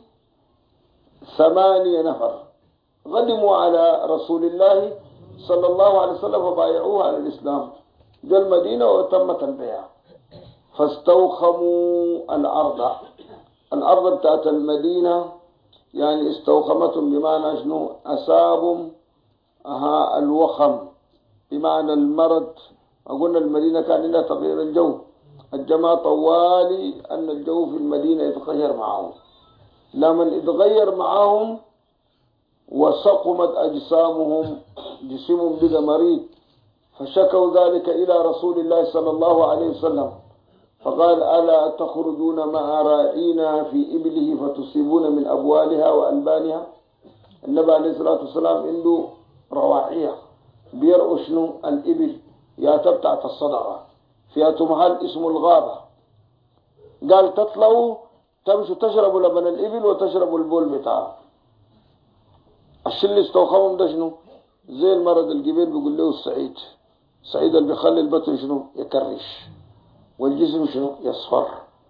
8 نفر قدموا على رسول الله صلى الله عليه وسلم وبايعوه على الإسلام. جاء المدينة وتمت البيع، فاستوخموا الأرض بتاعت المدينة، يعني استوخمتهم بمعنى شنو؟ أصابهم الوخم بمعنى المرض. قلنا المدينة كان لها تغيير الجو، الجماعة طوالي أن الجو في المدينة يتغير معهم. لمن يتغير معهم وسقمت أجسامهم، جسمهم بقى مريض، فشكوا ذلك إلى رسول الله صلى الله عليه وسلم، فقال: ألا تخرجون مع راعينا في إبله فتصيبون من أبوالها وألبانها؟ النبي عليه الصلاة والسلام عنده رواعية بيرأوا شنو؟ الإبل، يا تبتعت الصدقة فيها محل اسمه الغابة. قال تطلعوا تمشوا تشربوا لبن الإبل وتشربوا البول بتاعه. الشيء اللي استوخمهم ده شنو؟ زي المرض الجبيل بيقول له السعيد. السعيد اللي بيخلي البطن شنو؟ يكرش، والجسم شنو؟ يصفر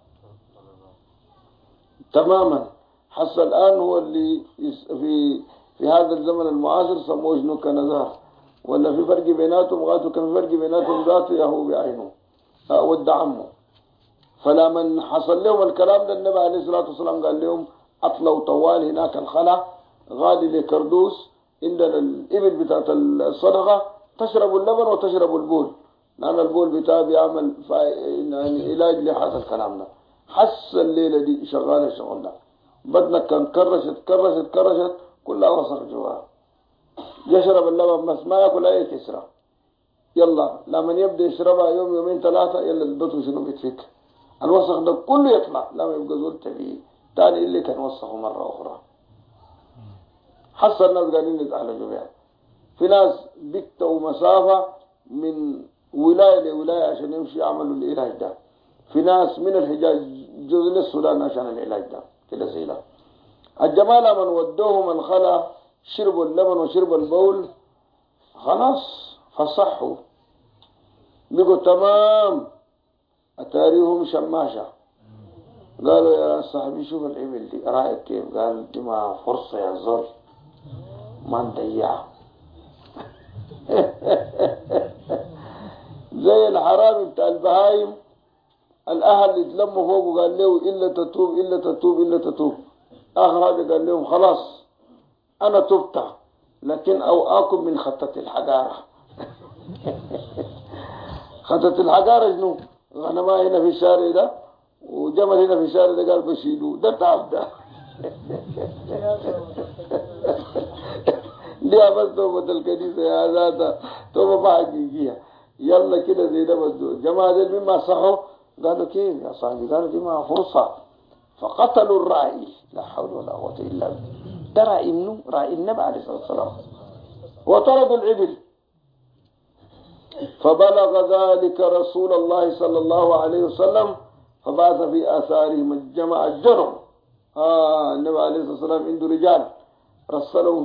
تماما. حتى الآن هو اللي في هذا الزمن المعاصر سموه شنو؟ كنزار. ولا في فرق بيناتهم غاتوا؟ كان في فرق بيناتهم ذاته يهو بعينه والدعمه. فلما حصل لهم الكلام ده النبي عليه الصلاة والسلام قال لهم: أطلعوا طوال هناك الخلا غادي لكردوس عندنا الإبل بتاعت الصدقة، تشربوا اللبن وتشربوا البول، لأن البول بتاعه بيعمل يعني علاج لهذا الكلام ده. حس الليلة دي شغالة الشغل ده، بدنك كان كرشت كلها وسخ جواها. يشرب اللبن بس ما يأكل أي كسرة. يلا لما يبدأ يشربها يوم يومين 3 يلا البطن شنو بيتفك، الوسخ ده كله يطلع. لما يبقى زول تبيه تاني اللي كان وسخه مرة أخرى. حصل الناس قاعدين يتعالجوا بها. في ناس بيكتوا مسافة من ولاية لولاية عشان يمشي يعملوا العلاج ده. في ناس من الحجاز جزء للسودان عشان العلاج ده كده زي ده. الجماعة من ودوهم الخلا شربوا اللبن وشربوا البول خلاص فصحوا بقوا تمام. أتاريهم شماشة قالوا: يا صاحبي شوف الإبل دي رأيك كيف؟ قال: دي ما فرصة يا زول ما نضيعها. زي الحرامي بتاع البهايم، الأهل يتلموا فوق وقال له: إلا تتوب إلا تتوب إلا تتوب. آخر هذا قال لهم: خلاص أنا تبت، لكن أوآكم من خطة الحجارة. خطة الحجارة شنو؟ غنما هنا في الشارع ده وجمل هنا في الشارع ده، قال بشيلوه ده تعب ده. دي بس توبة الكنيسة يا ذاتا، توبة ما حقيقية. يلا كده زي ده بس. جماعة دي مما صحوا قالوا: كيف يا صاحبي؟ قالوا: دي ما فرصة. فقتلوا الرائي. لا حول ولا قوة إلا بالله. ده رائي منه؟ رائي النبي عليه الصلاة والسلام. وطردوا الإبل. فبلغ ذلك رسول الله صلى الله عليه وسلم فبعث في آثارهم الجمع الجرم. النبي عليه الصلاة والسلام عنده رجال رسلهم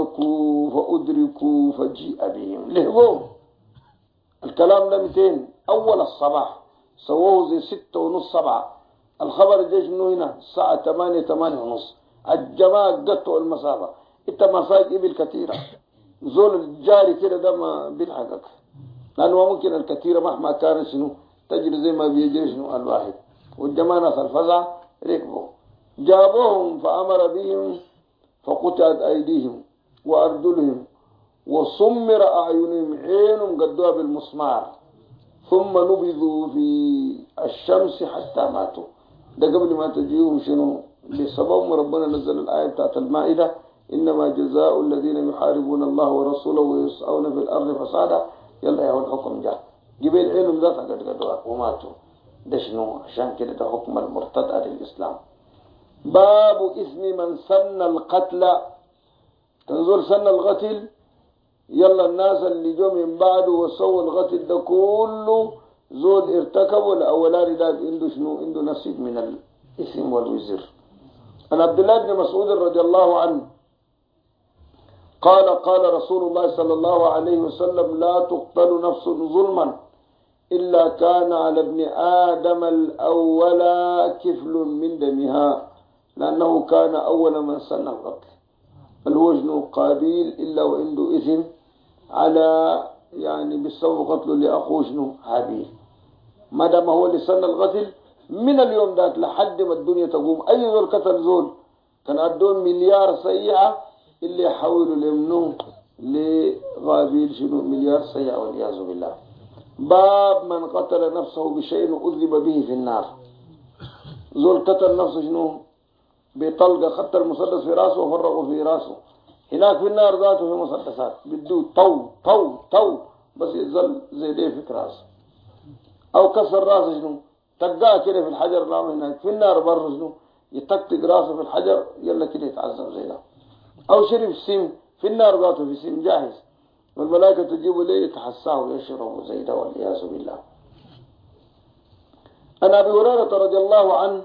فأدركوا فجيء بهم لهبوم. الكلام ده 200 أول الصباح سووه زي 6:30 7. الخبر جيش منه هنا الساعة 8 8:30. الجماعة قطعوا المسافة. انت مساج إبل كثيرة زول الجاري كده ده ما بيلحقك، لأنه ممكن الكثيرة مهما كان شنو تجري زي ما بيجري شنو الواحد. والجماعة ناس الفزع ركبوا جابوهم فأمر بهم فقطعت أيديهم وأرجلهم وصمر أعينهم عينهم قدوها بالمسمار ثم نبذوا في الشمس حتى ماتوا. ده قبل ما تجيهم شنو بسبب ربنا نزل الآية بتاعت المائدة إنما جزاء الذين يحاربون الله ورسوله ويسعون في الأرض فسادا. يلا يا الحكم جاء جبين عينهم ذاتها قد وماتوا. ده شنو عشان كده ده حكم المرتد على الإسلام. باب اسم من سن القتل. تنظر سن القتل يلا الناس اللي جو من بعده وسووا القتل ده كله زول ارتكبوا الأولاني ده عنده شنو عنده نصيب من الاسم والوزر. عن عبد الله بن مسعود رضي الله عنه قال قال رسول الله صلى الله عليه وسلم لا تقتل نفس ظلما إلا كان على ابن آدم الأول كفل من دمها لأنه كان أول من سن القتل. الوجن قابيل إلا وعنده إثم على يعني بسبب قتله لأخوه شنو هابيل. ما دام هو اللي سن القتل من اليوم ذاك لحد ما الدنيا تقوم أي ذول قتل زول كان عندهم مليار سيئة اللي يحولوا لمنه لغابيل شنو مليار سيئة والعياذ بالله. باب من قتل نفسه بشيء أذب به في النار. زول قتل نفسه شنو بطلقة خدت المسدس في راسه وفرقه في راسه هناك في النار ذاته في مسدسات بدو طو طو طو بس يزل زي ده في راسه أو كسر راسه شنو تقاه كده في الحجر نام هناك في النار برضه شنو يتقطق راسه في الحجر يلا كده يتعذب زي ده. أو شرب سم في النار ذاته في سم جاهز والملائكة تجيبه ليه يتحساه ويشرب زي ده والعياذ بالله. عن أبي هريرة رضي الله عنه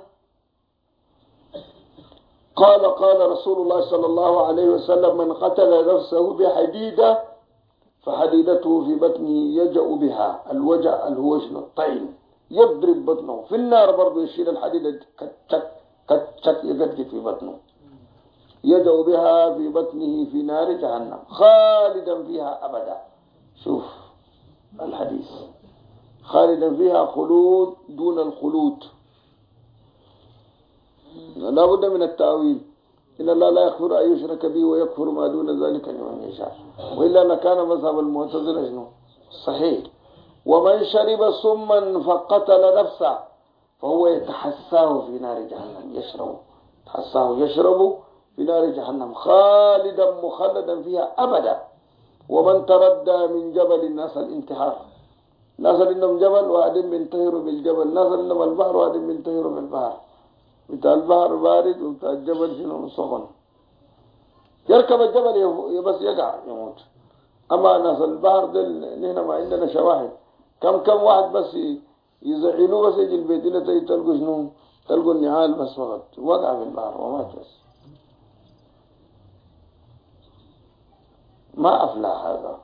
قال قال رسول الله صلى الله عليه وسلم من قتل نفسه بحديدة فحديدته في بطنه يجأ بها. الوجع الهوشن الطين يضرب بطنه في النار برضه يشيل الحديدة كتشك كتشك يقدك في بطنه يجأ بها في بطنه في نار جهنم خالدا فيها أبدا. شوف الحديث خالدا فيها خلود دون الخلود. لا بد من التأويل. إن الله لا يغفر أن يشرك به ويغفر ما دون ذلك لمن يشاء وإلا لكان مذهب المعتزلة شنو صحيح. ومن شرب سما فقتل نفسه فهو يتحساه في نار جهنم يشرب في نار جهنم خالدا مخلدا فيها أبدا. ومن تردى من جبل الناس الانتحار ناس إنهم جبل وعدم بينتهروا بالجبل ناس إنهم البحر وعدم بينتهروا بالبحر بتاع البحر بارد وبتاع الجبل شنو سخن يركب الجبل بس يقع يموت. أما ناس البحر دل هنا ما عندنا شواهد كم واحد بس يزعلوه بس يجي البيت إلا تلقوا شنو تلقوا النعال بس فقط وقع في البحر ومات بس ما أفلح هذا.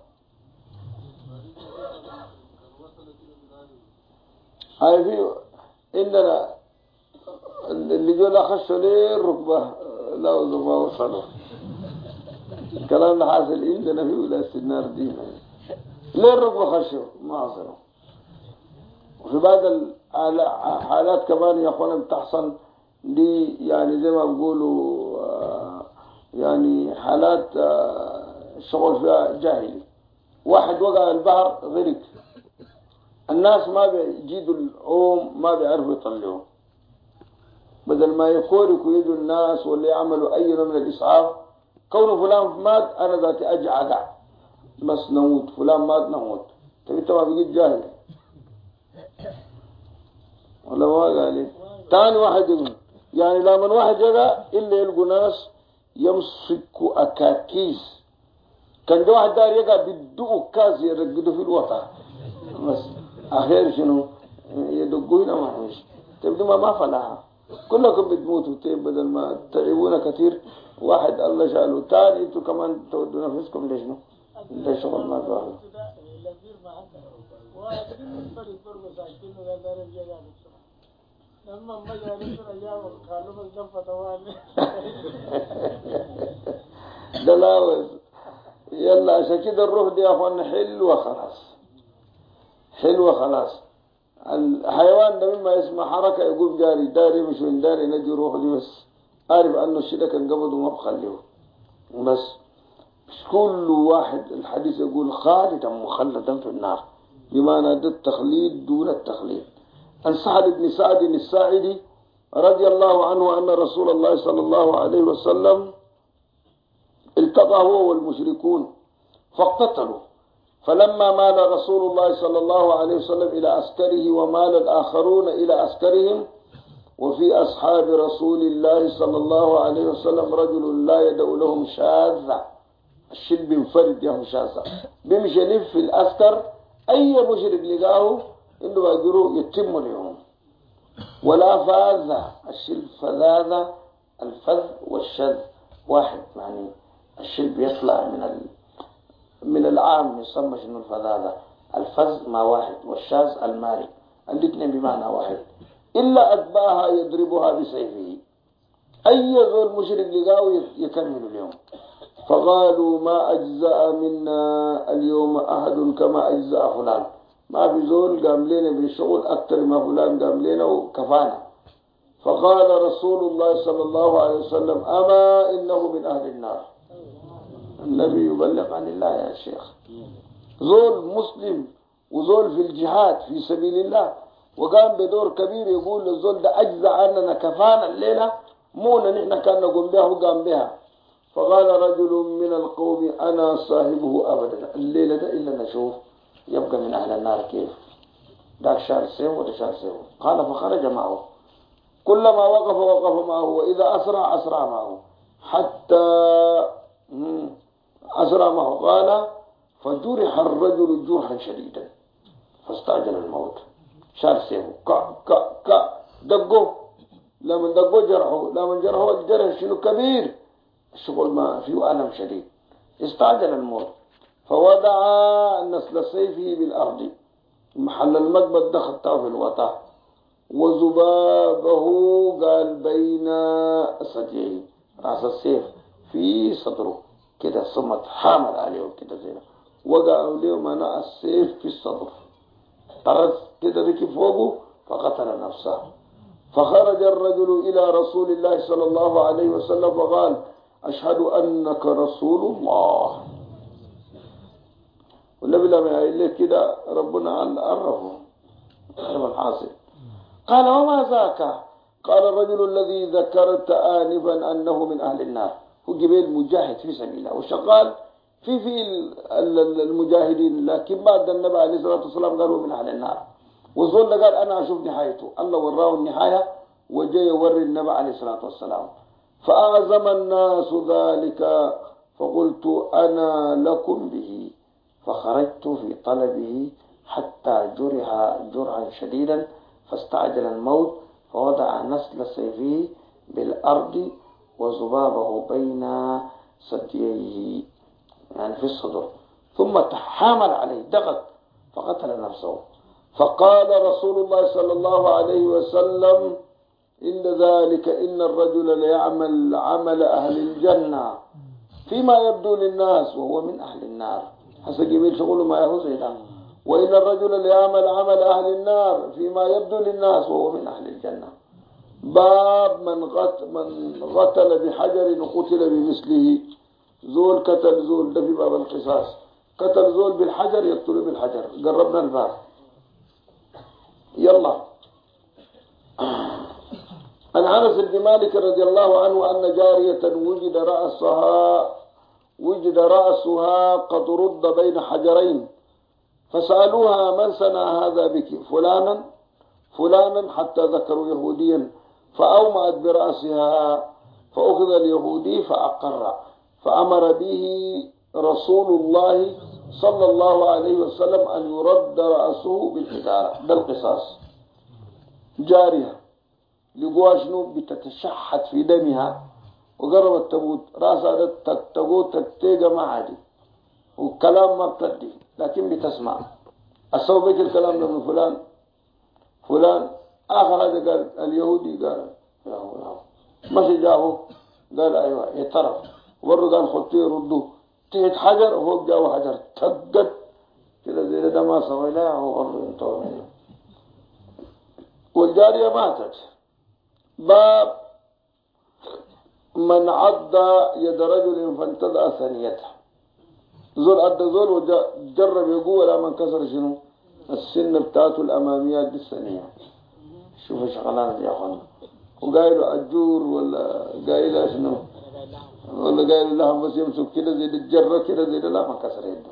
هاي في إننا اللي جونا خشوا ليه الركبة لا وزما وصلوا. الكلام ده حاصل عندنا في ولاية النار دي ليه الركبة خشوا ما وصلوا. وفي بعض الحالات كمان يا أخوانا بتحصل دي يعني زي ما بيقولوا يعني حالات الشغل فيها جاهلي. واحد وقع البحر غرق الناس ما بيجيدوا العوم ما بيعرفوا يطلعوا بدل ما يخوركوا يدوا الناس واللي يعملوا أي نوع من الإسعاف كونه فلان مات أنا ذاتي أجع بس نموت فلان مات نموت. انت ما بقيت جاهل ولا ما قال تاني واحد يقول يعني لا من واحد يقع إلا يلقوا ناس يمسكوا أكاكيس كان جو واحد دار يقع بدو كاس يرقدوا في الوطا بس اخير شنو يدقوا هنا ما فيش تبدو ما فلاها كلكم بتموتوا بدل ما تعبونا كثير واحد الله شاله تاني انتوا كمان تودوا نفسكم ليش ده شغل ما ظاهر دلاوز يلا عشان كده الروح دي يا اخوانا حلوه خلاص حلوه خلاص. الحيوان ده مما يسمع حركه يقوم جاري داري مش من داري نجي روح دي بس عارف انه الشيء ده كان قبضه ما بخليه بس. مش كل واحد الحديث يقول خالدا مخلدا في النار بمعنى ده التخليد دون التخليد. عن سعد بن سعد الساعدي رضي الله عنه أن رسول الله صلى الله عليه وسلم التقى هو والمشركون فاقتتلوا، فلما مال رسول الله صلى الله عليه وسلم إلى عسكره ومال الآخرون إلى عسكرهم، وفي أصحاب رسول الله صلى الله عليه وسلم رجل لا يدعو لهم شاذة، الشل بينفرد ياهو شاذة بيمشي يلف في العسكر أي مشرك لقاه إنه بيقولوا يتم اليوم. ولا فاذة الشل فذاذة الفذ والشذ واحد، يعني الشل بيطلع من العام يسمى شنو الفذاذة، الفذ ما واحد والشاذ الماري الاثنين بمعنى واحد. إلا أتباها يضربها بسيفه، أي ذول مشرك لقاه يكمل اليوم. فقالوا ما أجزأ منا اليوم أحد كما أجزأ فلان، ما في زول قام لنا بالشغل أكثر ما فلان قام لنا وكفانا. فقال رسول الله صلى الله عليه وسلم أما إنه من أهل النار. النبي يبلغ عن الله يا شيخ، زول مسلم وزول في الجهاد في سبيل الله وقام بدور كبير يقول للزول ده أجزأ عننا كفانا الليلة مونا نحن كان نقوم بها وقام بها. فقال رجل من القوم أنا صاحبه أبدا، الليلة ده إلا نشوف يبقى من أهل النار كيف ده شار سيو وده شار سيو. قال فخرج معه، كلما وقف معه، وإذا أسرع معه حتى أسرع معه. قال فجرح الرجل جرحا شديدا فاستعجل الموت. شار سيو كا دقوا، لما دقوا جرحوا، لما جرحوا الجرح شنو كبير، الشغل ما فيه ألم شديد، استعجل الموت. فوضع نسل سيفه بالأرض، محل المقبض ده خطاه في الوطا، وذبابه قال بين ثدييه، راس السيف في صدره كده، صمت حامل عليه كده زينا، وقع له مناء السيف في الصدر، طرز كده ركب فوقه فقتل نفسه. فخرج الرجل إلى رسول الله صلى الله عليه وسلم فقال أشهد أنك رسول الله. والنبي لما يقول لك كده ربنا عرفه الحاصل. قال وما ذاك؟ قال الرجل الذي ذكرت آنفا أنه من أهل النار، هو جبال مجاهد في سبيل الله وشغال في المجاهدين، لكن بعد النبي عليه الصلاة والسلام قالوا من أهل النار. والزول قال أنا أشوف نهايته، الله وراه النهاية وجاي يوري النبي عليه الصلاة والسلام. فأعظم الناس ذلك فقلت أنا لكم به، فخرجت في طلبه حتى جرح جرحا شديدا فاستعجل الموت، فوضع نسل سيفه بالأرض وذبابه بين ثدييه يعني في الصدر، ثم تحامل عليه ضغط فقتل نفسه. فقال رسول الله صلى الله عليه وسلم إن ذلك إن الرجل ليعمل عمل أهل الجنة فيما يبدو للناس وهو من أهل النار، حسب جميل شغله ما يهوز إذا. وإن الرجل ليعمل عمل أهل النار فيما يبدو للناس وهو من أهل الجنة. باب من قتل بحجر وقتل بمثله، زول قتل زول، ده في باب القصاص، قتل زول بالحجر يقتل بالحجر. قربنا الباب يلا. عن أنس بن مالك رضي الله عنه أن جارية وجد رأسها قد رد بين حجرين، فسألوها من صنع هذا بك؟ فلانا حتى ذكروا يهوديا، فأومأت برأسها، فأخذ اليهودي فأقر، فأمر به رسول الله صلى الله عليه وسلم أن يرد رأسه بالحجارة، ده القصاص. جارية لقوا شنو بتتشحت في دمها وقربت تموت، راسها تقول تكتيجة ما عادي وكلام ما بتدي لكن بتسمع. أسوي بك الكلام ده من فلان فلان. آخر هذا قال اليهودي، قال مشي جاهو، قال أيوة اعترف، ورد قال خطيه ردوه تحت حجر وهو جاهو حجر تقد كده زي ده ما سويناه وقالوا انتوا. والجارية ماتت. باب من عض يد رجل فانتزع ثانيته، زول عض زول وجرب يقوى لا من كسر شنو السن بتاعته الأماميات دي الثانية. شوف شغلانة دي يا أخوانا. وقايله أجور ولا قايله شنو ولا قايله لهم بس يمسك كده زي الجرة كده زي لا ما كسر يده.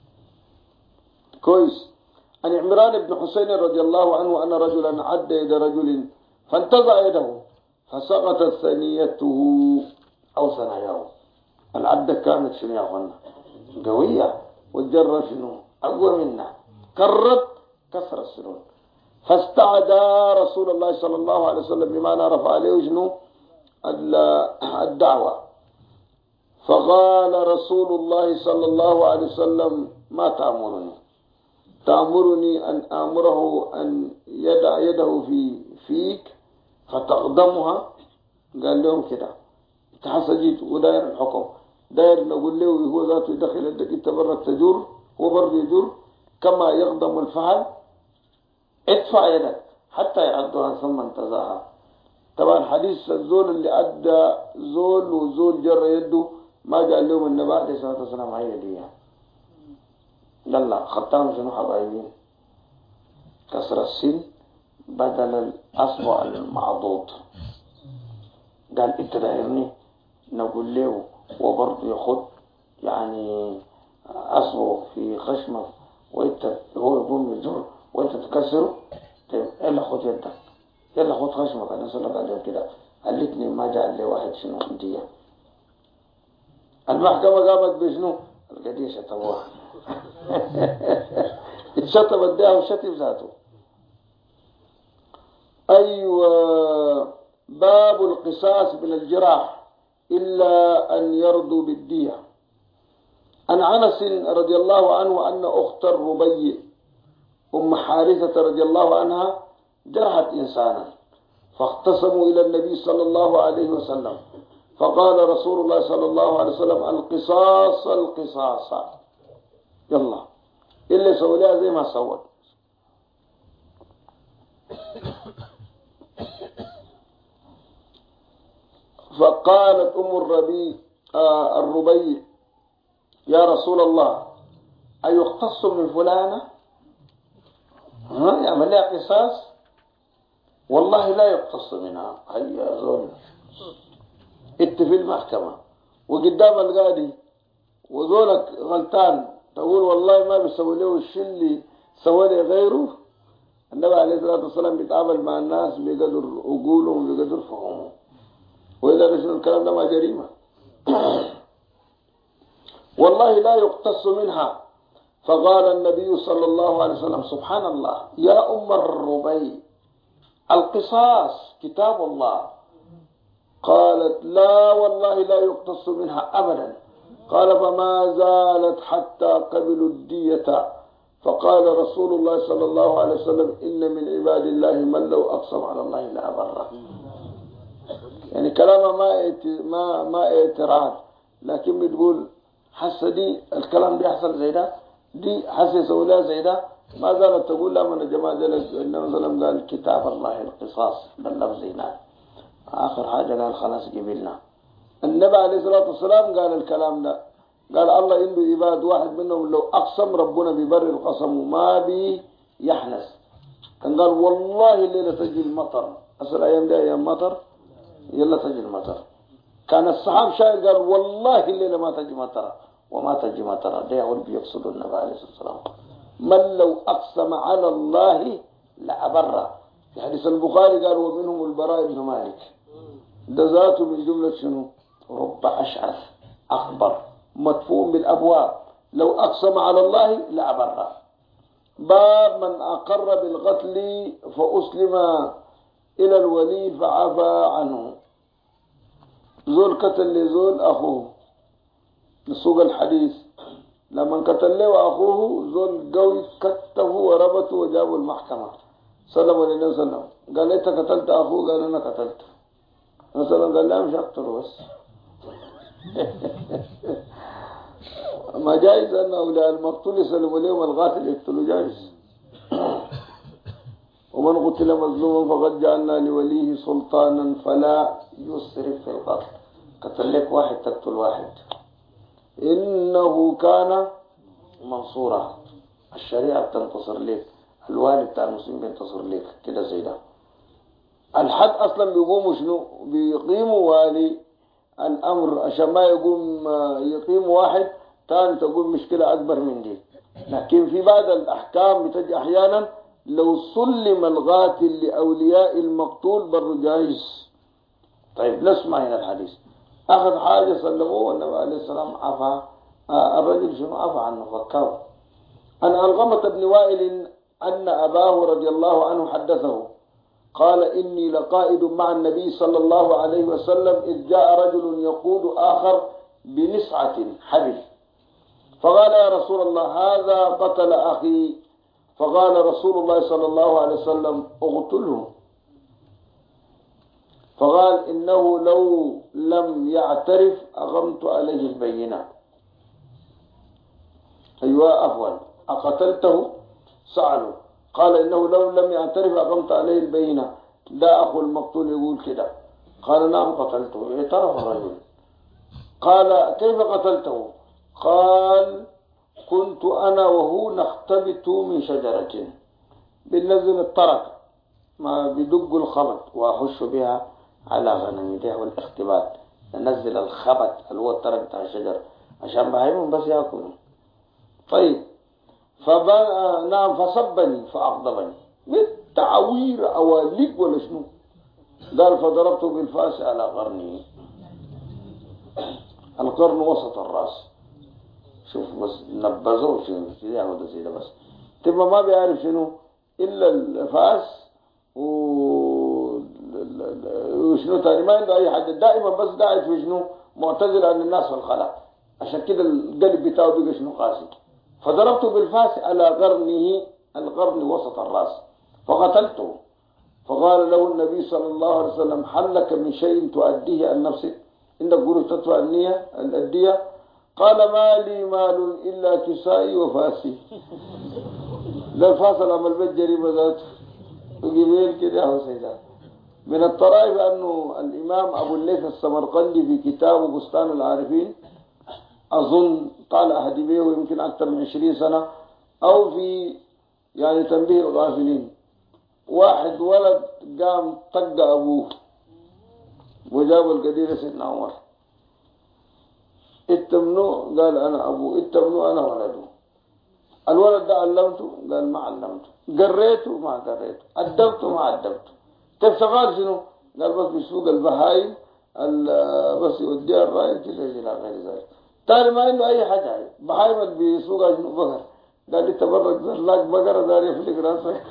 كويس. عن عمران بن حسين رضي الله عنه أن رجلا عد يد رجل فانتزع يده فسقطت ثنيته أو ثناياه. العدة كانت شنو يا أخوانا قوية، والجرة شنو أقوى منها، كرت كسر السنون. فاستعدى رسول الله صلى الله عليه وسلم بمعنى رفع عليه شنو الدعوة. فقال رسول الله صلى الله عليه وسلم ما تأمرني؟ تأمرني أن آمره أن يدع يده في فيك فتقدمها؟ قال لهم كده تحسجيت وداير الحكم، داير نقول له هو ذاته يدخل يدك انت برك تجر هو برضه يجر كما يقدم الفعل. ادفع يدك حتى يعدها ثم انتزعها. طبعا حديث الزول اللي أدى زول وزول جر يده ما قال لهم النبي عليه الصلاة والسلام هي دي. يلا خطاهم شنو حبايبين؟ كسر السن بدل الأصبع المعضوض. قال انت دايرني نقول له وبرضه ياخد يعني أصبعه في خشمه وانت هو يقوم يجر وانت تكسره. طيب يلا خد يدك، يلا خد خشمك. انا صلى الله عليه كده قالتني ما جاء لي واحد شنو دي. المحكمة قامت بشنو؟ القضية شتموها. اتشتمت بها وشتم ذاته. أيوة. باب القصاص من الجراح إلا أن يرضوا بالدية. عن أنس رضي الله عنه أن أخت الربيع أم حارثة رضي الله عنها جرحت إنسانا فاختصموا إلى النبي صلى الله عليه وسلم فقال رسول الله صلى الله عليه وسلم القصاص القصاص. يلا اللي سوى زي ما سوت. فقالت أم الربيع يا رسول الله أيختص من فلانة يعمل لها قصاص؟ والله لا يقتص منها. هيا زول انت في المحكمة وقدام القاضي وزولك غلطان تقول والله ما بيسوي له الشيء اللي سوى لي غيره. النبي عليه الصلاة والسلام بيتعامل مع الناس بقدر عقولهم وبقدر فهمهم، وإذا نشر الكلام ده ما جريمة. والله لا يقتص منها. فقال النبي صلى الله عليه وسلم سبحان الله يا أم الربيع القصاص كتاب الله. قالت لا والله لا يقتص منها أبدا. قال فما زالت حتى قبلوا الدية. فقال رسول الله صلى الله عليه وسلم إن من عباد الله من لو أقسم على الله لا بره. يعني كلامه ما اعتراض، لكن بتقول حس دي الكلام بيحصل زي ده، دي حس يسوي لها زي ده. ما زالت تقول لا من الجماعة ذلك النبي صلى الله عليه وسلم قال كتاب الله القصاص باللفظ هنا. آخر حاجة قال خلاص قبلنا. النبي عليه الصلاة والسلام قال الكلام ده، قال الله عنده عباد واحد منهم لو أقسم ربنا ببر القسم ما بي يحنس. كان قال والله الليلة تجي المطر، أصل أيام دي أيام مطر يلا تجي المطر. كان الصحاب شاعر قال والله الليلة ما تجي مطر وما تجي مطر. ده يقول بيقصد النبي عليه الصلاة والسلام من لو أقسم على الله لأبره. في حديث البخاري قال ومنهم البراء بن مالك ده ذاته من جملة شنو رب أشعث أخبر مدفون بالأبواب، لو أقسم على الله لأبره. باب من أقر بالقتل فأسلم إلى الولي فعفى عنه. زول قتل لزول أخوه نسوق الحديث، لما قتل له أخوه زول قوي كتفه وربطه وجابوا المحكمة، سلموا للنبي صلى الله عليه وسلم، قال أنت قتلت أخوه؟ قال أنا قتلته. مثلا قال لا مش أقتله بس. ما جائز أن أولياء المقتول يسلموا لهم القاتل يقتلوا، جائز. ومن قتل مظلوما فقد جعلنا لوليه سلطانا فلا يسرف في القتل. قتل لك واحد تقتل واحد، إنه كان منصورا. الشريعة بتنتصر لك، الوالد بتاع المسلمين بينتصر لك كده زي ده. الحد أصلا بيقوموا شنو؟ بيقيموا والي الأمر عشان ما يقوم يقيم واحد تاني تقول مشكلة أكبر من دي. لكن في بعض الأحكام بتجي أحيانا لو سلم القاتل لأولياء المقتول بر جائز. طيب نسمع هنا الحديث. أخذ حاجة سلموه والنبي عليه السلام عفا، الرجل شنو عفا عنه فكاه. عن علقمة بن وائل أن أباه رضي الله عنه حدثه قال إني لقائد مع النبي صلى الله عليه وسلم إذ جاء رجل يقود آخر بنسعة حبل، فقال يا رسول الله هذا قتل أخي، فقال رسول الله صلى الله عليه وسلم اقتله، فقال إنه لو لم يعترف أقمت عليه البينة. أيوة عفوا، أقتلته؟ سأله، قال إنه لو لم يعترف أقمت عليه البينة. ده أخو المقتول يقول كده. قال نعم قتلته. اعترف الرجل. قال كيف قتلته؟ قال كنت أنا وهو نختبت من شجرة، بننزل الطرق ما بدق الخبط وأخش بها على غنمي، ده هو الاختبات، ننزل الخبط اللي هو الطرق بتاع الشجر عشان بهيمهم بس يأكلوا. طيب نعم فصبني فأغضبني بالتعوير أواليك ولا شنو؟ قال فضربته بالفاس على قرنه. القرن وسط الراس. شوف بس نبذوه شنو كده هو ده بس تبقى ما بيعرف شنو إلا الفاس وشنو تاني، ما عنده أي حاجة، دائما بس قاعد في شنو معتزل عن الناس في الخلاء، عشان كده القلب بتاعه بيقى شنو قاسي. فضربته بالفاس على قرنه، القرن وسط الراس فقتلته. فقال له النبي صلى الله عليه وسلم هل لك من شيء تؤديه عن نفسك؟ عندك قروش تدفع الأدية؟ قال ما لي مال إلا كسائي وفاسي. لا فاصل عمل بيت جريمة ذاته وقبيل كده هو سيدان. من الطرائف أنه الإمام أبو الليث السمرقندي في كتابه بستان العارفين، أظن طال أحد بيه يمكن أكثر من 20 سنة، أو في يعني تنبيه الغافلين، واحد ولد قام طق أبوه وجاب القدير سيدنا عمر، اتمنوا قال أنا أبوه، اتمنوا أنا ولده. الولد ده علمته؟ قال ما علمته. قريته؟ ما قريته. أدبته؟ ما أدبته. طيب شغال شنو؟ قال بس بيسوق البهايم بس يوديها الراي كده إلى غير ذلك. تاني ما عنده أي حاجة، بهايم اللي بيسوقها شنو بقر. قال لي تبرك زلاك بقرة دار يفلق راسك.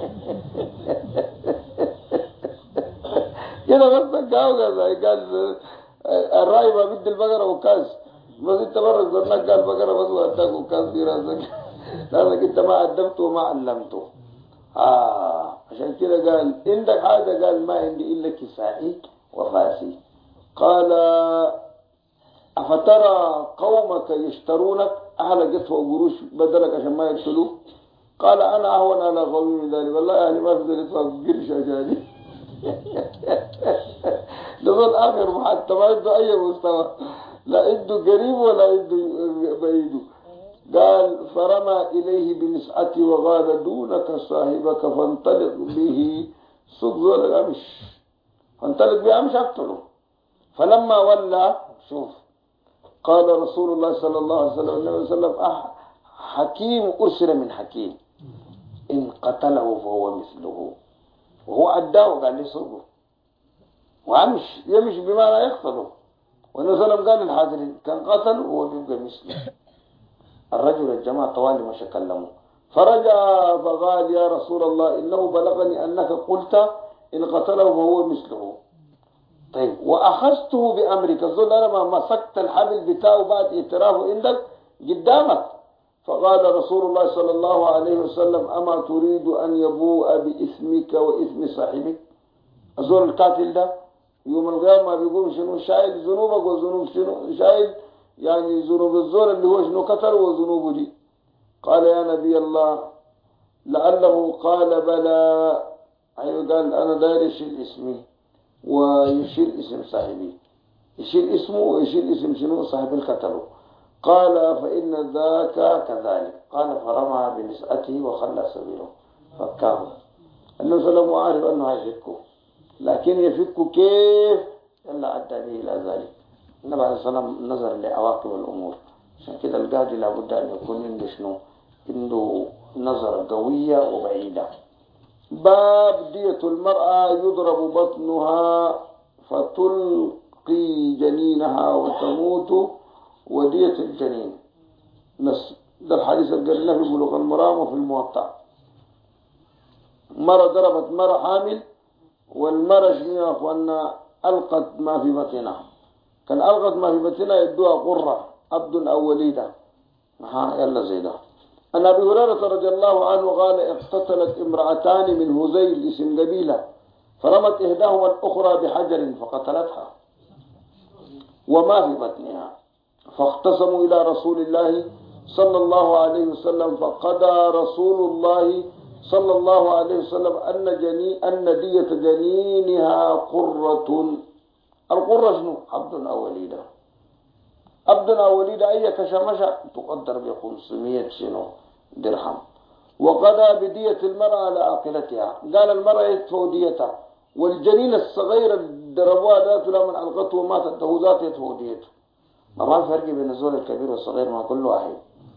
كده بس تقاوقع قال الراي ما بدي البقرة وكاس، بس انت برك زلاك قال بقرة بس وأداك وكاس في راسك. لأنك انت ما أدبته وما علمته. عشان كده قال عندك حاجة؟ قال ما عندي إلا كسائي وفاسي. قال أفترى قومك يشترونك أهل قطوة وقروش بدلك عشان ما يقتلوه؟ قال أنا أهون على قومي من ذلك، والله يعني ما في ذلك قرش عشاني. لذل آخر حتى ما عنده أي مستوى، لا عنده قريب ولا عنده بعيده. قال فرمى إليه بنسعته وقال دونك صاحبك فانطلق به، سوق ذول أمش، فانطلق به أمش أقتله. فلما ولى شوف قال رسول الله صلى الله عليه وسلم النبي صلى الله عليه وسلم حكيم أرسل من حكيم إن قتله فهو مثله، وهو أداه قال لي سوقه وأمش يمشي بما لا يقتله. والنبي صلى الله عليه وسلم قال للحاضرين كان قتل وهو بيبقى مثله. الرجل الجماعة طوالي مش كلمه، فرجع فقال يا رسول الله إنه بلغني أنك قلت إن قتله فهو مثله. طيب وأخذته بأمرك، الظل أنا ما مسكت الحبل بتاعه بعد اعترافه عندك قدامك. فقال رسول الله صلى الله عليه وسلم أما تريد أن يبوء بإثمك وإثم صاحبك؟ الظل القاتل ده يوم القيامة بيقوم شنو شايل ذنوبك وذنوب شنو شايل، يعني ذنوب الزول اللي هو شنو قتل وذنوبه دي. قال يا نبي الله لعله قال بلى، أيوة قال أنا داير يشيل اسمي ويشيل اسم صاحبي، يشيل اسمه ويشيل اسم شنو صاحب القتل. قال فإن ذاك كذلك. قال فرمى بنسأته وخلى سبيله فكاه. النبي صلى الله عليه وسلم عارف أنه هيفكه، لكن يفكه كيف؟ إلا أدى به إلى ذلك. النبي عليه الصلاة والسلام نظر لعواقب الأمور. عشان كده القاضي لابد أن يكون عنده شنو؟ عنده نظرة قوية وبعيدة. باب دية المرأة يضرب بطنها فتلقي جنينها وتموت ودية الجنين. ده الحديث اللي قلنا في بلوغ المرام وفي الموطأ. مرة ضربت مرة حامل، والمرة شنو يا أخوانا؟ ألقت ما في بطنها. كان ألقت ما في بطنها يدوها قرة عبد أو وليدة. يلا زي ده. أن أبي هريرة رضي الله عنه قال اقتتلت امرأتان من هذيل اسم قبيلة، فرمت إحداهما الأخرى بحجر فقتلتها وما في بطنها، فاختصموا إلى رسول الله صلى الله عليه وسلم، فقضى رسول الله صلى الله عليه وسلم أن دية جنينها قرة. القرة شنو؟ عبد أو وليدة. عبد أو وليدة أي كشمشة تقدر ب500 شنو درهم. وقضى بدية المرأة على عاقلتها، قال المرأة يدفع ديتها، والجنين الصغير ضربوها ذات لمن ألقته وماتت له ذات يدفع ديته. ما فرق بين الزول الكبير والصغير، ما كل واحد.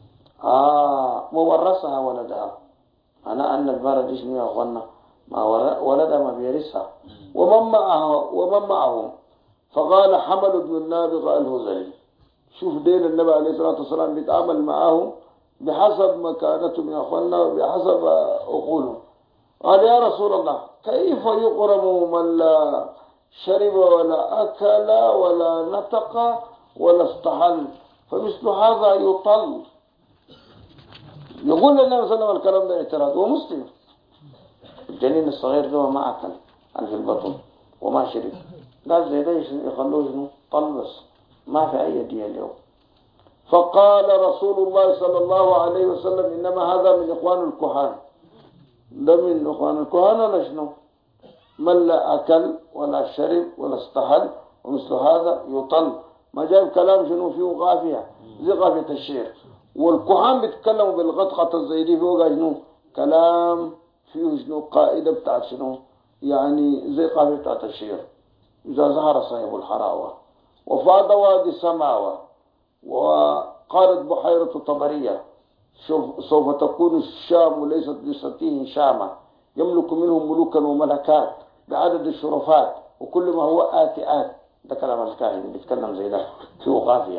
مورثها ولدها. أنا أن المرأة دي شنو يا أخوانا؟ ما ولدها ما بيرثها. ومن معهم. فقال حمل بن النابغة الهذلي. شوف دين النبي عليه الصلاة والسلام بيتعامل معاهم بحسب مكانتهم يا أخوانا وبحسب عقولهم. قال يا رسول الله كيف يقرم من لا شرب ولا أكل ولا نطق ولا استحل؟ فمثل هذا يطل. يقول النبي صلى الله عليه وسلم الكلام ده اعتراض ومسلم. الجنين الصغير ده ما أكل في البطن وما شرب، قال زي ده يخلوه شنو؟ طل بس، ما في أي دية اليوم. فقال رسول الله صلى الله عليه وسلم إنما هذا من إخوان الكهان. ده من إخوان الكهان ولا شنو؟ من لا أكل ولا شرب ولا استحل ومثل هذا يطل. ما جايب كلام شنو فيه قافية زي قافية الشعر. والكهان بيتكلموا بالغطغطة الزيدي فوق شنو؟ كلام فيه شنو؟ قائدة بتاعت شنو؟ يعني زي قافية بتاعت الشعر. إذا ظهر صاحب الحراوة وفاض وادي السماوة وقالت بحيرة طبرية سوف تكون الشام ليست لستيه شامة يملك منهم ملوكا وملكات بعدد الشرفات وكل ما هو آتئات. ده كلام الكاهن بيتكلم زي ده فيه قافية.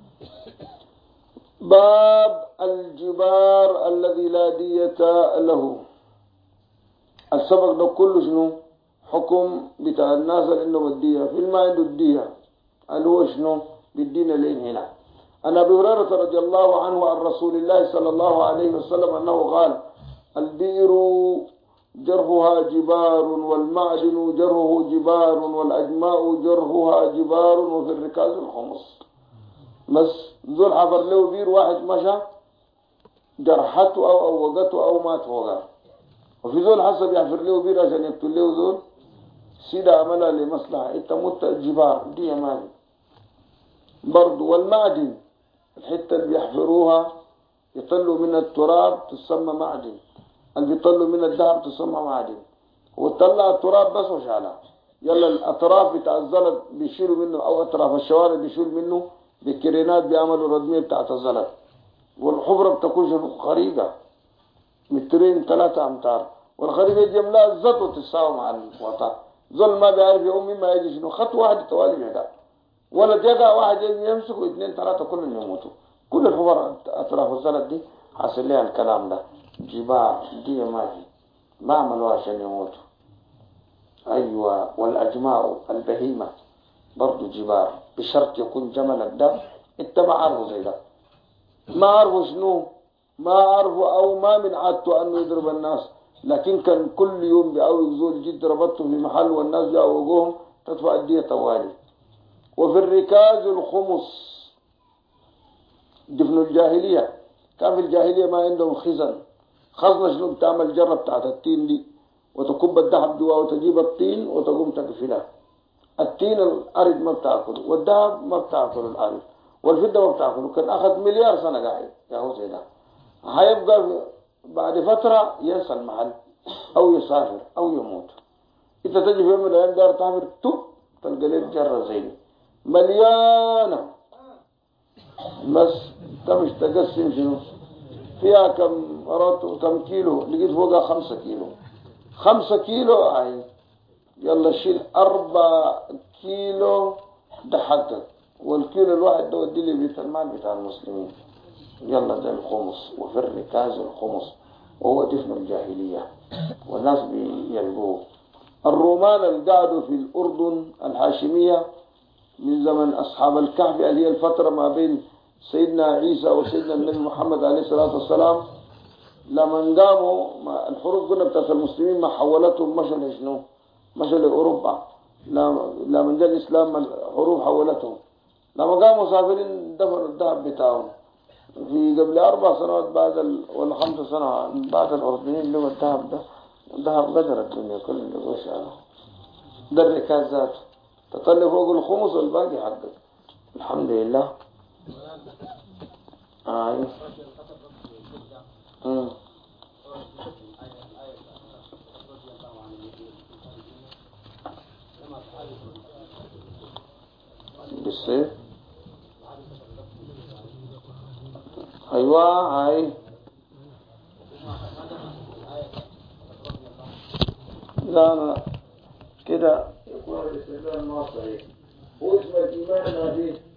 باب الجبار الذي لا دية له. السبق ده كله شنو؟ حكم بتاع الناس اللي عندهم الدية، في ما عنده الدية اللي هو شنو؟ بالدين لين هنا. أن أبي هريرة رضي الله عنه عن رسول الله صلى الله عليه وسلم أنه قال البئر جرهها جبار والمعدن جرهه جبار والأجماء جرهها جبار وفي الركاز الخمس. بس ذو حفر له بير واحد مشى جرحته أو أوقته أو مات فوقها، وفي ذول حسب يحفر له بير عشان يقتل له ذول سيدة عملها لمصلحة انت مت جبار دي مالي برضو. والمعدن الحتة اللي بيحفروها يطلوا من التراب تسمى معدن، اللي بيطلوا من الذهب تسمى معدن. وطلع التراب بس وشالها. يلا الأطراف بتاع الزلط بيشيلوا منه، أو أطراف الشوارع بيشيلوا منه بكرينات بيعملوا ردمية بتاعت الزلط. والحفرة بتكون خريقة مترين 3 أمتار، والخريقة يجي يملاها الزلط وتساوي مع الوطا. زول ما بيعرف يا أمي ما يجي شنو خط واحد طوالي بيدا ولد يقع واحد يمسك واثنين ثلاثة كلهم يموتوا. كل الحوار أطراف الزلط دي حاصل لها الكلام ده. جبار دي ما عملوا عشان يموتوا. أيوة. والأجماع البهيمة برضو جبار، بشرط يكون جملك ده انت ما عارفه زي ده، ما عارفه شنو، ما عارفه أو ما من عادته أنه يضرب الناس، لكن كان كل يوم بأوي زول جد ربطته في محل والناس جاءوا وقوهم تدفع الدية طوالي. وفي الركاز الخمس. دفن الجاهلية كان في الجاهلية ما عندهم خزن. خزنة شنو؟ بتعمل جرة بتاعت التين دي وتكب الذهب جوا وتجيب الطين وتقوم تقفلها. التين الأرض ما بتاكله والذهب ما بتاكله الأرض والفضة ما بتاكله. كان أخذ مليار سنة قاعد يا هو زي ده. هيبقى بعد فترة ينسى المحل أو يسافر أو يموت. أنت تجي في يوم من الأيام دار تعمل تلقى لك جرة زي دي مليانة، بس تمش تقسم شنو فيها كم مرات وكم كيلو. لقيت فوقها 5 كيلو. 5 كيلو أي يلا شيل 4 كيلو ده حقك، والكيلو الواحد ده ودي لي بيت المال بتاع المسلمين. يلا ده الخمس. وفي الركاز الخمس وهو دفن الجاهلية والناس بيلقوه. الرومان اللي قعدوا في الأردن الهاشمية من زمن أصحاب الكهف اللي هي الفترة ما بين سيدنا عيسى وسيدنا النبي محمد عليه الصلاة والسلام، لما قاموا الحروب قلنا بتاعت المسلمين ما حولتهم مشوا لشنو؟ مشوا لأوروبا. لما جاء الإسلام الحروب حولتهم. لما قاموا مسافرين دفنوا الذهب بتاعهم في قبل 4 سنوات بعد ولا 5 سنوات بعد الأردنيين اللي هو الذهب ده. الذهب قدر الدنيا كل اللي وشها ده الركاز ذاته تطلع فوق الخمس والباقي حقك. الحمد لله. آه. بالسيف. أيوة هاي. لا كده يكون الاستدلال ما صحيح. هو اسم الإيمان ما فيه